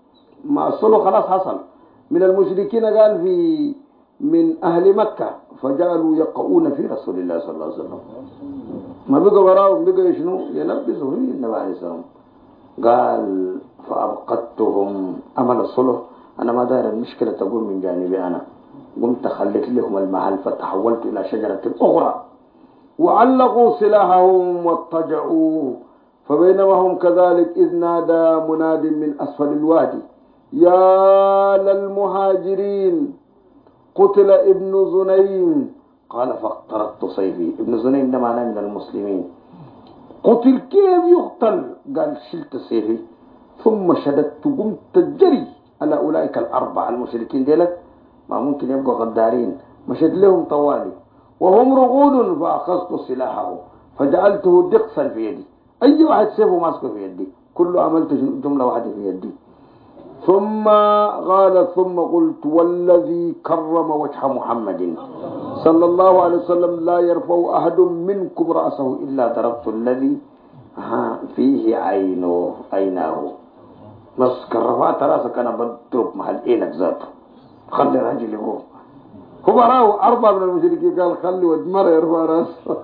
ما الصلح خلاص حصل من المشركين، قال من أهل مكة، فجعلوا يقعون في رسول الله صلى الله عليه وسلم، ما بقوا براهم، بقوا يشنو ينبسوا في النبي عليه السلام. قال فأبقدتهم أمل الصلح، أنا ما داير المشكلة تقول من جانبي أنا، قمت خليت لهم المحل فتحولت إلى شجرة أخرى وعلقوا سلاحهم واضطجعوا. فبينما هم كذلك إذ نادى مناد من أسفل الوادي يا للمهاجرين قتل ابن زنيم. قال فاقترضت سيفي. ابن زنيم ده معناه من المسلمين. قتل كيف يقتل؟ قال شلت سيفي ثم شددت، قمت الجري على أولئك الأربعة المشركين ديلك، ما ممكن يبقوا غدارين، مشيت لهم طوالي وهم رغود، فأخذت سلاحه فجعلته دقسا في يدي، أي واحد سيفه ماسكه في يدي، كله عملت جملة واحدة في يدي. ثم قال ثم قلت والذي كرم وجه محمد صلى الله عليه وسلم لا يرفع أحد منكم رأسه إلا ضربت الذي فيه عيناه. بس كرفعت رأسك أنا بضرب محل عينك ذاته، خلي الرجل يروح. هو راه أربعة من المشركين قال خلي ودمر يرفع رأسه.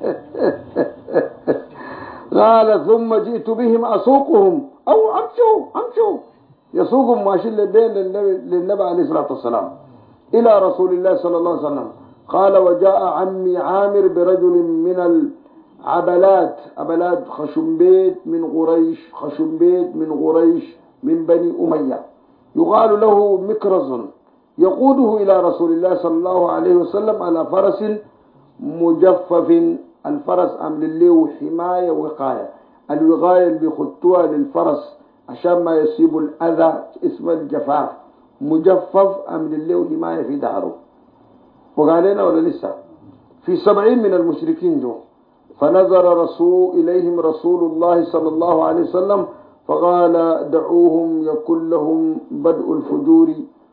قال ثم جئت بهم أسوقهم أو أمشوا يسوقهم ماشيين للنبي عليه الصلاة والسلام إلى رسول الله صلى الله عليه وسلم. قال وجاء عمي عامر برجل من العبلات خشمبيت من قريش من بني أمية، يقال له مكرز، يقوده إلى رسول الله صلى الله عليه وسلم على فرس مجفف. الفرس عمل له حماية وقاية، الوقاية اللي بيخطوها للفرس عشان ما يصيب الأذى اسمه الجفاف. مجفف عمل له حماية في ظهره. وقال لنا ولا لسه في 70 من المشركين جو. فنظر إليهم رسول الله صلى الله عليه وسلم فقال دعوهم يكن لهم بدء الفجور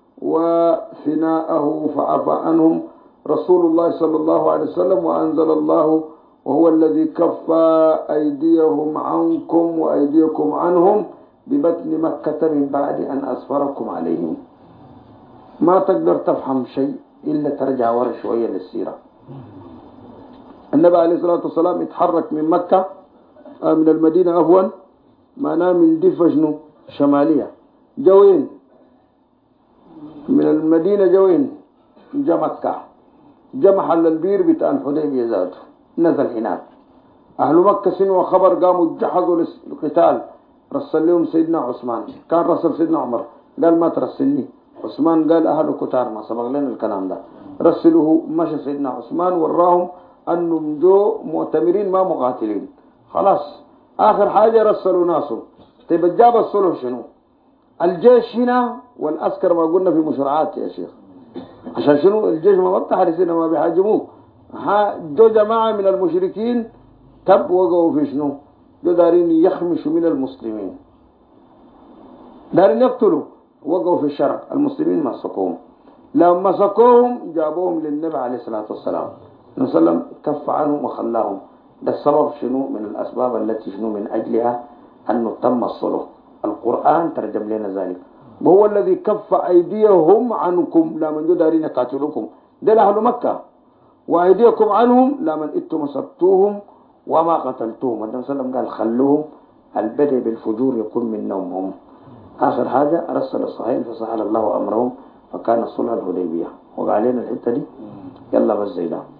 وفناءه، فعفى عنهم رسول الله صلى الله عليه وسلم وأنزل الله وهو الذي كف أيديهم عنكم وأيديكم عنهم ببطن مكة من بعد أن أسفركم عليهم. ما تقدر تفهم شيء إلا ترجع ورا شوية للسيرة. النبي عليه الصلاة والسلام يتحرك من مكة من المدينة أفوا، معناه من دفجنو شمالية جوين، من المدينة جوين جا مكة، جا محل البير بتاع الحديبية ذاته، نزل هناك. أهل مكة سنوا خبر قاموا جحظوا للقتال، رسل لهم سيدنا عثمان، كان رسل سيدنا عمر قال ما ترسلني، عثمان قال أهل كتار ما سبق لنا الكلام ده، رسلوه. مشى سيدنا عثمان وراهم أنهم جو مؤتمرين ما مقاتلين، خلاص آخر حاجة رسلوا ناسه. طيب جاب الصلح شنو؟ الجيش هنا والعسكر ما قلنا في مشرعات يا شيخ، عشان شنو؟ الجيش ما بتحرسنا ما بيحاجموه. جو جماعة من المشركين وقعوا في شنو؟ جو دارين يخمشوا من المسلمين، دارين يقتلوا، وقعوا في الشرق. المسلمين مسكوهم، لما مسكوهم جابوهم للنبي عليه الصلاة والسلام، النبي صلى الله عليه وسلم كف عنهم وخلاهم. ده السبب شنو من الأسباب التي شنو من أجلها أنه تم الصلح. القرآن ترجم لنا ذلك، وهو الذي كف أيديهم عنكم لا من جو دارين يقاتلوكم، ده أهل مكة، وأيديكم عنهم لا من إنتم مسكتوهم وما قتلتوهم. النبي صلى الله عليه وسلم قال خلوهم، البدء بالفجور يكون من نومهم. آخر حاجة أرسل الصحيح فسهل الله أمرهم فكان صلح الحديبية. وقال لنا الحتة دي يلا بس زي ده.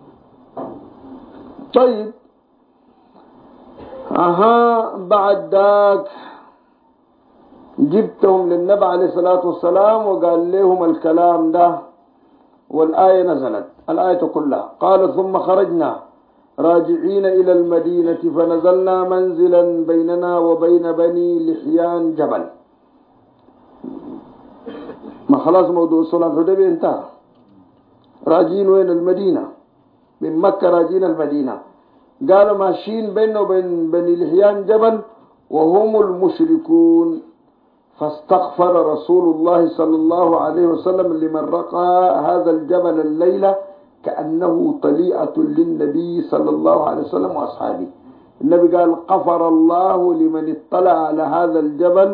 طيب بعد ذاك جبتهم للنبي عليه الصلاة والسلام وقال لهم الكلام ده، والآية نزلت الآية كلها. قال ثم خرجنا راجعين إلى المدينة فنزلنا منزلا بيننا وبين بني لحيان جبل. ما خلاص موضوع الصلح الحديبية انتهى، راجعين وين؟ المدينة، من مكة راجعين المدينة. قالوا ماشيين بيننا وبين بني لحيان جبل وهم المشركون، فاستغفر رسول الله صلى الله عليه وسلم لمن رقى هذا الجبل الليلة كأنه طليعة للنبي صلى الله عليه وسلم وأصحابه. النبي قال غفر الله لمن اطلع على هذا الجبل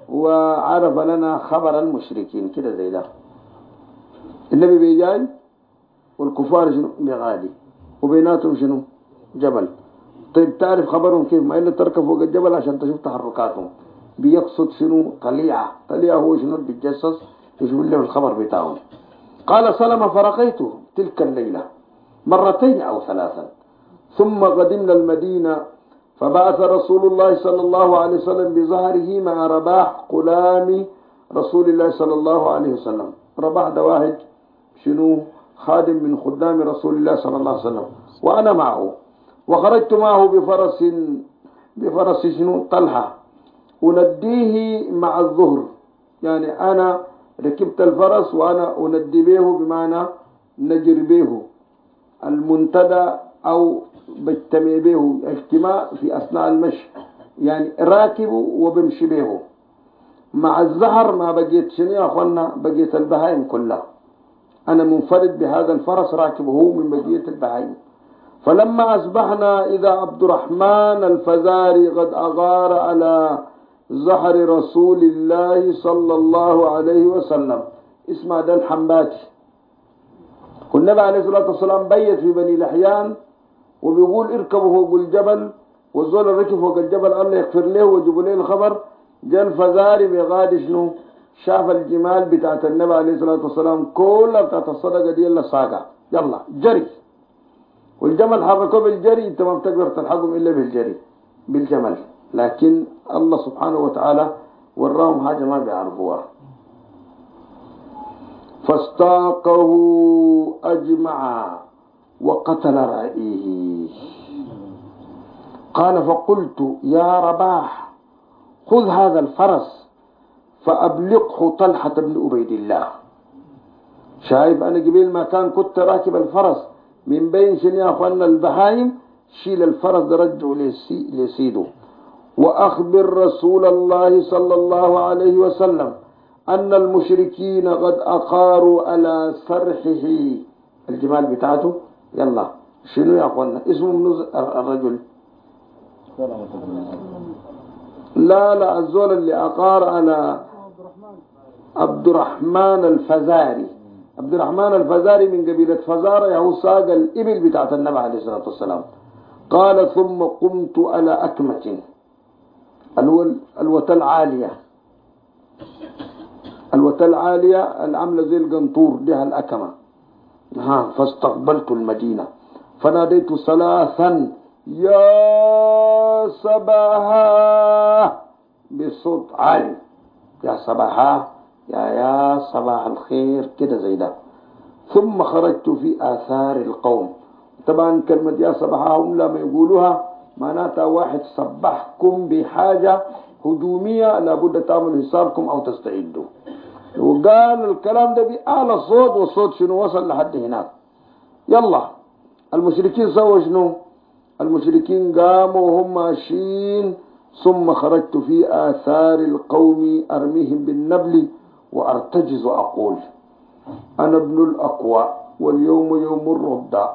وعرف لنا خبر المشركين كده زي ده. النبي بيجاي والكفار شنو بغادي وبيناتهم شنو جبل. طيب تعرف خبرهم كيف؟ ما إلا تركب فوق الجبل عشان تشوف تحركاتهم. بيقصد شنو طليعة هو شنو بيتجسس يشوف له الخبر بتاعهم. قال سلم فرقيته تلك الليلة مرتين أو ثلاثا ثم قدمنا المدينة فبعث رسول الله صلى الله عليه وسلم بظهره مع رباح غلام رسول الله صلى الله عليه وسلم. رباح ده واحد شنو خادم من خدام رسول الله صلى الله عليه وسلم وأنا معه. وخرجت معه بفرس شنو طلحة أنديه مع الظهر، يعني أنا ركبت الفرس وأنا أندي به بمعنى نجر به المنتدى أو بجتمع به اجتماع في أثناء المشي، يعني راكب وبمشي به مع الزهر. ما بقيت شنو يا أخوانا بقيت البهائم كلها، أنا منفرد بهذا الفرس راكبه من بقية البهائم. فلما أصبحنا إذا عبد الرحمن الفزاري قد أغار على زهر رسول الله صلى الله عليه وسلم. اسمع ده الحنباتي. والنبي عليه الصلاة والسلام بيت في بني لحيان وبيقول اركبوا فوق الجبل، والزول الركب فوق الجبل الله يغفر له ويجيبوا له الخبر. جاء الفزاري بغاد شنو شاف الجمال بتاعت النبي عليه الصلاة والسلام كلها بتاعت الصدقة دي اللي ساقع يلا جري، والجمل حركوه بالجري. انت ما بتقدر تلحقهم الا بالجري بالجمل، لكن الله سبحانه وتعالى وراهم حاجة ما بيعرفوها. فاستاقه أجمع وقتل رأيه. قال فقلت يا رباح خذ هذا الفرس فأبلغه طلحة بن عبيد الله. شايف أنا قبل ما كنت راكب الفرس من بين شنو يا أخوانا البهايم، شيل الفرس ده رجعه لسيده. وأخبر رسول الله صلى الله عليه وسلم أن المشركين قد أقاروا على سرحه الجمال بتاعته. يلا شنو يا أخوانا اسمه من الرجل؟ لا الزول اللي أقار على عبد الرحمن الفزاري. عبد الرحمن الفزاري من قبيلة فزارة يهو ساق الإبل بتاعت النبي عليه الصلاة والسلام. قال ثم قمت على أكمة الوتى العالية العملة زي القنطور لها الأكمة. فاستقبلت المدينة فناديت ثلاثا يا صباحا بصوت عالي، يا صباحا يا صباح الخير كده زي ده. ثم خرجت في آثار القوم. طبعا كلمة يا صباحا هم لما يقولوها معناتها واحد صبحكم بحاجة هجومية لابد تعملوا حسابكم أو تستعدوا. وقال الكلام ده بأعلى الصوت، والصوت شنو وصل لحد هناك. يلا المشركين سووا شنو؟ المشركين قاموا وهم ماشيين. ثم خرجت في آثار القوم أرميهم بالنبل وأرتجز أقول أنا ابن الأقوى واليوم يوم الردى.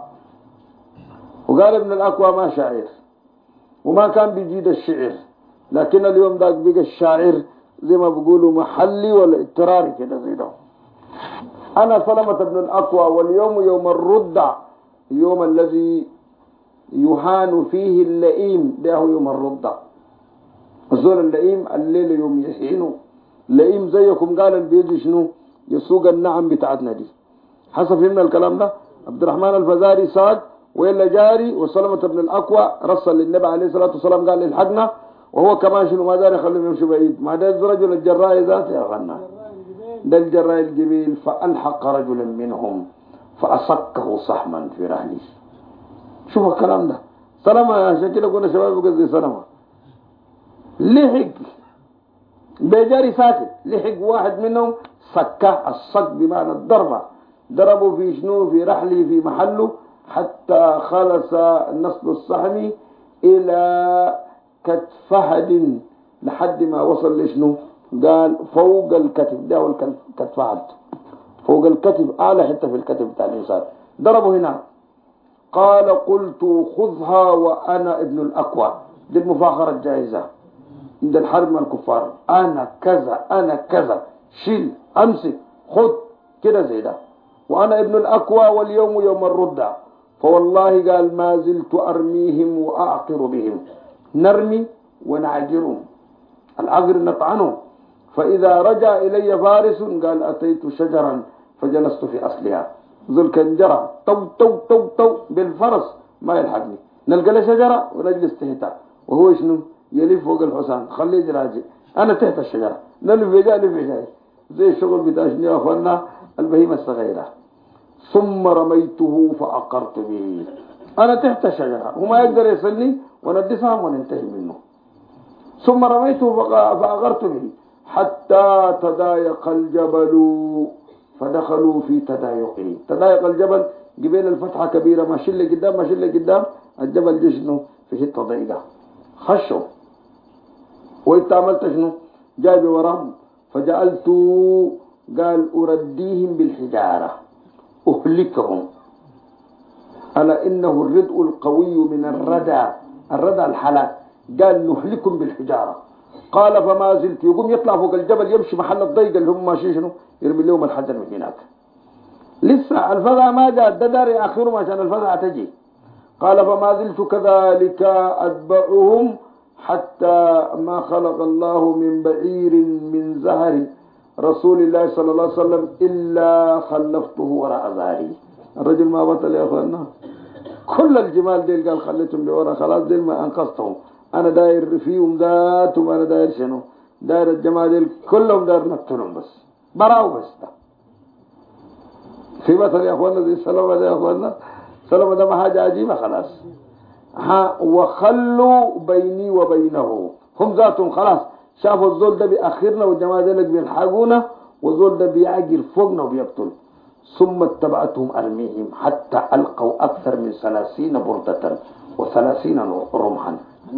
وقال ابن الأقوى ما شاعر وما كان بيجيد الشعر، لكن اليوم ذاك بقى الشاعر زي ما بيقولوا محلي ولا اضطراري كده زي ده. أنا سلمة ابن الأقوى واليوم يوم الردى، اليوم الذي يهان فيه اللئيم ده هو يوم الردى. الزول اللئيم الليل يوم يحينه لئيم زيكم. قال بيجي شنو يسوق النعم بتاعتنا دي. حسب فهمنا الكلام ده. عبد الرحمن الفزاري ساق وإلا جاري، وسلمة بن الأقوى رسل للنبي عليه الصلاة والسلام قال الحقنا، وهو كمان شنو ما داري يخليهم يمشوا بعيد. ما ده الرجل الجراء ذاته يا غنا ده الجراء الجبيل. فألحق رجلا منهم فأصكه صحما في رحله. شوف الكلام ده. سلمة عشان كده قلنا شباب قصدي سلمة لحق بجاري ساكت، لحق واحد منهم سكه. الصك بمعنى الضربة، ضربوا في شنو في رحله في محله حتى خلص النصل الصحمي إلى كتف فهد لحد ما وصل لشنو. قال فوق الكتف ده والكتف فهد فوق الكتف أعلى حتى في الكتف بتاع الإنسان ضربوا هنا. قال قلت خذها وأنا ابن الأقوى. دي المفاخرة الجائزة. عند الحرب مع الكفار، انا كذا انا كذا، شيل امسك خد كده زي ده، وانا ابن الاكوى واليوم يوم الردة. فوالله قال ما زلت ارميهم واعقر بهم، نرمي ونعجرهم، العقر نطعنه. فاذا رجع الي فارس قال اتيت شجرا فجلست في اصلها، ذو الكنجرة تو تو تو تو بالفرس ما يلحقني، نلقى له شجرة ونجلس تحتها، وهو شنو يلف فوق الحصان خليه يجراجي، انا تحت الشجرة نلف بجاي لف بجاي زي الشغل بتاع شنو يا اخوانا البهيمة الصغيرة. ثم رميته فأقرت به، انا تحت الشجرة وما يقدر يصلني وندفع وننتهي منه. ثم رميته فأغرت به حتى تضايق الجبل فدخلوا في تضايقه. تضايق الجبل قبيل الفتحة كبيرة، ماشي اللي قدام ماشي اللي قدام، الجبل جشنه في حتة ضيقة خشوا. وانت عملت شنو؟ جاي وراهم فجعلت قال أرديهم بالحجارة أهلكهم. ألا إنه الردء القوي من الردى، الردى الحلاك، قال نهلكم بالحجارة. قال فما زلت يقوم يطلع فوق الجبل يمشي محل الضيق اللي هم ماشي شنو يرمي لهم الحجر من هناك. لسه الفزع ما جاء، ده دار يأخرهم عشان الفزع تجي. قال فما زلت كذلك أتبعهم حتى ما خلق الله من بعير من زهر رسول الله صلى الله عليه وسلم إلا خلفته وراء ظهري. الرجل ما بطل يا أخوانا، كل الجمال ديل قال خليتهم لورا، خلاص ديل ما أنقذتهم، أنا داير فيهم ذاتهم، أنا داير شنو داير الجماعة ديل كلهم داير نقتلهم بس براو بس ده. في مثل يا أخوانا زي السلامة ده يا أخوانا، سلامة ده ما حاجة عجيبة خلاص. وخلوا بيني وبينه، هم ذاتهم خلاص شافوا الزول ده بيأخرنا والجماعة ديلك بيلحقونا والزول ده بيعجر فوقنا وبيقتل. ثم اتبعتهم أرميهم حتى ألقوا أكثر من 30 بردة و30 رمحا.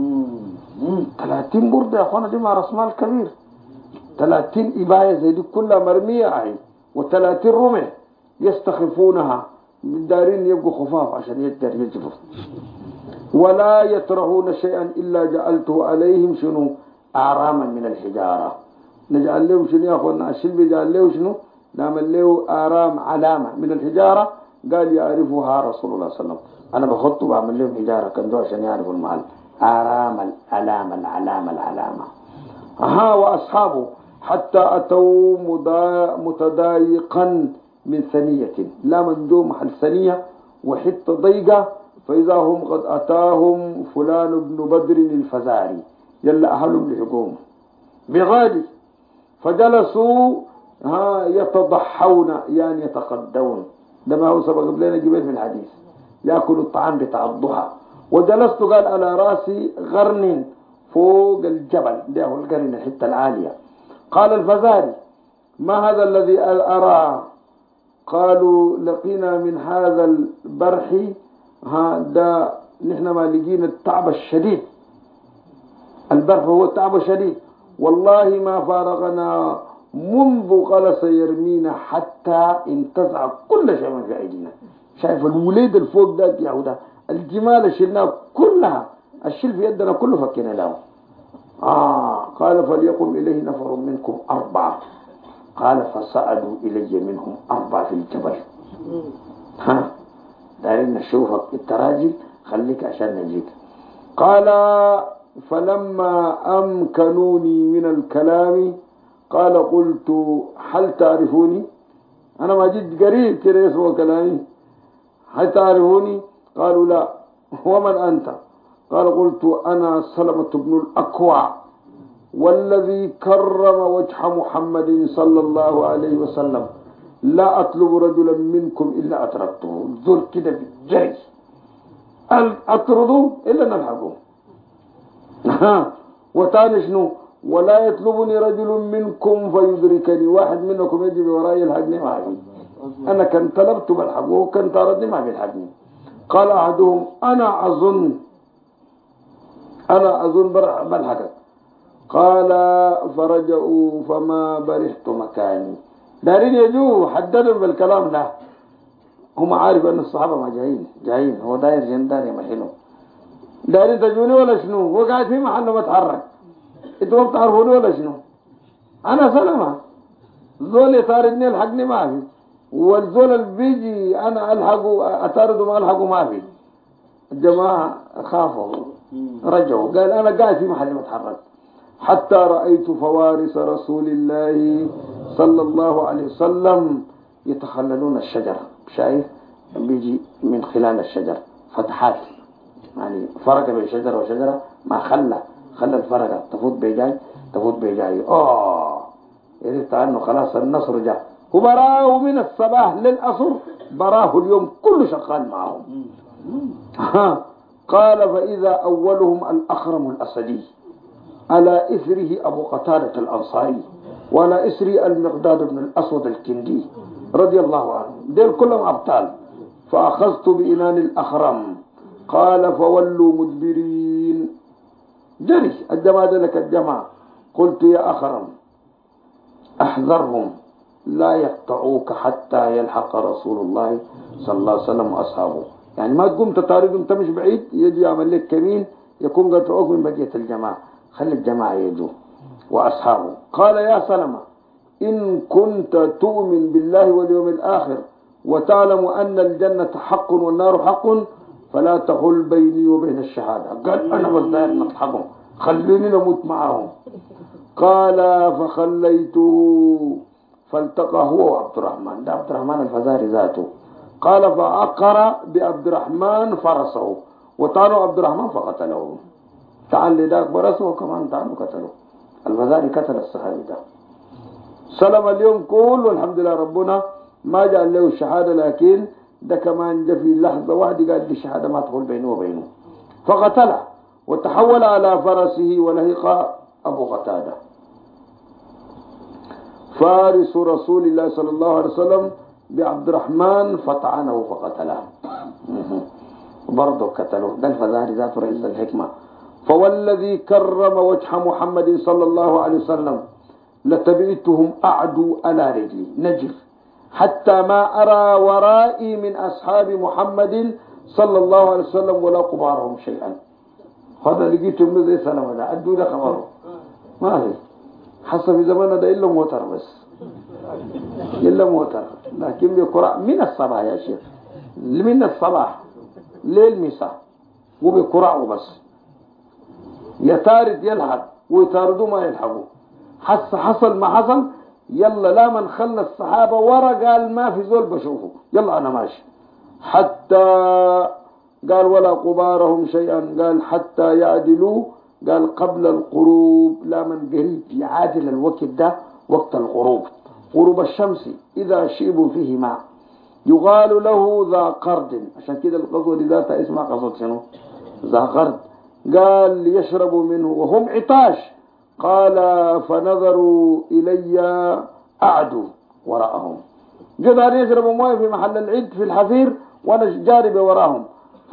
30 بردة يا أخوانا دي مع رأس مال كبير، 30 إباية زي دي كلها مرمية عين، و30 رمح يستخفونها دارين يبقوا خفاف عشان يقدر يجروا، ولا يطرحون شيئا إلا جعلته عليهم شنو أعراما من الحجارة. نجعل له شنو يا أخوانا الشلب يجعل له شنو نعمل له آرام علامة من الحجارة، قال يعرفها رسول الله صلى الله عليه وسلم. أنا بخطه بعمل لهم حجارة كندو عشان يعرفوا المحل، آرام العلامة العلامة العلامة. وأصحابه حتى أتوا متضايقا من ثنية، لا من دون محل ثنية وحتة ضيقة، فإذا هم قد أتاهم فلان بن بدر الفزاري يلا أهلهم لحقوم بغادي، فجلسوا يتضحون يعني يتقدون، ده ما هو سبق لنا جبال في الحديث، يأكلوا الطعام بتاع الضحى. وجلست قال على راسي غرن فوق الجبل، ده هو القرن الحتة العالية. قال الفزاري ما هذا الذي أراه؟ قالوا لقينا من هذا البرح ده نحن ما لقينا التعب الشديد، البرح هو التعب الشديد، والله ما فارغنا منذ قلص يرمينا حتى انتزع كل شيء من في ايدينا. شايف الوليد الفوق ده يا هدى، الجمال شلناه كلها، الشل في يدنا كله فكنا له. قال فليقم اليه نفر منكم 4، قال فصعدوا الي منهم 4 في الجبل. دارين نشوفك التراجل خليك عشان نجيك. قال فلما أمكنوني من الكلام قال قلت هل تعرفوني؟ أنا ما جيت قريب كده يسوى كلامي، هل تعرفوني؟ قالوا لا. ومن أنت؟ قال قلت أنا سلمة بن الأكوع والذي كرم وجه محمد صلى الله عليه وسلم لا أطلب رجلا منكم إلا أتركته. ذل كده بالجري أطردوا إلا نلحقوا. وتاني شنو؟ ولا يطلبني رجل منكم فيدركني، واحد منكم يجي وراي يلحقني ما في، أنا كان طلبت بلحقه وكان طاردني ما بيلحقني. قال أحدهم أنا أظن بلحقك. قال فرجعوا فما برحت مكاني، دارين يجوا حددوا بالكلام ده، هم عارف أن الصحابة ما جايين هو داير جندان يمحنوا، دارين تجوني ولا شنو، هو قاعد في محله متحرك. انتوا ما بتعرفوني ولا شنو؟ انا سلمة، زول يطاردني الحقني ما في، والزول اللي بيجي انا الحقه اطارده ما الحقه ما في. الجماعة خافوا رجعوا، قال انا قاعد في محلي متحرك. حتى رأيت فوارس رسول الله صلى الله عليه وسلم يتخللون الشجر، شايف بيجي من خلال الشجر فتحات، يعني فرق بين شجرة وشجرة، ما خلى الفرقة تفوت بيجاي عرفت عنه خلاص النصر جاء. وبراه من الصباح للعصر، براه اليوم كله شغال معهم. قال فإذا أولهم الأخرم الأسدي، على إثره أبو قتادة الأنصاري، وعلى إثره المقداد بن الأسود الكندي رضي الله عنه، ديل كلهم أبطال. فأخذت بإنان الأخرم، قال فولوا مدبرين، جري الجماعة لك الجماعة. قلت يا أخرم أحذرهم لا يقطعوك حتى يلحق رسول الله صلى الله عليه وسلم وأصحابه، يعني ما تقوم تطارد انت مش بعيد، يجي يعمل لك كمين يكون قطعوك من بقية الجماعة، خلي الجماعة يجوا وأصحابه. قال يا سلمة إن كنت تؤمن بالله واليوم الآخر وتعلم أن الجنة حق والنار حق فلا تحل بيني وبين الشهادة. قال أنا بس داير نضحكهم، خليني نموت معهم. قال فخليته فالتقى هو وعبد الرحمن، ده عبد الرحمن الفزاري ذاته. قال فعقر بعبد الرحمن فرسه، وطعنوا عبد الرحمن فقتله. تعال لذاك برسه وكمان طعنوا قتله. الفزاري قتل الصحابي ده. سلم اليوم كله الحمد لله، ربنا ما جعل له الشهادة، لكن ده كمان جاء في لحظة واحدة قال دي الشهادة ما تقول بينه وبينه، فقتله وتحول على فرسه ولهق أبو قتادة فارس رسول الله صلى الله عليه وسلم بعبد الرحمن فطعنه فقتله. برضه قتلوه. ده الفزاري ذات رئيس الحكمة. فوالذي كرم وجه محمد صلى الله عليه وسلم لتبعتهم أعدوا على رجلي نجر حتى ما أرى ورائي من أصحاب محمد صلى الله عليه وسلم ولا قبارهم شيئا. هذا لقيتهم من زي سلمة ده أدوا له خبره ما هي حسب في زماننا ده إلا موتر بس، إلا موتر، لكن بقراء من الصباح يا شيخ، من الصباح ليل مساء وبقراء بس، يتارد يلحق ويتاردوا ما يلحقوا. حصل ما حصل، يلا لا من خلى الصحابة ورا قال ما في زول بشوفه، يلا أنا ماشي. حتى قال ولا قبارهم شيئا، قال حتى يعدلوا، قال قبل الغروب، لا من قريب يعادل الوقت ده وقت الغروب، غروب الشمس إذا شيبوا فيه ماء يقال له ذا قرد، عشان كده القصوى دي ذاتها اسمها قصوى شنو؟ ذا قرد. قال ليشربوا منه وهم عطاش. قال فنظروا إلي أعدوا وراءهم، قدروا يشربوا مويه في محل العيد في الحفير وأنا جارب وراهم،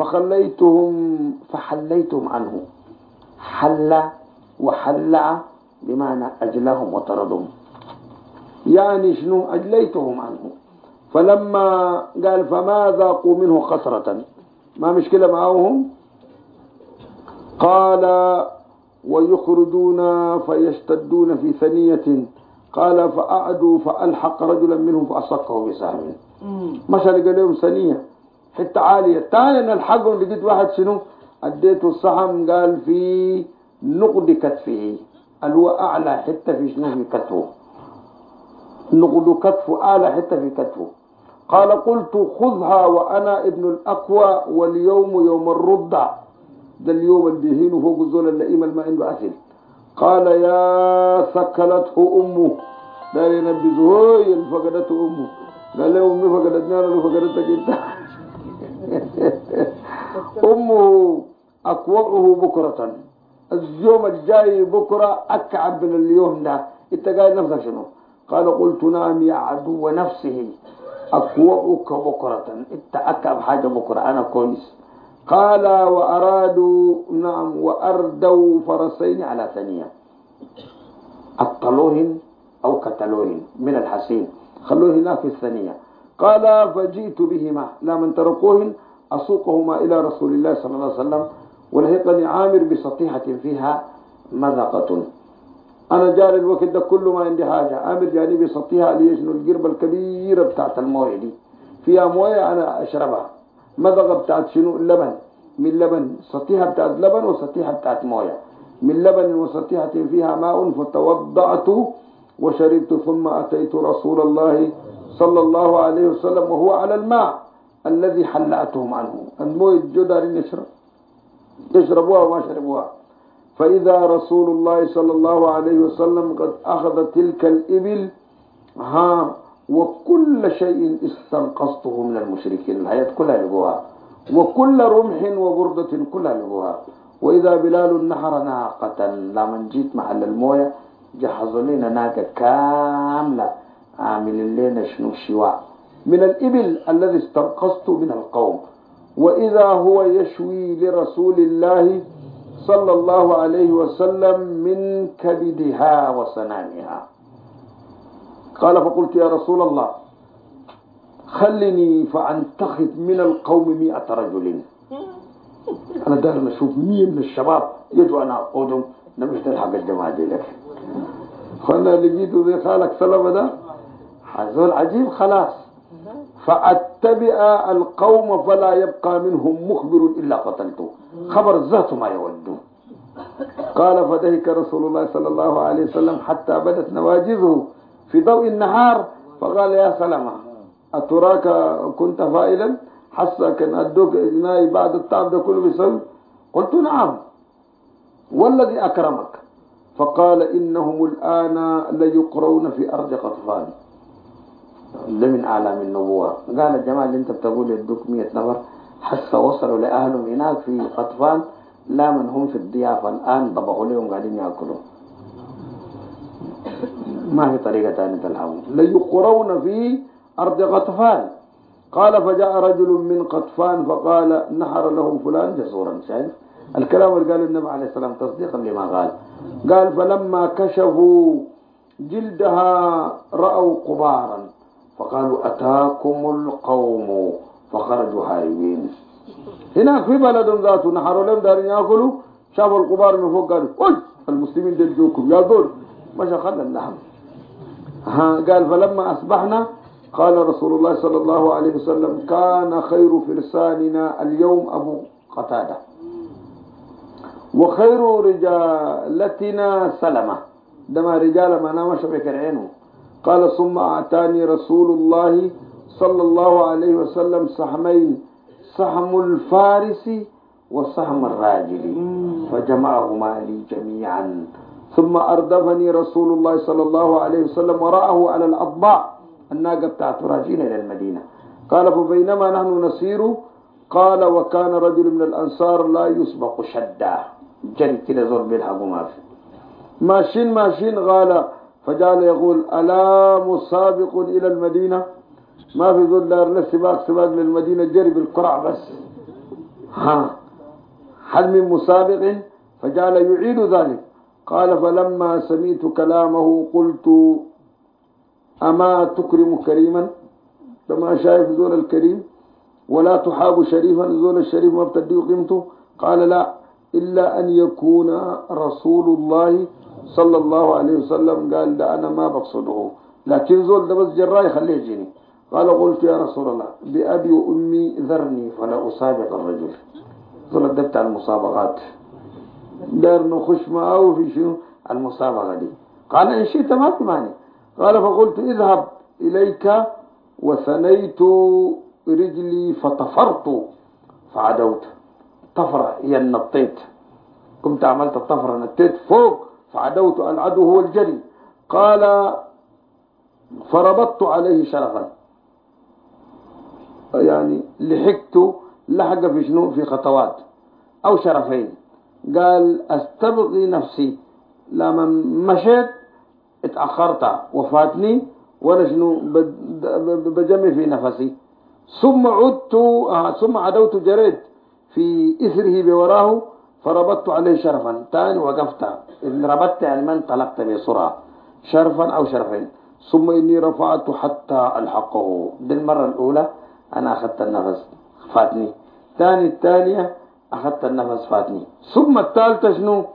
فحليتهم عنه. حل وحلع بمعنى أجلهم وطردهم، يعني شنو؟ أجليتهم عنه. فلما قال فما ذاقوا منه قطرة، ما مشكلة معهم. قال ويخرجون فيشتدون في ثنية، قال فأعدوا فألحق رجلا منهم فأصقه بسهم، مشى لقى لهم ثنية حتى عالية، تاني نلحقهم لقيت واحد شنو اديته السهم، قال في نقد كتفه، اللي هو أعلى حتى في شنو في كتفه، نقد كتفه أعلى حتى في كتفه. قال قلت خذها وأنا ابن الأقوى واليوم يوم الرضع، ده اليوم اللي بيهينه فوق الزول اللئيم اللي ما عنده أكل. قال يا ثكلته أمه، ده ينبذه هي اللي فقدته أمه. قال له أمي فقدتني أنا اللي فقدتك أنت. أمه أقوعه بكرة، اليوم الجاي بكرة أكعب من اليوم ده، أنت قايل نفسك شنو؟ قال قلت نعم يا عدو نفسه أقوعك بكرة، أنت أكعب حاجة بكرة أنا كويس. قال وأرادوا نعم وأردوا فرسين على ثانية، أقتلوهن أو قتلوهن من الحسين، خلوه هناك في الثانية. قال فجئت بهما لا من تركوهن أسوقهما إلى رسول الله صلى الله عليه وسلم، ولهقني عامر بسطيحة فيها مذقة، أنا جاري الوقت ده كل ما عندي حاجة أمر جانبي سطيها لي شنو القربة الكبيرة بتاعت الموية دي فيها موية أنا أشربها مضغة بتاعت شنو اللبن من لبن سطيحة بتاعت لبن وسطيحة بتاعت موية من لبن وسطيحة فيها ماء فتوضأت وشربت ثم أتيت رسول الله صلى الله عليه وسلم وهو على الماء الذي حلأتهم عنه الموية الجدار يشربوها وما شربوها فإذا رسول الله صلى الله عليه وسلم قد أخذ تلك الإبل وكل شيء استنقصته من المشركين الحياة كلها لقوها وكل رمح وبردة كلها لقوها وإذا بلال نحر ناقة لما جيت محل الموية جهزوا لنا ناقة كاملة عامل لنا شنو شواء من الإبل الذي استنقصته من القوم وإذا هو يشوي لرسول الله صلى الله عليه وسلم من كبدها وسنامها قال فقلت يا رسول الله خلني فأنتخذ من القوم 100 رجل أنا دار نشوف 100 من الشباب يجوا أنا أقودهم نمشي نلحق الجماعة دي لك خلنا لقيته زي خالك سلمة ده حزول عجيب خلاص فأتبع القوم فلا يبقى منهم مخبر إلا قتلته خبر ذاته ما يودون قال فدهك رسول الله صلى الله عليه وسلم حتى بدت نواجذه في ضوء النهار فقال يا سلمة أتراك كنت فائلا حسا كان أدوك إجنائي بعد التعب ده كله بيسوي قلت نعم والذي أكرمك فقال إنهم الآن ليقرون في أرض قطفان لمن أعلام النبوة قال الجماعة اللي انت بتقول يدوك 100 نفر حتى وصلوا لأهلهم هناك في قطفان لا من هم في الضيافة الآن طبقوا لهم قاعدين يأكلوا ما في طريقة ثانية تلحقون ليقرون في أرض قطفان قال فجاء رجل من قطفان فقال نحر لهم فلان جسورا شايف الكلام اللي قال النبي عليه السلام تصديقا لما قال فلما كشفوا جلدها رأوا قبارا فقالوا أتاكم القوم فخرجوا هاربين هناك في بلد ذاته نحروا لهم دارين يأكلوا شافوا القبار من فوق قالوا أي المسلمين دلجوكم يا دول مش خلى اللحم قال فلما أصبحنا قال رسول الله صلى الله عليه وسلم كان خير فرساننا اليوم أبو قتادة وخير رجالتنا سلمة دما رجال ما نام شبك عينه قال ثم أعطاني رسول الله صلى الله عليه وسلم سهمين سهم الفارس وسهم الراجل فجمعهما لي جميعا ثم أردفني رسول الله صلى الله عليه وسلم وراءه على الأضباع الناقة بتاعت راجين إلى المدينة قال فبينما نحن نسير قال وكان رجل من الأنصار لا يسبق شدا جري كده زور بيلحقوا ما في ماشين قال فجعل يقول ألا مسابق إلى المدينة ما في ذل دار سباق للمدينة جري بالقرع بس هل من مسابق فجعل يعيد ذلك قال فلما سمعت كلامه قلت أما تكرم كريما لما شايف ذول الكريم ولا تحاب شريفا ذول الشريف ما بتديه قيمته قال لا إلا أن يكون رسول الله صلى الله عليه وسلم قال ده أنا ما بقصده لكن ذول ده بس جراي خليه يجيني قال قلت يا رسول الله بأبي وأمي ذرني فلا أسابق الرجل ذول ده بتاع المسابقات دار نخش معه في شنو المسابقة دي قال إن شئت ما في مانع قال فقلت اذهب إليك وثنيت رجلي فطفرت فعدوت طفرة هي النطيت كنت عملت الطفرة نطيت فوق فعدوت العدو هو الجري قال فربطت عليه شرفا يعني لحقت لحق في شنو في خطوات أو شرفين قال استبقي نفسي لما مشيت اتأخرت وفاتني وانا شنو بجمع في نفسي ثم عدت ثم عدوت جريت في إثره بوراه فربطت عليه شرفا تاني وقفت إن ربطت يعني من طلقت بسرعة شرفا أو شرفين ثم إني رفعت حتى ألحقه دي المرة الأولى أنا أخذت النفس فاتني الثانية أخذت النفس فاتني ثم الثالثة شنو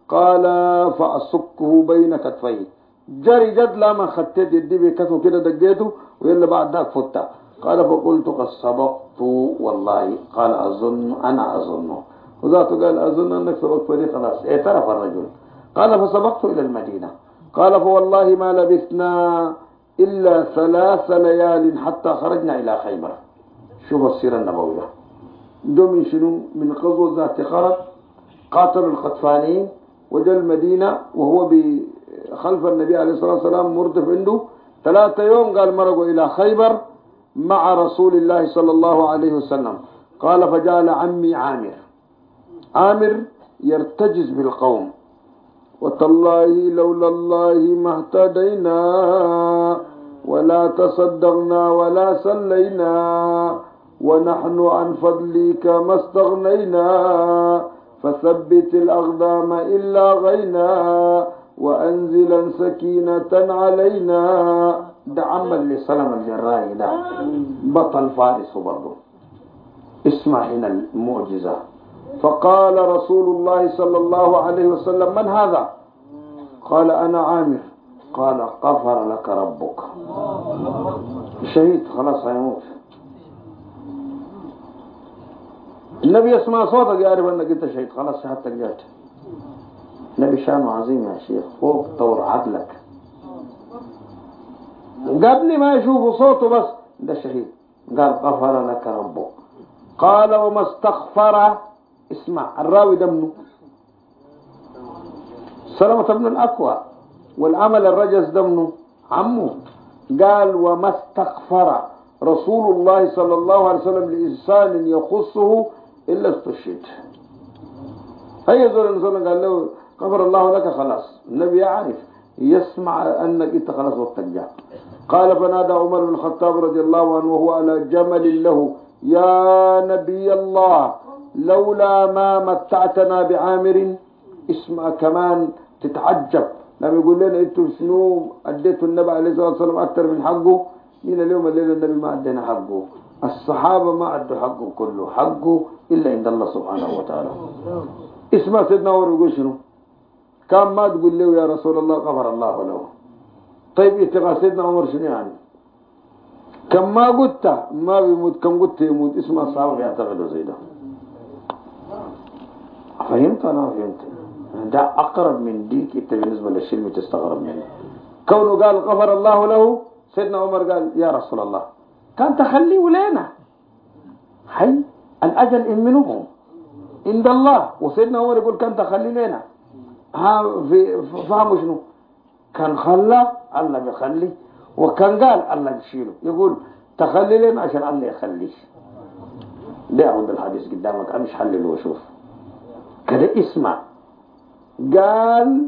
قال فأصكه بين كتفيه جري جد لما خطيت يدي بكتفه كده دقيته ويلا بعد ذاك فتا. قال فقلت قد سبقت والله. قال أنا أظن وذاته قال أظن أنك سبقت فري خلاص اعترف الرجل. قال فسبقت إلى المدينة. قال فوالله ما لبثنا إلا 3 ليال حتى خرجنا إلى خيبر. شوف السيرة النبوية جو من شنو من غزوة ذات خرج قاتلوا الخطفانيين وجاء المدينة وهو خلف النبي عليه الصلاة والسلام مردف عنده 3 يوم. قال مرقوا إلى خيبر مع رسول الله صلى الله عليه وسلم. قال فجعل عمي عامر يرتجز بالقوم وتالله لولا الله ما اهتدينا ولا تصدقنا ولا صلينا ونحن عن فضلك ما استغنينا فثبت الأقدام إلا غينا وأنزلا سكينة علينا. ده عمل لسلم الجراي ده بطل فارس برضه. اسمع هنا المعجزة. فقال رسول الله صلى الله عليه وسلم من هذا؟ قال أنا عامر. قال غفر لك ربك. شهيد خلاص هيموت. النبي يسمع صوتك يعرف أنك أنت شهيد خلاص شهادتك جات. النبي شانه عظيم يا شيخ فوق طور عدلك. قبل ما يشوفوا صوته بس ده شهيد. قال غفر لك ربك. قال وما استغفر. اسمع الراوي ده منه سلمة بن الأكوع والعمل الرجس ده منه عمه. قال وما استغفر رسول الله صلى الله عليه وسلم لإنسان يخصه إلا استشهد. هيا زول الإنسان قال له غفر الله لك خلاص. النبي يعرف يسمع أنك أنت خلاص وقتك جاء. قال فنادى عمر بن الخطاب رضي الله عنه وهو على جمل له يا نبي الله لولا ما متعتنا بعامر. اسمع كمان تتعجب لما يقول لنا انتم شنو اديتوا النبي عليه الصلاه والسلام اكثر من حقه. هنا اليوم الليله النبي ما ادينا حقه. الصحابه ما ادوا حقه كله حقه الا عند الله سبحانه وتعالى. اسمع سيدنا عمر يقول شنو كان ما تقول له يا رسول الله غفر الله له. طيب اتقى سيدنا عمر شنو يعني كم ما قلت ما بيموت كم قلت يموت. اسمع الصحابه بيعتقدوا زي ده. فهمت أنا فهمت. ده أقرب من ديك أنت بالنسبة للشلم تستغرب منه. كونه قال غفر الله له سيدنا عمر قال يا رسول الله كان تخليه لنا حي الأجل إن منهم عند الله. وسيدنا عمر يقول كان تخلي لنا. فهموا شنو كان خلى الله بيخلي وكان قال الله بيشيله. يقول تخلي لنا عشان الله يخليه. ده عند الحديث قدامك أمش حلل وشوف كده. اسمع قال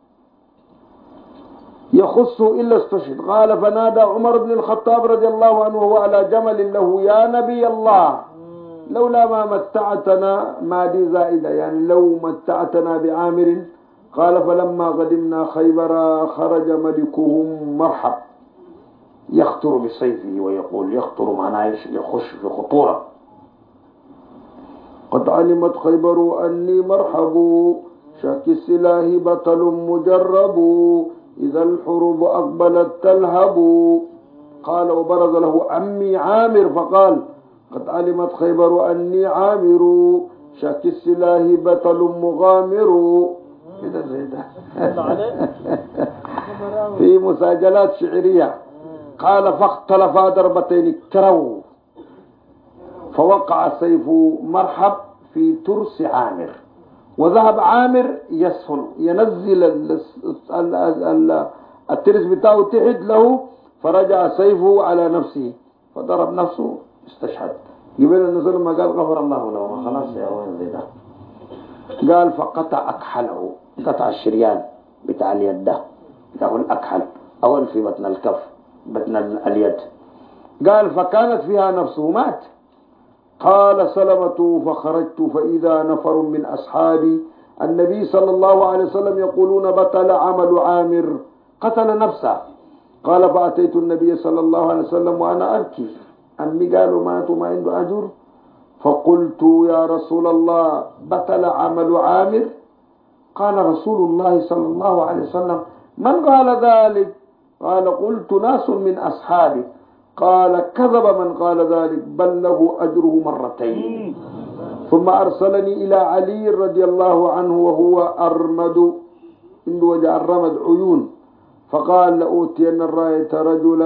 يخصه إلا استشهد. قال فنادى عمر بن الخطاب رضي الله عنه وهو على جمل له يا نبي الله لولا ما متعتنا ما دي زائدة يعني لو متعتنا بعامر. قال فلما قدمنا خيبر خرج ملكهم مرحب يخطر بسيفه ويقول يخطر معناه يخش في خطورة. قد علمت خيبر أني مرحب شاك السلاح بطل مجرب إذا الحروب أقبلت تلهب. قال وبرز له عمي عامر فقال قد علمت خيبر أني عامر شاك السلاح بطل مغامر. كده زي ده في مساجلات شعرية. قال فاختلفا ضربتين كروا فوقع سيف مرحب في ترس عامر وذهب عامر يسهل ينزل الترس بتاعه تحت له فرجع سيفه على نفسه فضرب نفسه استشهد. يبين النزول ما قال غفر الله له ما خلاص يا وين زي ده. قال فقطع أكحله قطع الشريان بتاع اليد ده له الأكحل أول في بطن الكف بطن اليد. قال فكانت فيها نفسه مات. قال سلمة فخرجت فإذا نفر من أصحاب النبي صلى الله عليه وسلم يقولون بطل عمل عامر قتل نفسه. قال فأتيت النبي صلى الله عليه وسلم وأنا أبكي. أمي قالوا ماتوا ما عنده أجر. فقلت يا رسول الله بطل عمل عامر. قال رسول الله صلى الله عليه وسلم من قال ذلك؟ قال قلت ناس من أصحابي. قال كذب من قال ذلك بل له أجره مرتين. ثم أرسلني إلى علي رضي الله عنه وهو أرمد عنده وجع الرمد عيون، فقال لأوتين الراية رجلا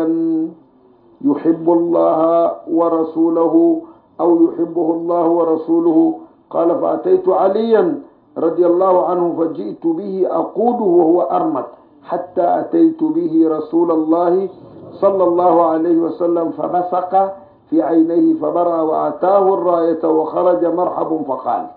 يحب الله ورسوله أو يحبه الله ورسوله. قال فأتيت عليا رضي الله عنه فجئت به أقوده وهو أرمد حتى أتيت به رسول الله صلى الله عليه وسلم فبصق في عينيه فبرأ وأتاه الراية وخرج مرحب فقال.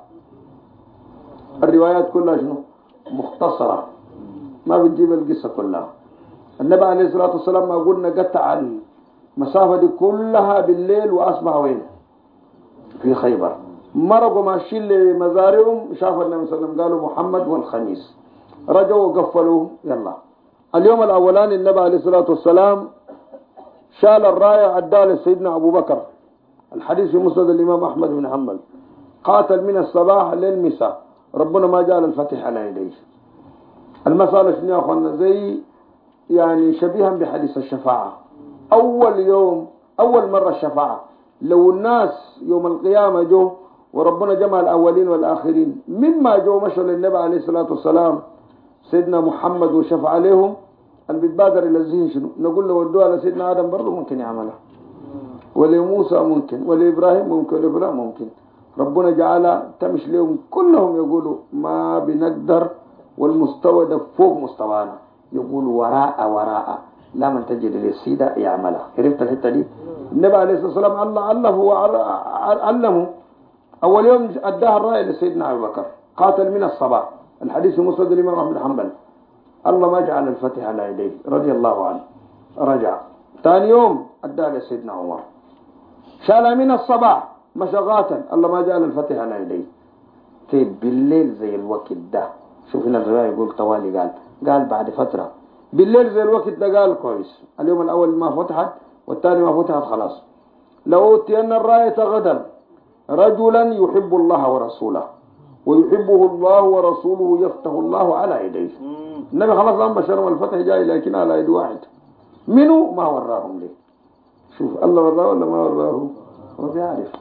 الروايات كلها شنو؟ مختصرة، ما بتجيب القصة كلها. النبي عليه الصلاة والسلام ما قلنا قطع المسافة دي كلها بالليل وأصبح وين؟ في خيبر. مرقوا ماشيين لمزارعهم شافوا النبي صلى الله عليه وسلم قالوا محمد والخميس، رجعوا وقفلوا. يلا اليوم الأولاني النبي عليه الصلاة والسلام شال الراية عداه لسيدنا أبو بكر. الحديث في مسند الإمام أحمد بن حنبل. قاتل من الصباح للمساء، ربنا ما جعل الفتح على يديه. المسألة شنو يا أخوانا؟ زي يعني شبيها بحديث الشفاعة. أول يوم أول مرة الشفاعة، لو الناس يوم القيامة جو وربنا جمع الأولين والآخرين مما جو مشوا للنبي عليه الصلاة والسلام سيدنا محمد وشفع عليهم، اللي بيتبادر إلى الذهن شنو؟ نقول له ودوها لسيدنا آدم برضه ممكن يعملها، ولموسى ممكن، ولإبراهيم ممكن، ولإبراهيم ممكن. ربنا جعل تمش لهم كلهم يقولوا ما بنقدر، والمستوى ده فوق مستوانا، يقولوا وراء لا من تجد للسيدة يعملها. عرفت الحتة دي؟ النبي عليه الصلاة والسلام الله هو علمه. أول يوم أداها الرأي لسيدنا أبو بكر، قاتل من الصباح. الحديث في مسند الإمام أحمد بن حنبل. الله ما جعل الفتح على يديه رضي الله عنه. رجع ثاني يوم أداها لسيدنا عمر، شال من الصباح مشى قاتل، الله ما جعل الفتح على يديه. طيب بالليل زي الوقت ده، شوف هنا الرواية يقول طوالي، قال بعد فترة بالليل زي الوقت ده، قال كويس. اليوم الأول ما فتحت والثاني ما فتحت خلاص. لأوتين الراية غدا رجلا يحب الله ورسوله ويحبه الله ورسوله يفتح الله على يديه. النبي خلاص الآن بشرهم الفتح جاي، لكن على يد واحد. منو ما وراهم ليه؟ شوف الله وراه ولا ما وراه؟ هو بيعرف.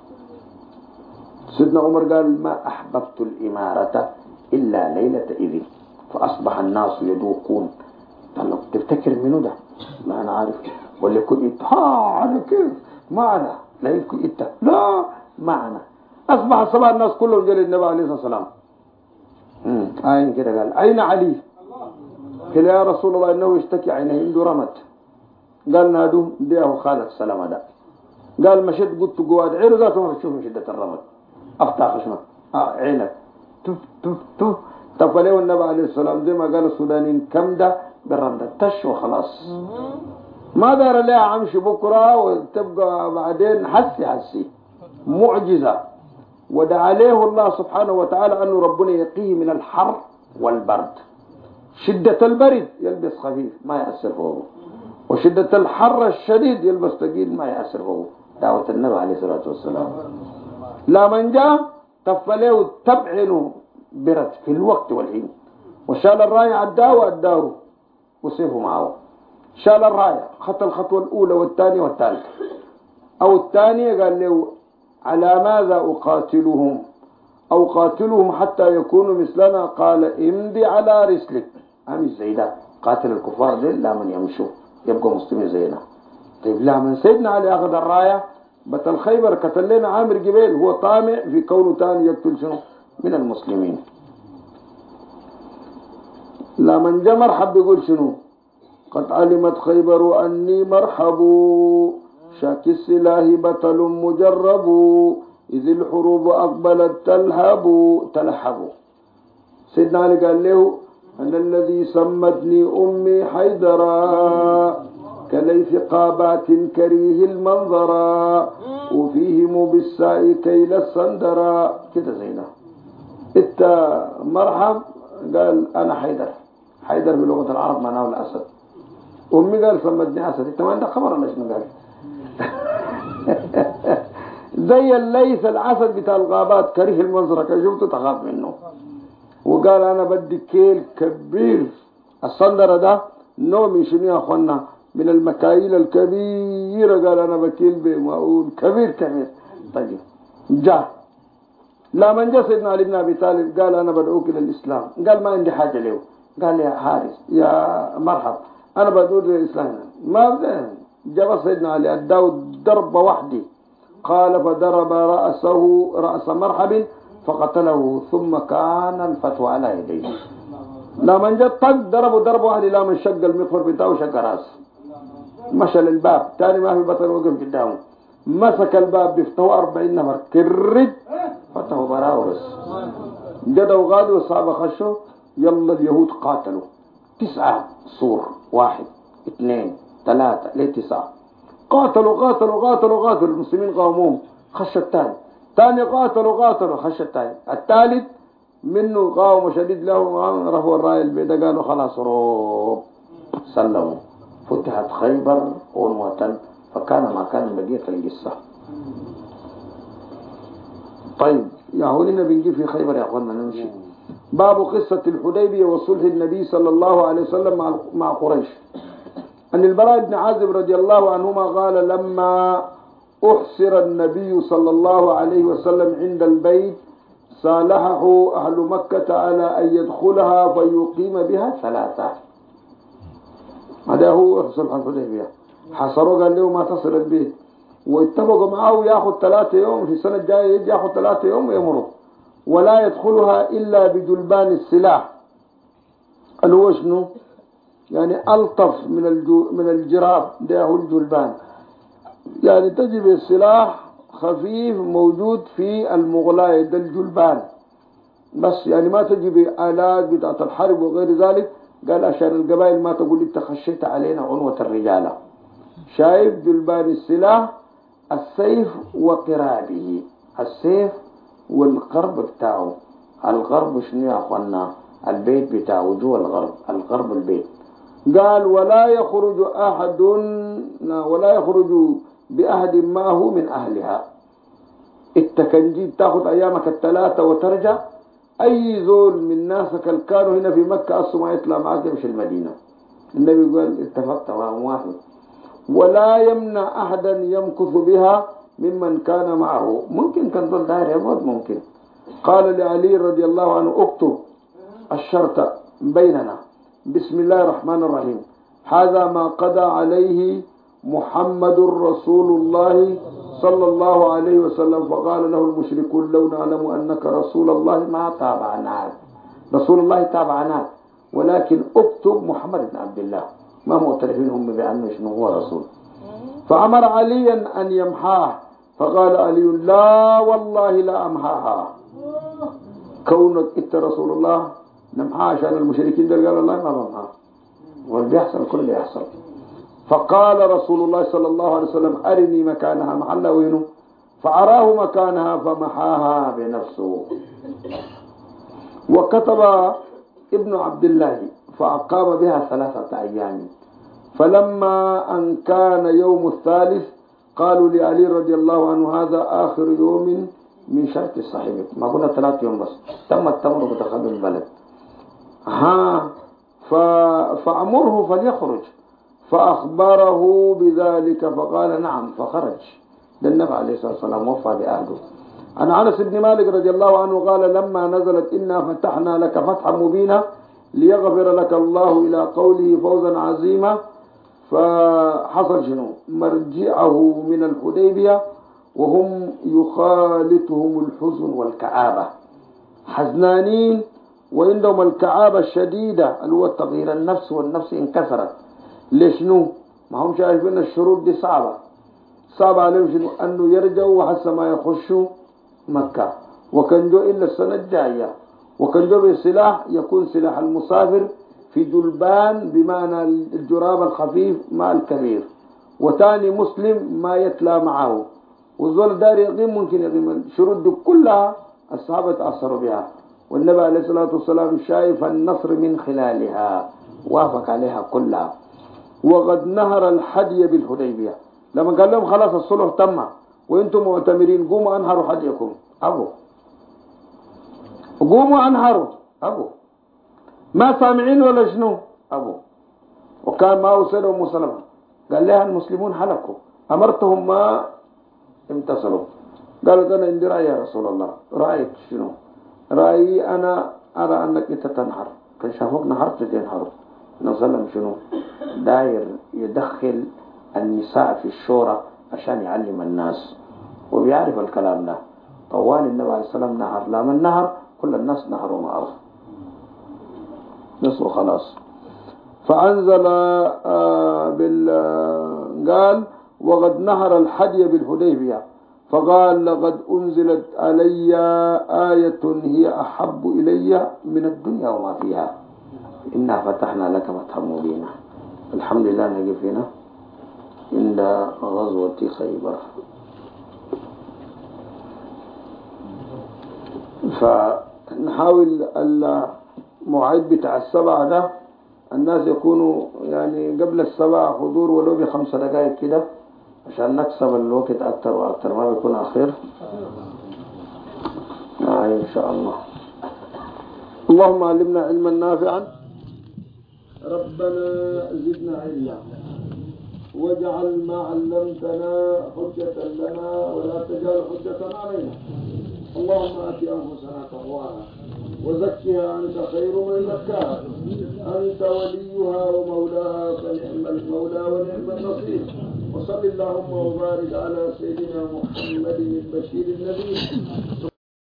سيدنا عمر قال ما أحببت الإمارة إلا ليلة إذن فأصبح الناس يذوقون. طلب تفتكر منو ده؟ ما أنا عارف. ولا يكون على كيف؟ معنا لا يكون لا معنا. أصبح صباح الناس كلهم جل النبي عليه الصلاة والسلام. عين كده قال أين علي؟ قال يا رسول الله إنه يشتكي عينه عنده رمت. قال نادو ديه خالد السلام ده. قال مشيت قلت قواد عينه ذاته ما تشوف شدة الرمت. أفتح خشمه عينك تف تفليه النبي عليه السلام زي ما قال السودانيين كم ده بالرمد تش وخلاص. ما دار لها عمشي بكرة وتبقى بعدين حسي معجزة. ودعا عليه الله سبحانه وتعالى أنه ربنا يقيه من الحر والبرد. شدة البرد يلبس خفيف ما يأثر فوقه، وشدة الحر الشديد يلبس ثقيل ما يأثر فوقه. دعوة النبي عليه الصلاة والسلام. لا من جاء تفليه تبعنه برد في الوقت والحين، وشال الراية عداه وأداه وسيفه معه. شال الراية خط الخطوة الأولى والثانية والثالثة، أو الثانية قال له على ماذا أقاتلهم أو قاتلهم حتى يكونوا مثلنا؟ قال امضي على رسلك. مش زي ده قاتل الكفار دي لا من يمشوا يبقوا مسلمين زينا. طيب لا من سيدنا علي أخذ الراية بطل خيبر قتل لنا عامر جبيل، هو طامع في كونه ثاني يقتل شنو من المسلمين. لا من جاء مرحب يقول شنو؟ قد علمت خيبر أني مرحب شاك السلاح بطل مجرب إذ الحروب أقبلت تلحب. سيدنا علي قال له أن الذي سمتني أمي حيدرا كليث قابات كريه المنظرا وفيهم بالساء كيل الصندرا. كده زينا انت مرحب. قال أنا حيدر بلغة العرب معناه الأسد. أمي قال سمتني أسد. انت ما عندك خبر ولا شنو قال؟ زي الليث العسد بتاع الغابات كريه المنظرة، شفته تخاف منه. وقال أنا بدي كيل كبير. الصندرة ده نوع من شنو يا أخوانا؟ من المكاييل الكبيرة. قال أنا بكيل بمعقول كبير كبير. طيب جاء لا من جاء سيدنا علي بن أبي طالب قال أنا بدعوك إلى الإسلام. قال ما عندي حاجة له. قال يا حارس يا مرحب أنا بدعوك إلى الإسلام. ما بدأ جاء سيدنا علي أداه ضربة واحدة. قال فضرب رأس مرحب فقتله ثم كان الفتوى على يديه. لا من جاء طق ضربه ضربة واحدة. لا من شق المغفر بتاعه شق راسه. مشى للباب تاني ما في بطل وقف قدامه. مسك الباب بيفتحوا 40 نفر كرد فتحوا براه بس. جدوا غادوا والصحابة خشوا. يلا اليهود قاتلوا 9 صور 1 2 3 9 قاتلوا المسلمين قاوموهم. خش الثاني ثاني قاتلوا خش الثالث منه قاوم شديد له رفعوا الراية البيضاء قالوا خلاص روب سلموا. فتحت خيبر عنوة فكان ما كان بقية القصة. طيب يا هولنا بنجي في خيبر يا اخوانا نمشي. باب قصة الحديبية وصلح النبي صلى الله عليه وسلم مع قريش. أن البراء بن عازب رضي الله عنهما قال لما أحسر النبي صلى الله عليه وسلم عند البيت صالحه أهل مكة على أن يدخلها فيقيم بها 3. هذا هو صلح الحديبية. حصروا قال له ما تصل البيت واتفقوا معه ياخذ 3 يوم في السنة الجاية يجي ياخذ 3 يوم ويمرض ولا يدخلها إلا بجلبان السلاح. اللي هو شنو؟ يعني ألطف من الجراب. ده هو الجلبان. يعني تجي بالسلاح خفيف موجود في المغلاية ده الجلبان بس. يعني ما تجي بآلات بتاعت الحرب وغير ذلك. قال عشان القبائل ما تقول انت خشيت علينا عنوة الرجالة. شايف جلبان السلاح السيف وقرابه. السيف والقرب بتاعه. الغرب شنو يا اخوانا؟ البيت بتاعه جوا الغرب البيت. قال ولا يخرج بأحد معه من أهلها. انت كان جيت تاخذ أيامك 3 وترجع. أي زول من ناسك اللي كانوا هنا في مكة أصلا ما يطلع معك يمشي المدينة. النبي قال اتفقت واحد. ولا يمنع أحدا يمكث بها ممن كان معه. ممكن كان ظل داير يموت ممكن. قال لعلي رضي الله عنه اكتب الشرط بيننا بسم الله الرحمن الرحيم هذا ما قضى عليه محمد رسول الله صلى الله عليه وسلم. فقال له المشركون لو نعلم أنك رسول الله ما تابعناك. رسول الله تابعناك ولكن اكتب محمد بن عبد الله. ما مؤتلفين هم بأنه شنو هو رسول. فأمر عليا أن يمحاه. فقال علي لا والله لا أمحاها. كونك انت رسول الله نمحاها عشان المشركين دول. قال الله ما بمحاها واللي بيحصل كله يحصل. فقال رسول الله صلى الله عليه وسلم أرني مكانها. محلها وينه؟ فأراه مكانها فمحاها بنفسه. وكتب ابن عبد الله فأقام بها 3 أيام. فلما أن كان يوم الثالث قالوا لعلي رضي الله عنه هذا آخر يوم من شرط الصحيح. ما قلنا 3 يوم بس. تم التمر بتخذ البلد. فأمره فليخرج. فأخبره بذلك فقال نعم فخرج. النبي عليه الصلاة والسلام وفى بأهله. عن أنس بن مالك رضي الله عنه قال لما نزلت إنا فتحنا لك فتحا مبينا ليغفر لك الله إلى قوله فوزا عظيما. فحصل شنو؟ مرجعه من الحديبية وهم يخالطهم الحزن والكآبة. حزنانين وعندهم الكآبة الشديدة اللي هو تغيير النفس والنفس انكسرت. ليشنو؟ ما هم شايفين الشروط دي صعبة عليهم شنو؟ أنه يرجعوا وحتى ما يخشوا مكة. وكان جو إلا السنة الجاية. وكان جو بالسلاح يكون سلاح المسافر في جلبان بمعنى الجراب الخفيف مع الكبير. وتاني مسلم ما يتلى معه. والزول دار يقيم ممكن يقيم. الشروط دي كلها الصحابة تأثروا بها. والنبي عليه الصلاة والسلام شايف النصر من خلالها وافق عليها كلها. وقد نهر الحدي بالحديبية. لما قال لهم خلاص الصلح تم وانتم معتمرين قوموا انهروا حديكم. قوموا انهروا أبو ما سامعين ولا شنو أبو. وكان ما وصلوا أم سلمة قال لها المسلمون هلكوا أمرتهم ما امتثلوا. قالت أنا عندي رأي يا رسول الله. رأيك شنو؟ رأيي أنا أرى أنك أنت تنحر. كان شافوك نحرت تنحر. نظلم شنو داير يدخل النساء في الشورى عشان يعلم الناس وبيعرف الكلام ده. طوال النبي عليه الصلاة والسلام نهر لا من نهر كل الناس نهروا معه بس وخلاص. فأنزل قال وقد نهر الحدي بالحديبية فقال لقد أنزلت علي آية هي أحب إلي من الدنيا وما فيها إنا فتحنا لك فتحا مبينا. الحمد لله نقف هنا عند غزوة خيبر. فنحاول الموعد بتاع السبعة ده الناس يكونوا يعني قبل السبعة حضور ولو ب5 دقائق كده عشان نكسب الوقت أكتر وأكتر ما بيكون أخير. إن شاء الله. اللهم علمنا علما نافعا ربنا زدنا علما واجعل ما علمتنا حجة لنا ولا تجعل حجة علينا. اللهم آت أنفسنا تقواها وزكها أنت خير من زكاها أنت وليها ومولاها فنعم المولى ونعم النصير. وصل اللهم وبارك على سيدنا محمد البشير النذير.